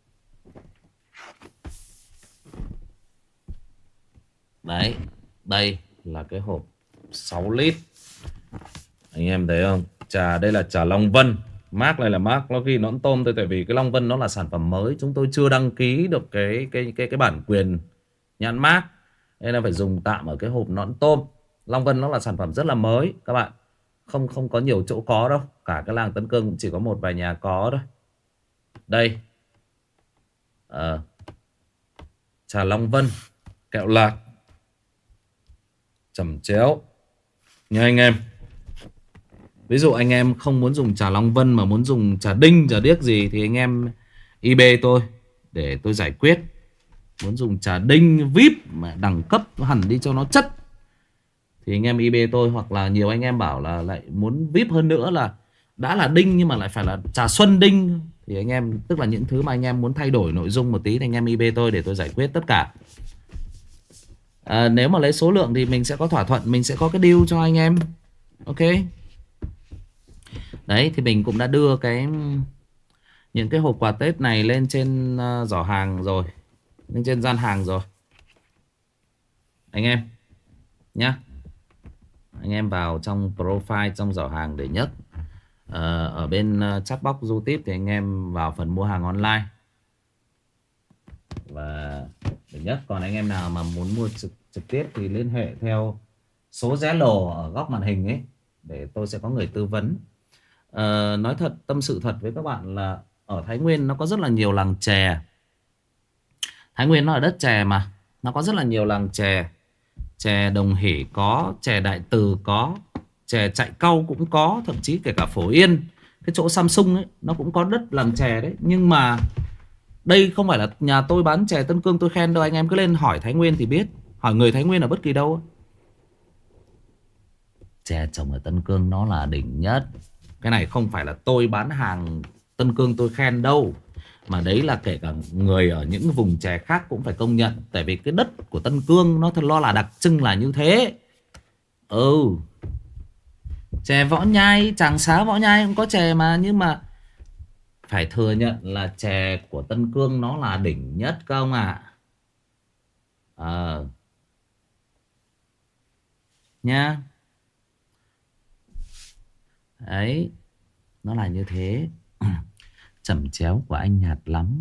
A: Đấy. Đây là cái hộp sáu lít. Anh em thấy không? Trà đây là trà Long Vân. Mác này là mác nó ghi nõn tôm thôi. Tại vì cái Long Vân nó là sản phẩm mới. Chúng tôi chưa đăng ký được cái cái cái cái bản quyền nhãn mác. Nên là phải dùng tạm ở cái hộp nõn tôm. Long Vân nó là sản phẩm rất là mới các bạn. Không không có nhiều chỗ có đâu. Cả cái làng Tân Cương cũng chỉ có một vài nhà có thôi. Đây. À, trà Long Vân. Kẹo lạc. Chẩm chéo. Nha anh em. Ví dụ anh em không muốn dùng trà Long Vân mà muốn dùng trà đinh, trà điếc gì thì anh em eBay tôi để tôi giải quyết. Muốn dùng trà đinh vi ai pi mà đẳng cấp hẳn đi cho nó chất thì anh em eBay tôi. Hoặc là nhiều anh em bảo là lại muốn vi ai pi hơn nữa là đã là đinh nhưng mà lại phải là trà xuân đinh thì anh em, tức là những thứ mà anh em muốn thay đổi nội dung một tí thì anh em eBay tôi để tôi giải quyết tất cả. À, nếu mà lấy số lượng thì mình sẽ có thỏa thuận, mình sẽ có cái deal cho anh em. Ok. Đấy thì mình cũng đã đưa cái những cái hộp quà Tết này lên trên uh, giỏ hàng rồi, lên trên gian hàng rồi anh em nhá. Anh em vào trong profile trong giỏ hàng để nhấc. uh, Ở bên uh, chat box YouTube thì anh em vào phần mua hàng online và để nhấc. Còn anh em nào mà muốn mua trực, trực tiếp thì liên hệ theo số Zalo ở góc màn hình ấy để tôi sẽ có người tư vấn. Uh, nói thật, tâm sự thật với các bạn là ở Thái Nguyên nó có rất là nhiều làng chè. Thái Nguyên nó ở đất chè mà. Nó có rất là nhiều làng chè. Chè Đồng Hỷ có, chè Đại Từ có, chè Chạy Cau cũng có, thậm chí kể cả Phổ Yên, cái chỗ Samsung ấy, nó cũng có đất làm chè đấy. Nhưng mà đây không phải là nhà tôi bán chè Tân Cương tôi khen đâu. Anh em cứ lên hỏi Thái Nguyên thì biết. Hỏi người Thái Nguyên ở bất kỳ đâu. Chè trồng ở Tân Cương nó là đỉnh nhất. Cái này không phải là tôi bán hàng Tân Cương tôi khen đâu, mà đấy là kể cả người ở những vùng chè khác cũng phải công nhận. Tại vì cái đất của Tân Cương nó thật lo là đặc trưng là như thế. Ừ. Chè Võ Nhai, Tràng Xá Võ Nhai cũng có chè mà. Nhưng mà phải thừa nhận là chè của Tân Cương nó là đỉnh nhất các ông ạ. Ờ à. Nha. Đấy. Nó là như thế. Chẩm chéo của anh nhạt lắm.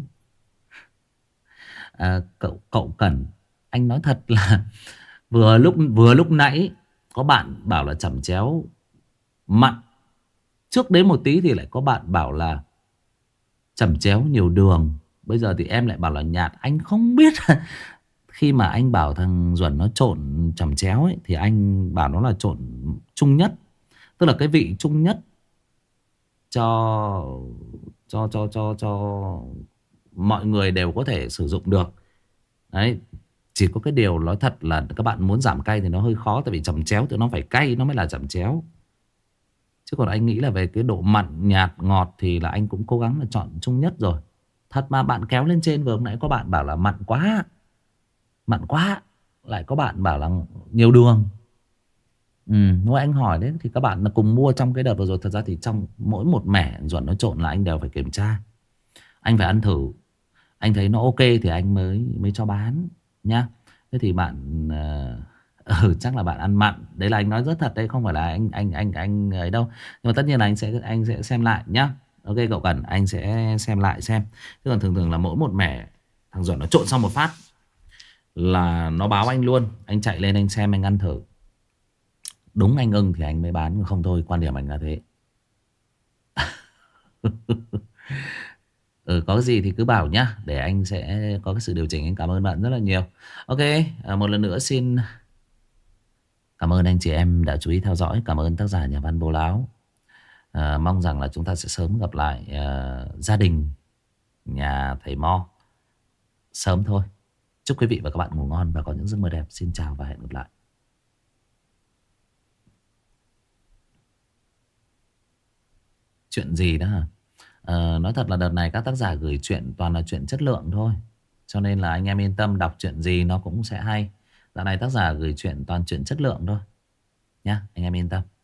A: à, Cậu cậu Cẩn, anh nói thật là Vừa lúc vừa lúc nãy có bạn bảo là chẩm chéo mặn. Trước đấy một tí thì lại có bạn bảo là chẩm chéo nhiều đường. Bây giờ thì em lại bảo là nhạt. Anh không biết. Khi mà anh bảo thằng Duẩn nó trộn chẩm chéo ấy, thì anh bảo nó là trộn chung nhất. Tức là cái vị chung nhất cho cho cho cho cho mọi người đều có thể sử dụng được. Đấy. Chỉ có cái điều nói thật là các bạn muốn giảm cay thì nó hơi khó. Tại vì chẩm chéo thì nó phải cay nó mới là chẩm chéo. Chứ còn anh nghĩ là về cái độ mặn, nhạt, ngọt thì là anh cũng cố gắng là chọn chung nhất rồi. Thật mà bạn kéo lên trên vừa nãy có bạn bảo là mặn quá. Mặn quá. Lại có bạn bảo là nhiều đường. Ừ, nếu anh hỏi đấy thì các bạn là cùng mua trong cái đợt vừa rồi. Thật ra thì trong mỗi một mẻ ruột nó trộn là anh đều phải kiểm tra. Anh phải ăn thử. Anh thấy nó ok thì anh mới mới cho bán nhá. Thế thì bạn uh, ừ, chắc là bạn ăn mặn. Đấy là anh nói rất thật đấy, không phải là anh anh anh anh ấy đâu. Nhưng mà tất nhiên là anh sẽ anh sẽ xem lại nhá. Ok cậu Cần, anh sẽ xem lại xem. Chứ còn thường thường là mỗi một mẻ thằng Duẩn nó trộn xong một phát là nó báo anh luôn. Anh chạy lên anh xem, anh ăn thử. Đúng anh ưng thì anh mới bán, không thôi quan điểm anh là thế. Ừ, có gì thì cứ bảo nhá, để anh sẽ có cái sự điều chỉnh. Anh cảm ơn bạn rất là nhiều. Ok, à, một lần nữa xin cảm ơn anh chị em đã chú ý theo dõi. Cảm ơn tác giả nhà văn Bố Láo. à, Mong rằng là chúng ta sẽ sớm gặp lại à, gia đình nhà thầy Mo sớm thôi. Chúc quý vị và các bạn ngủ ngon và có những giấc mơ đẹp. Xin chào và hẹn gặp lại. Chuyện gì đó hả? Ờ, nói thật là đợt này các tác giả gửi chuyện toàn là chuyện chất lượng thôi. Cho nên là anh em yên tâm, đọc chuyện gì nó cũng sẽ hay. Dạo này tác giả gửi chuyện toàn chuyện chất lượng thôi nhá, anh em yên tâm.